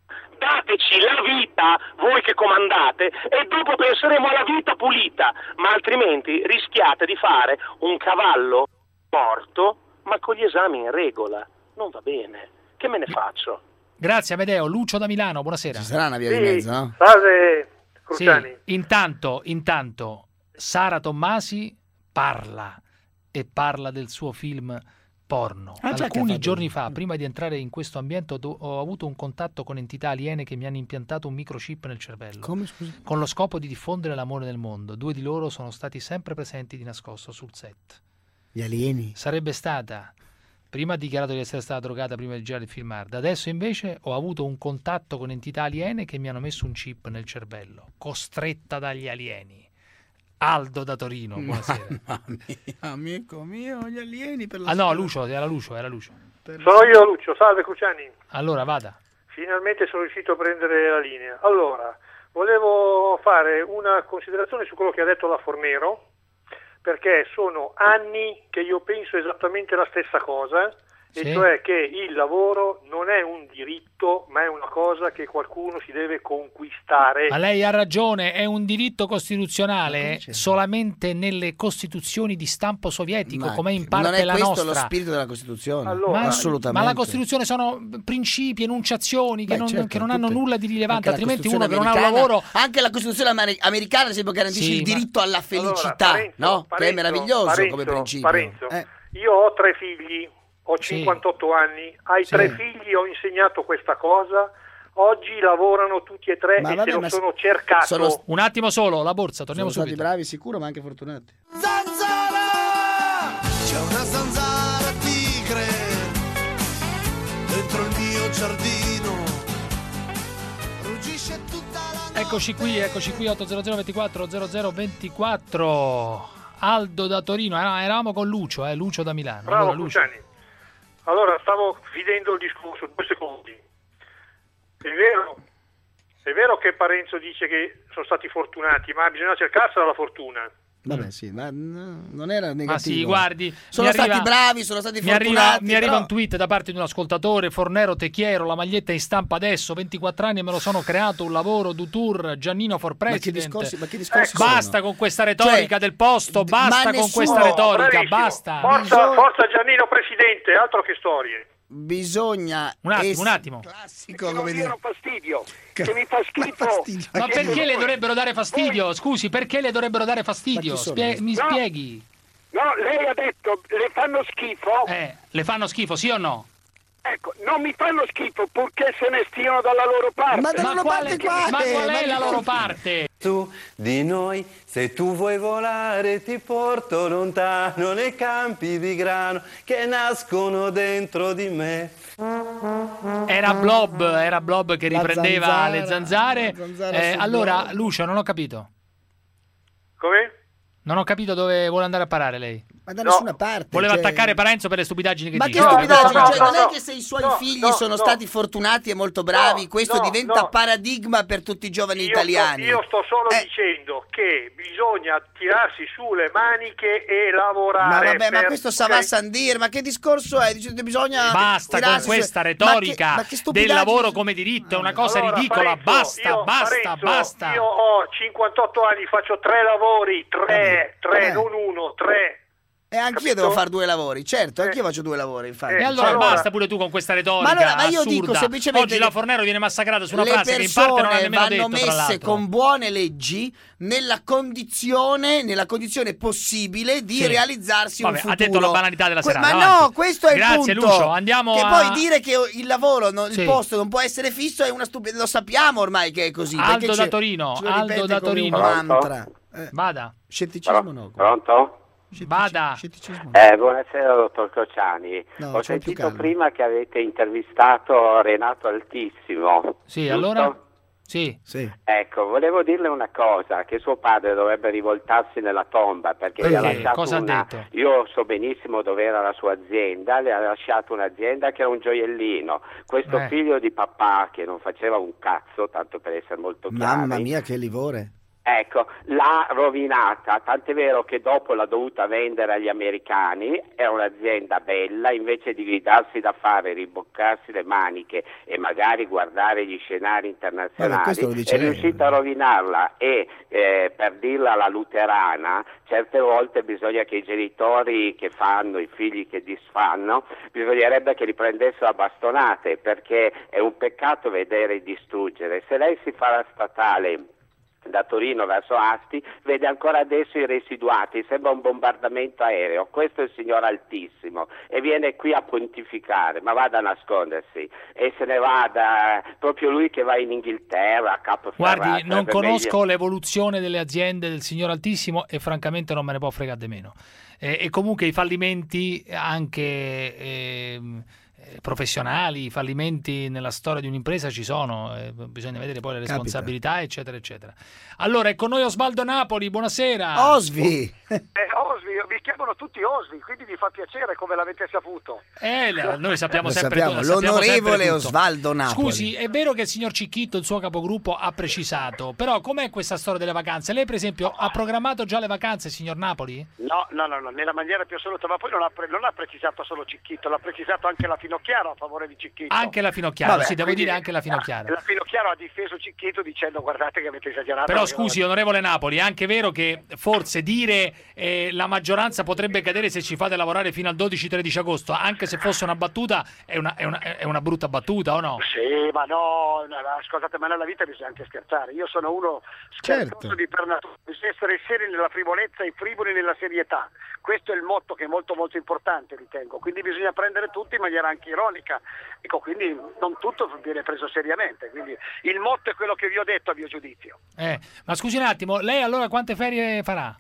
Dateci la vita, voi che comandate, e dopo penseremo alla vita pulita, ma altrimenti rischiate di fare un cavallo morto, ma con gli esami in regola. Non va bene. Che me ne faccio? Grazie Amedeo. Lucio da Milano, buonasera. Ci sarà una via di mezzo, no? Salve, Sì, Cruciani. intanto, intanto Sara Tommasi parla e parla del suo film porno. Ah, già che ha Alcuni fatto- giorni fa, prima di entrare in questo ambiente, ho, do- ho avuto un contatto con entità aliene che mi hanno impiantato un microchip nel cervello. Come, scusi? Con lo scopo di diffondere l'amore nel mondo. Due di loro sono stati sempre presenti di nascosto sul set. Gli alieni? Sarebbe stata... Prima ha dichiarato di essere stata drogata prima di girare il film Hard. Adesso invece ho avuto un contatto con entità aliene che mi hanno messo un chip nel cervello. Costretta dagli alieni. Aldo da Torino, buonasera. Mamma mia, amico mio, gli alieni per la Ah no, strada. Lucio, era Lucio, era Lucio. Sono io Lucio, salve Cruciani. Allora vada. Finalmente sono riuscito a prendere la linea. Allora, volevo fare una considerazione su quello che ha detto la Fornero, perché sono anni che io penso esattamente la stessa cosa, e Sì. cioè che il lavoro non è un diritto, ma è una cosa che qualcuno si deve conquistare. Ma lei ha ragione, è un diritto costituzionale solamente nelle costituzioni di stampo sovietico, Ma come in parte non è la questo nostra. lo spirito della Costituzione? Allora, Ma, assolutamente. ma la Costituzione sono principi, enunciazioni che, Beh, non, certo, che non hanno tutte- nulla di rilevante, anche la altrimenti uno che non Costituzione ha un americana- lavoro... Anche la Costituzione amer- americana, ad esempio, garantisce Sì, il ma- diritto alla felicità, Parenzo, no? che è Parenzo, meraviglioso Parenzo, come principio. Parenzo, Eh. io ho tre figli, ho Sì. cinquantotto anni, ai Sì. tre figli ho insegnato questa cosa, oggi lavorano tutti e tre Ma e vabbè, se lo ma sono cercato. sono- Un attimo solo, la borsa, torniamo Sono stati subito. bravi sicuro, ma anche fortunati. Zanzara! C'è una zanzara tigre dentro il mio giardino. Ruggisce tutta la Eccoci qui, eccoci qui, otto zero zero ventiquattro zero zero ventiquattro. Aldo da Torino, ah, eravamo con Lucio, eh, Lucio da Milano. Bravo Allora, Lucio. Cruciani. Allora, stavo finendo il discorso, due secondi. È vero, è vero che Parenzo dice che sono stati fortunati, ma bisogna cercarsela la fortuna. Vabbè, sì, ma no, non era negativo. Ma sì, guardi, sono mi stati arriva- bravi, sono stati Mi fortunati. arriva, mi arriva però- un tweet da parte di un ascoltatore: Fornero Techiero, la maglietta in stampa adesso, ventiquattro anni e me lo sono creato, un lavoro du tour, Giannino for Ma che President. discorsi, ma che discorsi Basta sono? con questa retorica Cioè, del posto, d- basta ma con nessuno- questa retorica, Bravissimo. basta. Forza, Bisogna- forza Giannino Presidente, altro che storie. Bisogna Un attimo, es- un attimo. classico, come dire. fastidio, che mi fa schifo. fastidio. Ma che- perché le dovrebbero dare fastidio? Scusi, perché le dovrebbero dare fastidio? Ma chi sono? Spie- mi No. spieghi. No, lei ha detto le fanno schifo. Eh, le fanno schifo, sì o no? Ecco, non mi fanno schifo purché se ne stiano dalla loro parte. Ma dalla loro quale, parte quale? ma qual Ma è che la loro cosa- parte? Tu di noi, se tu vuoi volare ti porto lontano nei campi di grano che nascono dentro di me. Era Blob, era Blob che La riprendeva zanzara, le zanzare. la zanzara Eh, su allora, Blob. Lucio, non ho capito. Come? Non ho capito dove vuole andare a parare lei. Ma da No. nessuna parte. Voleva cioè- attaccare Parenzo per le stupidaggini che Ma che dice. No, stupidaggine, no, no, cioè, no, non è no. che se i suoi No, figli no, sono no. stati fortunati e molto bravi, No, questo no, diventa no. paradigma per tutti i giovani Io italiani. Sto, io sto solo Eh. dicendo che bisogna tirarsi su le maniche e Ma lavorare. vabbè, ma per- questo ok? Sava Sandir, ma che discorso è? Dice che bisogna Basta con tirarsi su- questa Ma che- retorica ma che del stupidaggine lavoro sono- come diritto, è una cosa Allora, ridicola. Parenzo, basta, io- basta, Parenzo, basta. Io ho cinquantotto anni, faccio tre lavori, tre, tre, Eh. non uno, tre. E anch'io Capito? devo fare due lavori, certo, anch'io Eh. faccio due lavori, infatti. E Eh, allora, allora- basta pure tu con questa retorica Ma allora, ma io assurda. dico semplicemente Oggi la che Fornero viene massacrata su una le frase che in parte non ha persone nemmeno vanno detto, tra messe l'altro. con buone leggi nella condizione, nella condizione possibile di Sì. realizzarsi Vabbè, un futuro. ha detto la banalità della Que- serata, Ma avanti. no, questo è il Grazie, punto. Lucio, andiamo che a- poi dire che il lavoro, non- Sì. il posto non può essere fisso è una stupidità. Lo sappiamo ormai che è così. Aldo perché da ce- Torino, ce lo Aldo ripete da come Torino. un mantra. Eh, Vada, Scetticismo no. Pronto? vada. Scetticismo no. Eh, buonasera dottor Crociani. No, Ho c'è più sentito calma. prima che avete intervistato Renato Altissimo. Sì, giusto? allora? Sì. Sì. Ecco, volevo dirle una cosa, che suo padre dovrebbe rivoltarsi nella tomba perché gli ha Perché? lasciato Cosa ha una... detto? Io so benissimo dove era la sua azienda, le ha lasciato un'azienda che era un gioiellino. Questo Eh. figlio di papà che non faceva un cazzo, tanto per essere molto chiari. Mamma mia, che livore. Ecco, l'ha rovinata, tant'è vero che dopo l'ha dovuta vendere agli americani, è un'azienda bella, invece di gridarsi da fare, riboccarsi le maniche e magari guardare gli scenari internazionali, Vabbè, questo lo dice è lei. riuscita a rovinarla e eh, per dirla alla luterana, certe volte bisogna che i genitori che fanno, i figli che disfanno, bisognerebbe che li prendessero a bastonate, perché è un peccato vedere distruggere. Se lei si fa la statale da Torino verso Asti, vede ancora adesso i residuati, sembra un bombardamento aereo. Questo è il signor Altissimo e viene qui a pontificare, ma vada a nascondersi e se ne vada, proprio lui che va in Inghilterra a Capoferrata. Guardi, non per conosco meglio- l'evoluzione delle aziende del signor Altissimo e francamente non me ne può fregare di meno. Eh, e comunque i fallimenti anche ehm, eh, professionali, i fallimenti nella storia di un'impresa ci sono, eh, bisogna vedere poi le Capita. responsabilità, eccetera, eccetera. Allora, è con noi Osvaldo Napoli, buonasera. Osvi! Eh, Osvi, vi chiamano tutti Osvi, quindi vi fa piacere come l'avete saputo. Eh, la- noi sappiamo Lo sempre sappiamo, sappiamo l'onorevole sempre tutto. Osvaldo Napoli. Scusi, è vero che il signor Cicchitto, il suo capogruppo, ha precisato, però com'è questa storia delle vacanze? Lei, per esempio, ha programmato già le vacanze, signor Napoli? No, no, no, no, nella maniera più assoluta, ma poi non ha, pre- non ha precisato solo Cicchitto, l'ha precisato anche la Finocchiaro a favore di Cicchitto. Anche la Finocchiaro, Vabbè, sì, devo quindi- dire anche la Finocchiaro. La Finocchiaro ha difeso Cicchitto dicendo guardate che avete esagerato. Però perché scusi, non- onorevole Napoli, è anche vero che forse dire eh, la maggioranza potrebbe cadere se ci fate lavorare fino al dodici tredici agosto, anche se fosse una battuta, è una, è una, è una brutta battuta, o no? Sì, ma no, no, ascoltate, ma nella vita bisogna anche scherzare. Io sono uno scherzoso Certo. di per natura, bisogna essere seri nella frivolezza e frivoli nella serietà. Questo è il motto che è molto molto importante, ritengo. Quindi bisogna prendere tutto in maniera anche ironica. Ecco, quindi non tutto viene preso seriamente. Quindi il motto è quello che vi ho detto a mio giudizio. Eh, ma scusi un attimo, lei allora quante ferie farà?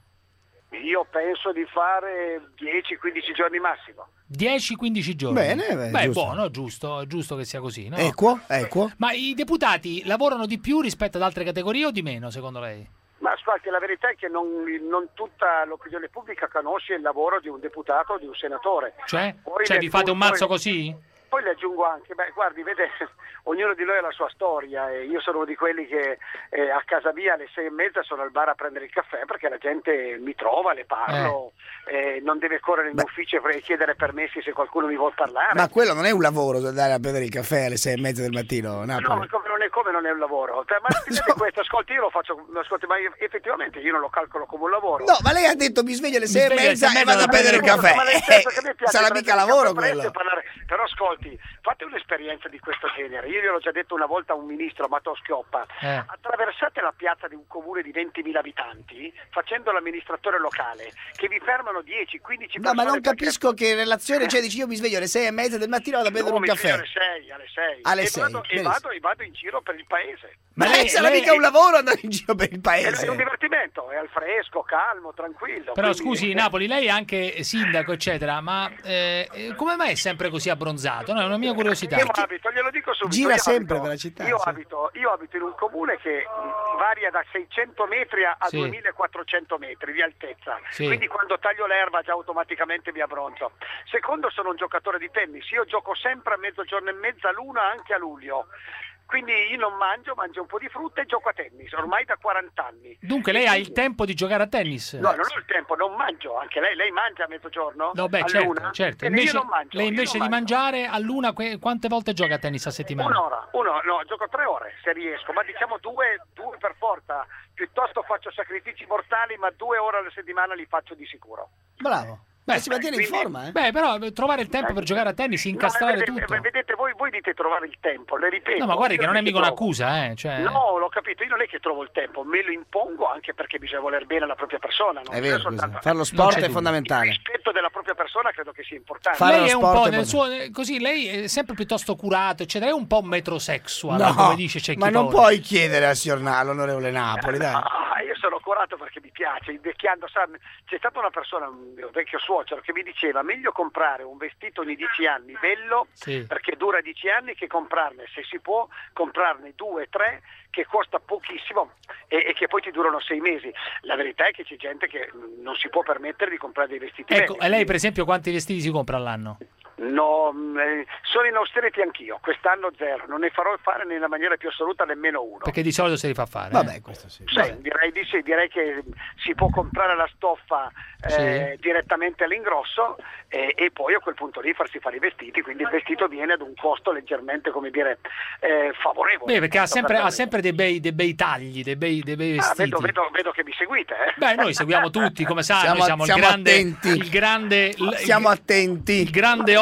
Io penso di fare dieci quindici giorni massimo. dieci quindici giorni. Bene, beh, beh, giusto. buono, giusto, è giusto che sia così, no? Equo, equo. Ma i deputati lavorano di più rispetto ad altre categorie o di meno, secondo lei? Ma ascolti, la verità è che non, non tutta l'opinione pubblica conosce il lavoro di un deputato o di un senatore. Cioè? Poi Cioè le- vi fate un mazzo poi- così? Poi le aggiungo anche, beh, guardi, vede, ognuno di noi ha la sua storia e io sono uno di quelli che eh, a casa mia alle sei e mezza sono al bar a prendere il caffè perché la gente mi trova, le parlo, eh, non deve correre in ufficio e chiedere permessi se qualcuno mi vuol parlare. Ma quello non è un lavoro, andare a prendere il caffè alle sei e mezza del mattino, No, ma Napoli. come non è, come non è un lavoro? Cioè, ma no. questo, ascolti, io lo faccio, ascolti, ma io- effettivamente io non lo calcolo come un lavoro. No, ma lei ha detto mi sveglio alle sei e sveglio alle mezza sei e e vado a mezza, prendere il ma caffè. nel senso che a me Eh, piace sarà prendere mica il lavoro caffè presto quello. e parlare. Però ascolti, fate un'esperienza di questo genere. Io gliel'ho già detto una volta a un ministro, Matteo Schioppa. Eh. Attraversate la piazza di un comune di ventimila abitanti facendo l'amministratore locale, che vi fermano dieci quindici No, persone. ma non perché- capisco che relazione c'è, dici io mi sveglio alle sei e mezza del mattino e vado a prendere No, un mi sveglio caffè. alle sei, alle sei. Alle e sei, vado, e, benissimo. vado, e vado in giro per il paese. Ma lei sarà mica un lavoro andare in giro per il È, paese. è un divertimento, è al fresco, calmo, tranquillo. Però quindi- scusi, Napoli, lei è anche sindaco, eccetera, ma eh, eh, come mai è sempre così abbronzato? No, è una mia curiosità. Io abito, glielo dico subito. Gira io sempre abito- per la città, Io, sì. abito, io abito in un comune che mh, varia da seicento metri a a Sì. duemilaquattrocento metri di altezza. Sì. Quindi quando taglio l'erba già automaticamente mi abbronzo. Secondo, sono un giocatore di tennis. Io gioco sempre a mezzogiorno e mezza l'una anche a luglio. Quindi io non mangio, mangio un po' di frutta e gioco a tennis, ormai da quaranta anni. Dunque lei ha il tempo di giocare a tennis? No, non ho il tempo, non mangio, anche lei, lei mangia a mezzogiorno? No, beh, All'una? certo, certo. E Invece, io non mangio, lei io invece non di mangio. mangiare a luna, que- quante volte gioca a tennis a settimana? Un'ora, uno, no, gioco tre ore se riesco, ma diciamo due, due per forza. Piuttosto faccio sacrifici mortali, ma due ore alla settimana li faccio di sicuro. Bravo. Beh, si mantiene in quindi- forma, eh? Beh, però trovare il tempo per giocare a tennis, incastrare No, vedete, tutto. vedete voi, voi dite trovare il tempo, le ripeto. No, ma guardi io che non è che mica trovo. un'accusa, eh. Cioè... No, l'ho capito, io non è che trovo il tempo, me lo impongo anche perché bisogna voler bene alla propria persona. Non È vero, soltanto- questo. Fare lo Non sport c'è è dubbio. fondamentale. Il rispetto della propria persona credo che sia importante. Fare lei lo è un sport po' è nel buono. suo, eh, così lei è sempre piuttosto curato, eccetera, è un po' metrosexual, No, come dice Cecchitone. ma non puoi chiedere al signor Na- all'onorevole Napoli, dai. Ah, io sono curato perché mi piace, invecchiando, sa, c'è stata una persona, un mio vecchio suocero, che mi diceva meglio comprare un vestito di dieci anni bello, Sì. perché dura dieci anni, che comprarne, se si può, comprarne due, tre, che costa pochissimo e, e che poi ti durano sei mesi. La verità è che c'è gente che non si può permettere di comprare dei vestiti Ecco, belli. e lei per esempio quanti vestiti si compra all'anno? No, mh, eh, sono in austerity anch'io, quest'anno zero, non ne farò fare nella maniera più assoluta nemmeno uno. Perché di solito se li fa fare. Vabbè, eh. questo sì. Sì, direi di sì, direi che si può comprare la stoffa eh, direttamente all'ingrosso eh, e poi a quel punto lì farsi fare i vestiti, quindi il vestito viene ad un costo leggermente, come dire, eh, favorevole. Beh, perché ha sempre, ha Per- sempre dei, bei, dei bei tagli, dei bei, dei bei Ah, vestiti. vedo, vedo, vedo che mi seguite, eh? Beh, noi seguiamo tutti, come sa, Siamo- noi siamo, siamo il grande, attenti. il grande, il- Siamo attenti. il grande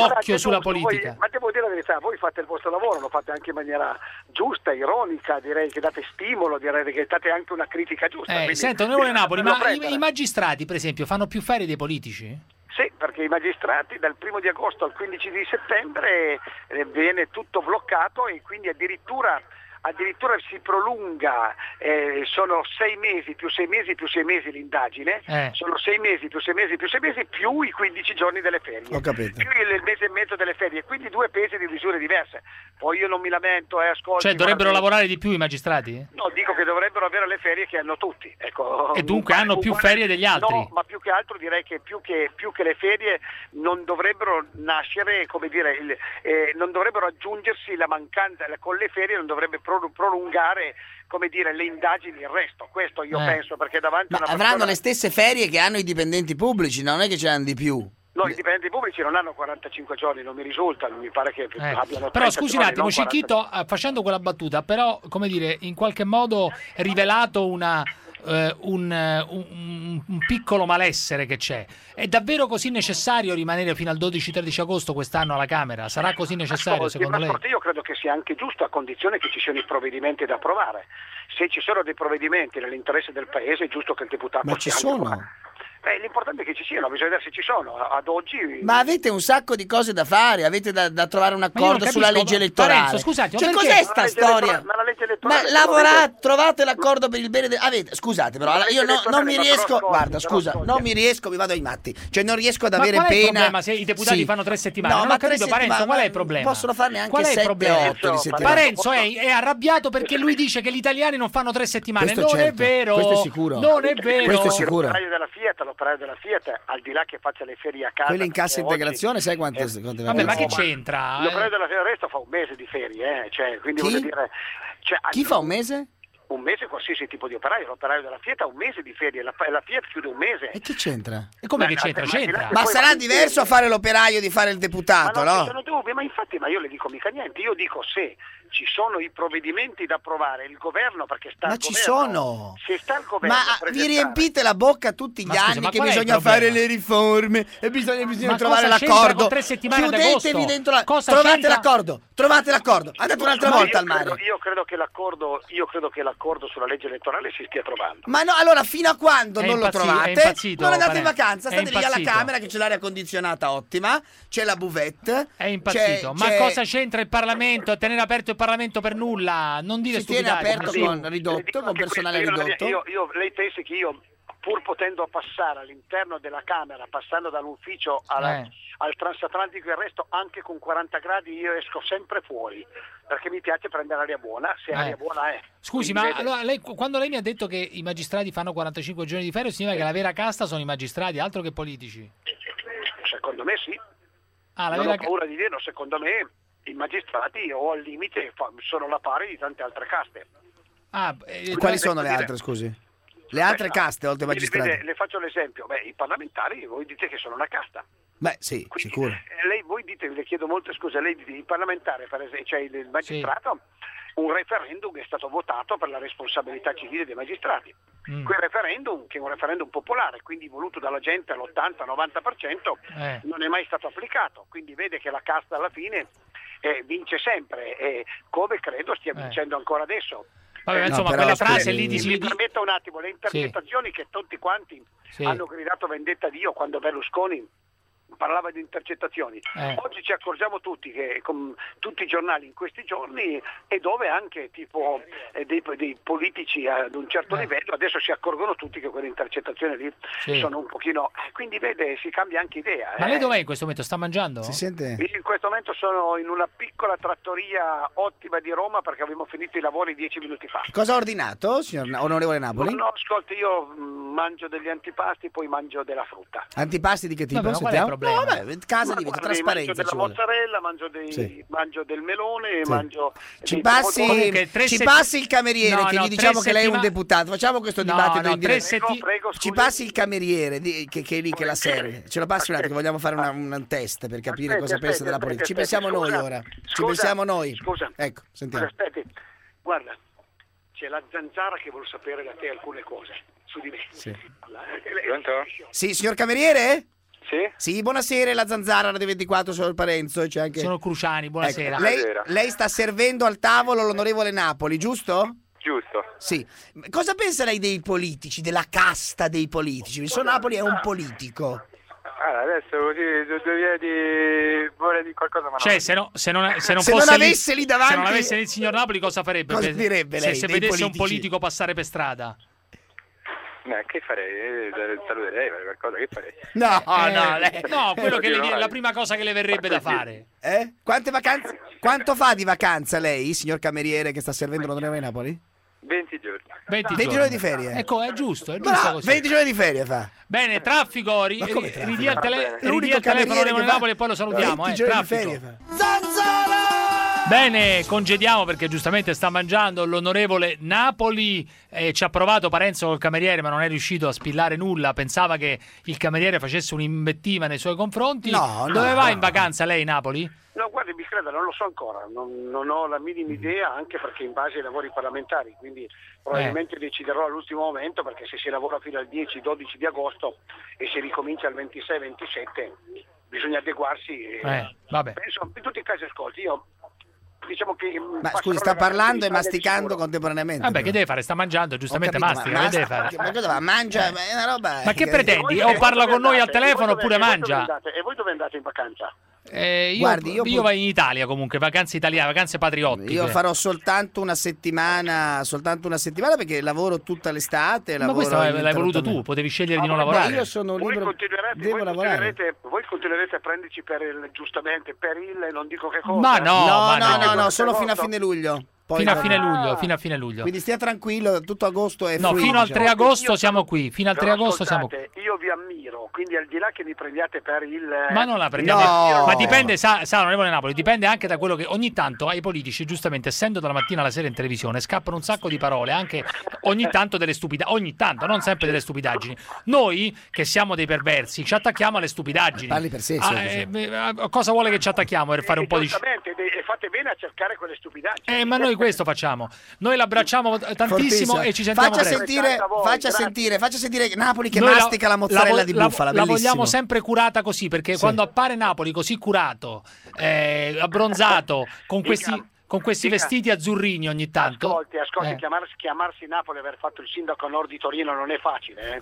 l'occhio è sulla giusto, politica. Voi, ma devo dire la verità, voi fate il vostro lavoro, lo fate anche in maniera giusta, ironica, direi che date stimolo, direi che date anche una critica giusta. Eh, quindi- senta, onorevole Napoli, ma prendere. i, i magistrati, per esempio, fanno più ferie dei politici? Sì, perché i magistrati dal primo di agosto al quindici di settembre eh, viene tutto bloccato e quindi addirittura addirittura si prolunga, eh, sono sei mesi più sei mesi più sei mesi l'indagine, Eh. sono sei mesi più sei mesi più sei mesi più i quindici giorni delle ferie, Ho capito. più il, il mese e mezzo delle ferie, quindi due pesi di misure diverse. Poi io non mi lamento, eh, ascolti. Cioè, dovrebbero guardi- lavorare di più i magistrati? No, dico che dovrebbero avere le ferie che hanno tutti. Ecco, E dunque uguale- hanno più uguale- ferie degli altri? No, ma più che altro direi che più che, più che le ferie non dovrebbero nascere, come dire, il- eh, non dovrebbero aggiungersi la mancanza, con le ferie non dovrebbe pro- prolungare, come dire, le indagini, il resto. Questo io Eh. penso, perché davanti Ma a una avranno persona... le stesse ferie che hanno i dipendenti pubblici, non è che ce n'hanno di più. No, i dipendenti pubblici non hanno quarantacinque giorni, non mi risulta, mi pare che Eh, abbiano Però trenta scusi un giorni, attimo, non Cicchito, eh, facendo quella battuta, però, come dire, in qualche modo rivelato una, eh, un, eh, un- un piccolo malessere che c'è. È davvero così necessario rimanere fino al dodici tredici agosto quest'anno alla Camera? Sarà così necessario Ascolti, secondo ma lei? ascolti, io credo che sia anche giusto a condizione che ci siano i provvedimenti da approvare. Se ci sono dei provvedimenti nell'interesse del Paese è giusto che il deputato Ma ci sia anche sono? Eh, l'importante è che ci siano, bisogna vedere se ci sono. Ad oggi... Ma avete un sacco di cose da fare, avete da, da trovare un io non accordo sulla capisco, legge elettorale. Parenzo, scusate, ma cioè, perché? cos'è Ma sta la legge storia? elettorale- ma la legge Ma elettorale lavorate, trovate l'accordo per il bene del... Avete, scusate però, Ma la io legge no- non mi elettorale, riesco... però, Guarda, però, scusa, ascolti. non mi riesco, mi vado ai matti. Cioè non riesco ad Ma avere qual è il pena... problema se i deputati Sì. fanno tre settimane? No, Non ma ho capito, tre Parenzo, settimane- qual è il problema? Possono farne anche Qual è il sette, problema? otto di settimane. Parenzo è, è arrabbiato perché lui dice che gli italiani non fanno tre settimane. Questo non è certo, vero. questo è sicuro. Non è vero. Questo è sicuro. L'operaio della Fiat, l'operaio della Fiat, al di là che faccia le ferie a casa... Quelli in cassa perché oggi- integrazione, sai quante... quante Vabbè, ma che No, c'entra? L'operaio Eh? della Fiat Resto fa un mese di ferie, eh, cioè, quindi Chi? voglio dire... cioè, Chi fa un mese? Un mese qualsiasi tipo di operaio, l'operaio della Fiat ha un mese di ferie, la, la Fiat chiude un mese. E che c'entra? E come Ma- che c'entra? ma- C'entra. Ma poi sarà va- diverso a fare l'operaio di fare il deputato, Ma non ci no? sono dubbi, ma infatti, ma io le dico mica niente, io dico se ci sono i provvedimenti da approvare, il governo, perché sta Ma al ci governo, sono! se sta il governo Ma a vi presentare- riempite la bocca tutti gli Ma scusa, anni ma che qual è il bisogna problema? fare le riforme e bisogna, bisogna Ma trovare cosa c'entra l'accordo. con tre settimane ad Chiudetevi agosto? dentro la... Cosa Trovate c'entra? l'accordo, trovate l'accordo. Andate un'altra Ma volta io al mare. credo- io credo che l'accordo, io credo che l'accordo sulla legge elettorale si stia trovando. Ma no, allora fino a quando È non lo impazzi- è trovate, impazzito, non andate in Parenzo. vacanza, È state lì alla impazzito. Camera che c'è l'aria condizionata ottima, c'è la buvette. È impazzito. c'è- Ma c'è- cosa c'entra il Parlamento? A tenere aperto il Parlamento per nulla? Non dire Si tiene stupidate. aperto ma- con Le ridotto, dico con anche personale questo, io- ridotto. Io, io- lei pensi che io, pur potendo passare all'interno della Camera, passando dall'ufficio alla- Eh. al transatlantico e il resto, anche con quaranta gradi, io esco sempre fuori, perché mi piace prendere aria buona, se Eh. aria buona è. Scusi, Quindi, ma vede, allora lei, quando lei mi ha detto che i magistrati fanno quarantacinque giorni di ferie, significa che la vera casta sono i magistrati, altro che politici. secondo me sì. Ah, la non vera ho paura di dirlo, secondo me i magistrati o al limite fa- sono la pari di tante altre caste. Ah, eh, Quali Ecco, sono le dire- altre, scusi? Le altre Beh, caste oltre ai vede- magistrati? vede, le faccio l'esempio, beh, i parlamentari voi dite che sono una casta. Beh, sì, sicuro. Eh, Lei, voi dite, le chiedo molte scuse, lei dite, il parlamentare, per esempio, cioè il magistrato, un referendum è stato votato per la responsabilità civile dei magistrati. Mm. Quel referendum, che è un referendum popolare, quindi voluto dalla gente all'ottanta novanta per cento, Eh. non è mai stato applicato, quindi vede che la casta alla fine eh, vince sempre, e come credo stia Eh. vincendo ancora adesso. Vabbè, Eh, insomma, no, quella però, frase scusi, lì di... mi di- permetta un attimo, le intercettazioni che tutti quanti Sì. hanno gridato vendetta a Dio quando Berlusconi parlava di intercettazioni. Eh. Oggi ci accorgiamo tutti che con tutti i giornali in questi giorni, e dove anche tipo eh, dei, dei politici ad un certo Eh. livello adesso si accorgono tutti che quelle intercettazioni lì Sì. sono un pochino, eh, quindi vede, si cambia anche idea. Ma eh. lei dov'è in questo momento? Sta mangiando? Si sente? In questo momento sono in una piccola trattoria ottima di Roma perché abbiamo finito i lavori dieci minuti fa. Cosa ha ordinato, signor Na- onorevole Napoli? No, ascolti, io mh, mangio degli antipasti, poi mangio della frutta. Antipasti di che tipo? Vabbè, ma qual è il Sentiamo? problema? No, vabbè, casa Ma diventa guardi, trasparenza. mangio Ci della vuole. mozzarella, mangio, dei, Sì. mangio del melone, Sì. mangio Ci dei passi, pomodori. Comunque, tre ci setti- passi il cameriere No, che no, gli diciamo tre che lei è un settima- deputato. Facciamo questo No, dibattito no, in tre diretta. setti- Prego, prego, Ci scusi. passi il cameriere di- che, che è lì che la serve. Ce lo passi un attimo, che vogliamo fare una- un test per capire Aspetti, cosa pensa aspetti, della aspetti, politica. Ci aspetti, pensiamo noi scusa, ora. Ci scusa, pensiamo noi. Scusa. Ecco, sentiamo. Aspetti, guarda, c'è la zanzara che vuole sapere da te alcune cose su di me. Sì. La- eh, Sì, signor cameriere? Sì? Sì, buonasera, la Zanzara, Radio ventiquattro, sono il Parenzo. C'è anche... Sono Cruciani, buonasera. Ecco, lei, lei sta servendo al tavolo l'onorevole Napoli, giusto? Giusto. Sì. Cosa pensa lei dei politici, della casta dei politici? Il suo Napoli è un politico. Allora, adesso così due vie di vorrei dire qualcosa, ma Cioè, no. se, no, se non, se non Se fosse non avesse lì davanti- se non avesse lì il signor Napoli, cosa farebbe? Cosa Se- direbbe se, lei se dei vedesse un politici? politico passare per strada? Beh, che farei? Eh, Saluterei, fare qualcosa, che farei? No, Eh, no, lei... no, quello che le Oddio, viene, vai. la prima cosa che le verrebbe da fare. Eh? Quante vacanze? Quanto fa di vacanza lei, signor cameriere che sta servendo l'onorevole Napoli? venti giorni. venti, venti giorni di ferie. Ecco, è giusto, è giusto Bravo, così. venti giorni di ferie fa. Bene, traffico, ri, Ma come ri- traffico? ridì al, tele- Va bene. ridì L'unico al telefono cameriere onorevole che fa Napoli e poi lo salutiamo. venti Eh, giorni di traffico. ferie fa. Bene, congediamo perché giustamente sta mangiando l'onorevole Napoli. Eh, ci ha provato Parenzo col cameriere, ma non è riuscito a spillare nulla. Pensava che il cameriere facesse un'invettiva nei suoi confronti. No, Dove no, va no. in vacanza lei, Napoli? No, guardi, mi creda, non lo so ancora, non, non ho la minima idea, anche perché in base ai lavori parlamentari, quindi probabilmente deciderò all'ultimo momento, perché se si lavora fino al dieci dodici di agosto e si ricomincia al ventisei ventisette, bisogna adeguarsi. E Eh, vabbè. penso, in tutti i casi, ascolti, io diciamo che... Ma scusi, sta parlando e masticando contemporaneamente. Vabbè, però. che deve fare? Sta mangiando, giustamente Ho capito, mastica. ma che deve mastica- fare? Ma cosa va? Mangia, ma è una roba... Ma che eh, pretendi? E O voi parla dove con noi al andate? E voi telefono dove- oppure e voi dove mangia? andate? E voi dove andate in vacanza? Eh, io Guardi, io, io pur- vai in Italia comunque, vacanze italiane, vacanze patriottiche. Io farò soltanto una settimana, soltanto una settimana perché lavoro tutta l'estate. Ma lavoro questo l'hai voluto tu, ininterrottamente. potevi scegliere di non Ma lavorare. io sono Voi libero, continuerete, devo voi, lavorare. continuerete, voi continuerete a prenderci per il, giustamente per il, non dico che cosa. Ma no, No, ma no, no. no, no, solo fino a fine luglio. Poi Fino a va- fine luglio, fino a fine luglio. Quindi stia tranquillo, tutto agosto è No, free, fino al diciamo. tre agosto Io siamo sono- qui, fino al tre Però agosto siamo qui. ascoltate, io vi ammiro, quindi al di là che mi prendiate per il... Ma non la prendiamo. No. Ma dipende, sa, sa, onorevole Napoli, dipende anche da quello che ogni tanto ai politici, giustamente, essendo dalla mattina alla sera in televisione, scappano un sacco di parole, anche ogni tanto delle stupidaggini, ogni tanto, non sempre delle stupidaggini. Noi, che siamo dei perversi, ci attacchiamo alle stupidaggini. Parli per sé, Ah, sì, eh, eh, a cosa vuole che ci attacchiamo per fare un po' di... Giustamente, e e fate bene a cercare quelle stupidaggini. Eh, ma noi questo facciamo. Noi l'abbracciamo tantissimo Fortissimo. e ci sentiamo faccia presto. sentire, a voi, faccia grazie. sentire, faccia sentire Napoli che Noi la- mastica la, mozzarella vo- di la- bufala, La, bellissimo. vogliamo sempre curata così, perché Sì. quando appare Napoli così curato, eh, abbronzato, con Dica, questi, con questi dica. vestiti azzurrini ogni tanto. Ascolti, ascolti, Eh. chiamarsi, chiamarsi Napoli e aver fatto il sindaco a nord di Torino non è facile.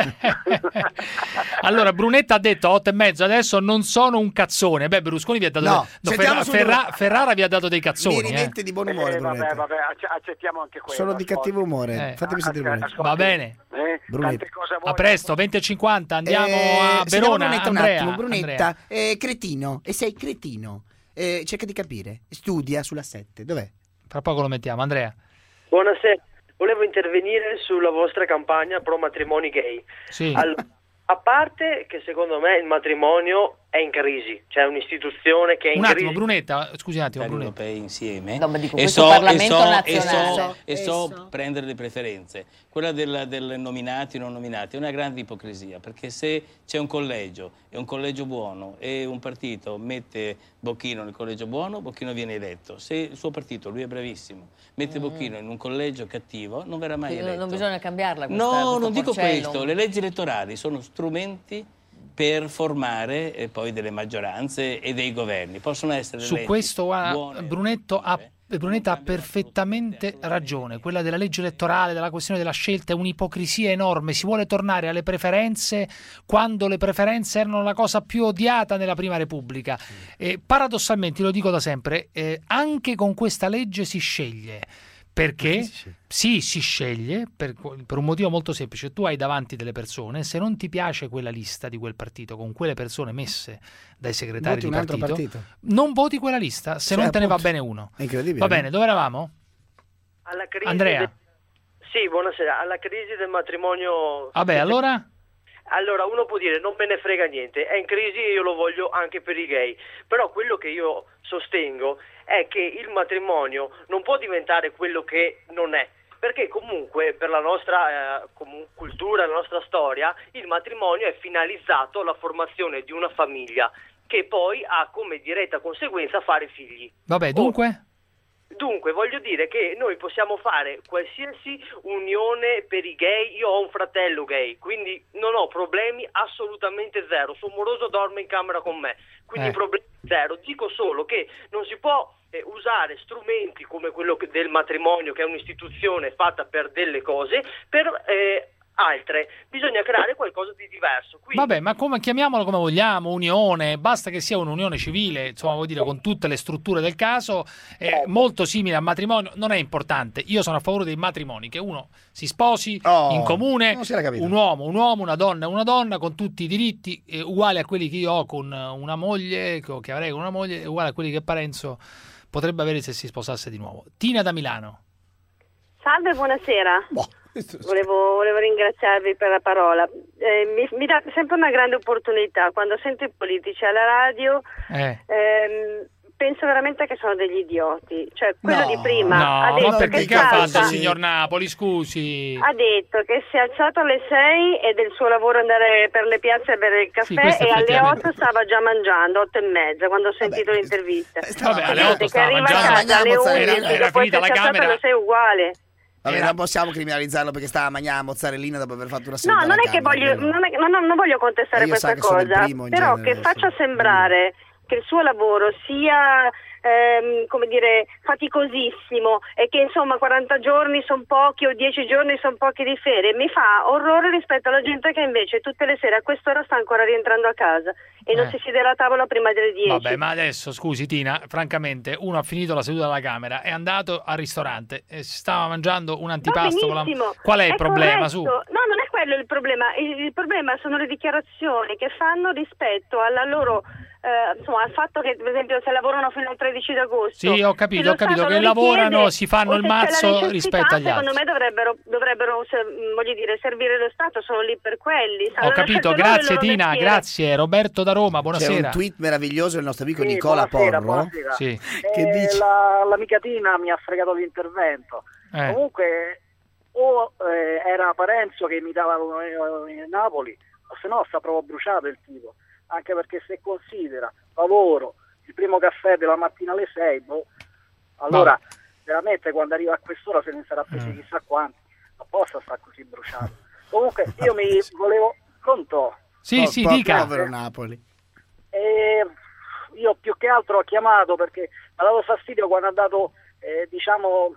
Eh? Allora, Brunetta ha detto a otto e mezzo, adesso non sono un cazzone. Beh, Berlusconi vi ha dato No, dei- sentiamo Ferra- su- Ferra- Ferrara vi ha dato dei cazzoni. Mi eh. rimette di buon umore, Eh, vabbè, Brunetta. vabbè, acc- accettiamo anche quello. Sono di ascolti. cattivo umore. Eh. Fatemi sentire Ah, Brunetta. Va bene. Eh, Brunetta. tante cose a voi. A presto, venti e cinquanta, andiamo Eh, a sentiamo Verona. Brunetta un Andrea, attimo, Brunetta, Andrea. eh, cretino, e sei cretino. Eh, cerca di capire. Studia sulla sette. Dov'è? Fra poco lo mettiamo, Andrea. Buonasera, volevo intervenire sulla vostra campagna pro matrimoni gay. Sì. Al- a parte che secondo me il matrimonio è in crisi, cioè un'istituzione che è in Un attimo, crisi. Brunetta, scusi un attimo, Brunetta. europei insieme No, ma dico, e questo so, Parlamento e so, e nazionale. so, e so Esso. prendere le preferenze. Quella del, del nominati o non nominati è una grande ipocrisia, perché se c'è un collegio e un collegio buono e un partito mette Bocchino nel collegio buono, Bocchino viene eletto. Se il suo partito, lui è bravissimo, mette Mm. Bocchino in un collegio cattivo, non verrà mai Quindi non- eletto. non bisogna cambiarla questa, No, questo non dico porcellum. questo. Le leggi elettorali sono strumenti per formare eh, poi delle maggioranze e dei governi. Possono essere delle Su leggi questo guarda, buone. Brunetto ha, Brunetta ha perfettamente ragione. Quella della legge elettorale, della questione della scelta è un'ipocrisia enorme. Si vuole tornare alle preferenze quando le preferenze erano la cosa più odiata nella Prima Repubblica. E paradossalmente, lo dico da sempre, eh, anche con questa legge si sceglie. Perché? Sì, si sceglie per, per un motivo molto semplice. Tu hai davanti delle persone, se non ti piace quella lista di quel partito, con quelle persone messe dai segretari Voti di un altro partito, partito. non voti quella lista, se Cioè, non te ne va appunto, bene uno. È incredibile. Va bene, dove eravamo? Alla crisi Andrea. del- Sì, buonasera, alla crisi del matrimonio... Vabbè, allora? Allora, uno può dire non me ne frega niente, è in crisi e io lo voglio anche per i gay, però quello che io sostengo è che il matrimonio non può diventare quello che non è, perché comunque per la nostra eh, comu- cultura, la nostra storia, il matrimonio è finalizzato alla formazione di una famiglia che poi ha come diretta conseguenza fare figli. Vabbè, dunque? Dunque, voglio dire che noi possiamo fare qualsiasi unione per i gay. Io ho un fratello gay, quindi non ho problemi, assolutamente zero. Suo moroso dorme in camera con me, quindi Eh. problemi zero. Dico solo che non si può eh, usare strumenti come quello che- del matrimonio, che è un'istituzione fatta per delle cose, per eh, altre. Bisogna creare qualcosa di diverso. Quindi, Vabbè, ma come chiamiamolo come vogliamo, unione, basta che sia un'unione civile, insomma, vuol dire con tutte le strutture del caso, eh, molto simile al matrimonio, non è importante. Io sono a favore dei matrimoni, che uno si sposi Oh, in comune, non si era capito. un uomo, un uomo, una donna, una donna, con tutti i diritti eh, uguali a quelli che io ho con una moglie, co- che avrei con una moglie, uguali a quelli che Parenzo potrebbe avere se si sposasse di nuovo. Tina da Milano. Salve, buonasera. Volevo, volevo ringraziarvi per la parola. Eh, mi, mi dà sempre una grande opportunità. Quando sento i politici alla radio, Eh. ehm, penso veramente che sono degli idioti. Cioè, quello No, di prima no, ha detto ma perché che, che ha fatto salta- il signor Napoli, scusi? ha detto che si è alzato alle sei e del suo lavoro andare per le piazze a bere il Sì, caffè, questo e alle effettivamente. otto stava già mangiando, otto e mezza, quando ho sentito l'intervista. Vabbè, alle otto Che stava arriva a mangiando, casa alle era- undici, era dopo finita la essere alzato camera. alle sei uguale. Vabbè, Era- non possiamo criminalizzarlo perché stava a mangiare a mozzarellina dopo aver fatto una No, seduta non alla è che Camera, voglio, quello. non, è- non- non voglio contestare Eh, io sa questa che sono il cosa, primo in però genere, che faccia sembrare che il suo lavoro sia ehm, come dire faticosissimo e che insomma quaranta giorni sono pochi o dieci giorni sono pochi di ferie, mi fa orrore rispetto alla gente che invece tutte le sere a quest'ora sta ancora rientrando a casa e non Eh. si siede alla tavola prima delle dieci. Vabbè, ma adesso, scusi Tina, francamente, uno ha finito la seduta alla Camera, è andato al ristorante e si stava mangiando un Va antipasto con la... benissimo, Qual è il problema? corretto. Su. No, non è quello il problema. Il, il problema sono le dichiarazioni che fanno rispetto alla loro eh, insomma, al fatto che per esempio se lavorano fino al tredici d'agosto. Sì, ho se capito, lo ho capito, Stato che lo lavorano, richiede, si fanno o il se c'è la mazzo necessità, rispetto agli secondo altri. me dovrebbero, dovrebbero se- mh, voglio dire, servire lo Stato, sono lì per quelli. Ho Hanno capito, scelto loro il grazie loro Tina, mestiere. grazie. Roberto da Roma, C'è buonasera. un tweet meraviglioso del nostro amico Sì, Nicola buonasera, Porro buonasera. Sì. che Eh, dice la, l'amicatina mi ha fregato l'intervento. Eh. Comunque o eh, era Parenzo che imitava eh, Napoli, o se no sta proprio bruciato il tipo, anche perché se considera lavoro il primo caffè della mattina alle sei, boh, allora Ma- veramente quando arriva a quest'ora se ne sarà presi Mm. chissà quanti, non possa sta così bruciato. Comunque io mi volevo pronto. Sì, sì, dica. povero Napoli. E io più che altro ho chiamato perché mi ha dato fastidio quando ha dato, eh, diciamo,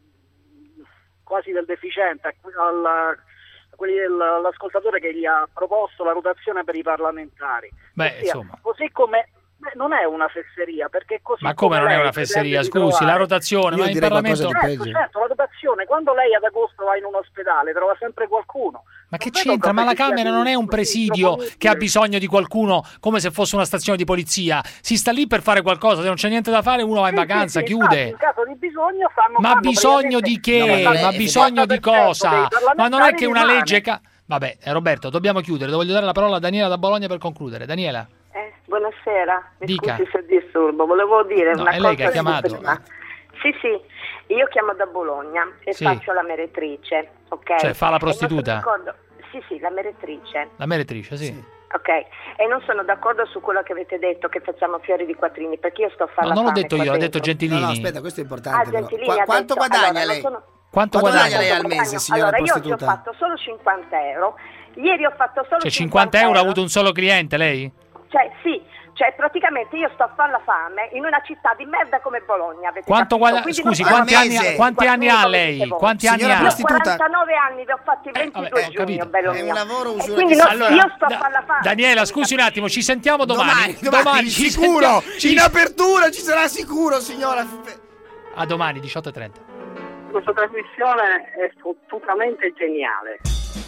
quasi del deficiente a que- alla- a quelli del- all'ascoltatore che gli ha proposto la rotazione per i parlamentari. Beh, Ossia, insomma. così come beh, non è una fesseria, perché così Ma come non è lei una pretende fesseria? di Scusi, trovare- la rotazione, Io ma in direi Parlamento... qualcosa di Certo, peggio. certo, la rotazione, quando lei ad agosto va in un ospedale trova sempre qualcuno. Ma che Non vedo c'entra? Ma la proprio che sia Camera non è un così presidio proponibile. che ha bisogno di qualcuno come se fosse una stazione di polizia. Si sta lì per fare qualcosa, se non c'è niente da fare uno va in Sì, vacanza, sì, sì, infatti, chiude. in caso di bisogno fanno, Ma fanno bisogno di che? praticamente No, ma Ma lei- bisogno di il quaranta per cento cosa? dei Ma non è che una parlamentari legge... Ca... Vabbè, eh, Roberto, dobbiamo chiudere. Voglio dare la parola a Daniela da Bologna per concludere. Daniela. Eh, buonasera, mi Dica. scusi se disturbo, volevo dire No, una è cosa lei che ha chiamato. super- Sì, sì, io chiamo da Bologna e Sì. faccio la meretrice, ok? Cioè, fa la E non sono prostituta? d'accordo- Sì, sì, la meretrice, La meretrice, sì. ok? E non sono d'accordo su quello che avete detto, che facciamo fiori di quattrini, perché io sto a fare No, la non l'ho fame detto qua io, l'ha dentro. detto Gentilini. No, no, aspetta, questo è Ah, importante. però. Gentilini Qua- ha quanto detto- guadagna allora, non lei? sono- Quanto Quanto guadagna? guadagna lei al guadagno- mese, signora allora, io oggi ho prostituta? fatto solo cinquanta euro, ieri ho fatto solo Cioè, cinquanta euro ha avuto un solo cliente, lei? Cioè, sì, cioè praticamente io sto a fare la fame in una città di merda come Bologna. Avete Quanto capito? guadagna... Quindi Scusi, non- quanti Al anni, mese? quanti anni ha Come lei? dite voi. Quanti anni Signora ha? Io ho prostituta. quarantanove anni, vi ho fatto il ventidue vabbè, ho giugno, capito. bello È un mio. lavoro E usura quindi che non- si Allora, io sto a da- fare la fame. Daniela, scusi un attimo, ci sentiamo domani. Domani, domani, ci sicuro! sentiamo- ci- In apertura ci sarà sicuro, signora. A domani, diciotto e trenta. Questa trasmissione è fottutamente geniale.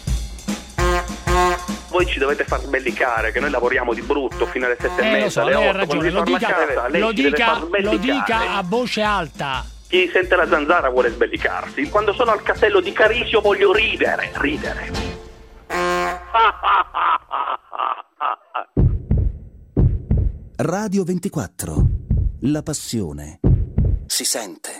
Voi ci dovete far sbellicare che noi lavoriamo di brutto fino alle sette e Eh, mezza, lo so, alle lei ha otto, quando ragione, si lo torna dica, a casa, lei lo ci deve dica, far lo sbellicare. dica a voce alta. Chi sente la zanzara vuole sbellicarsi. Quando sono al castello di Carisio voglio ridere, ridere. Radio ventiquattro. La passione si sente.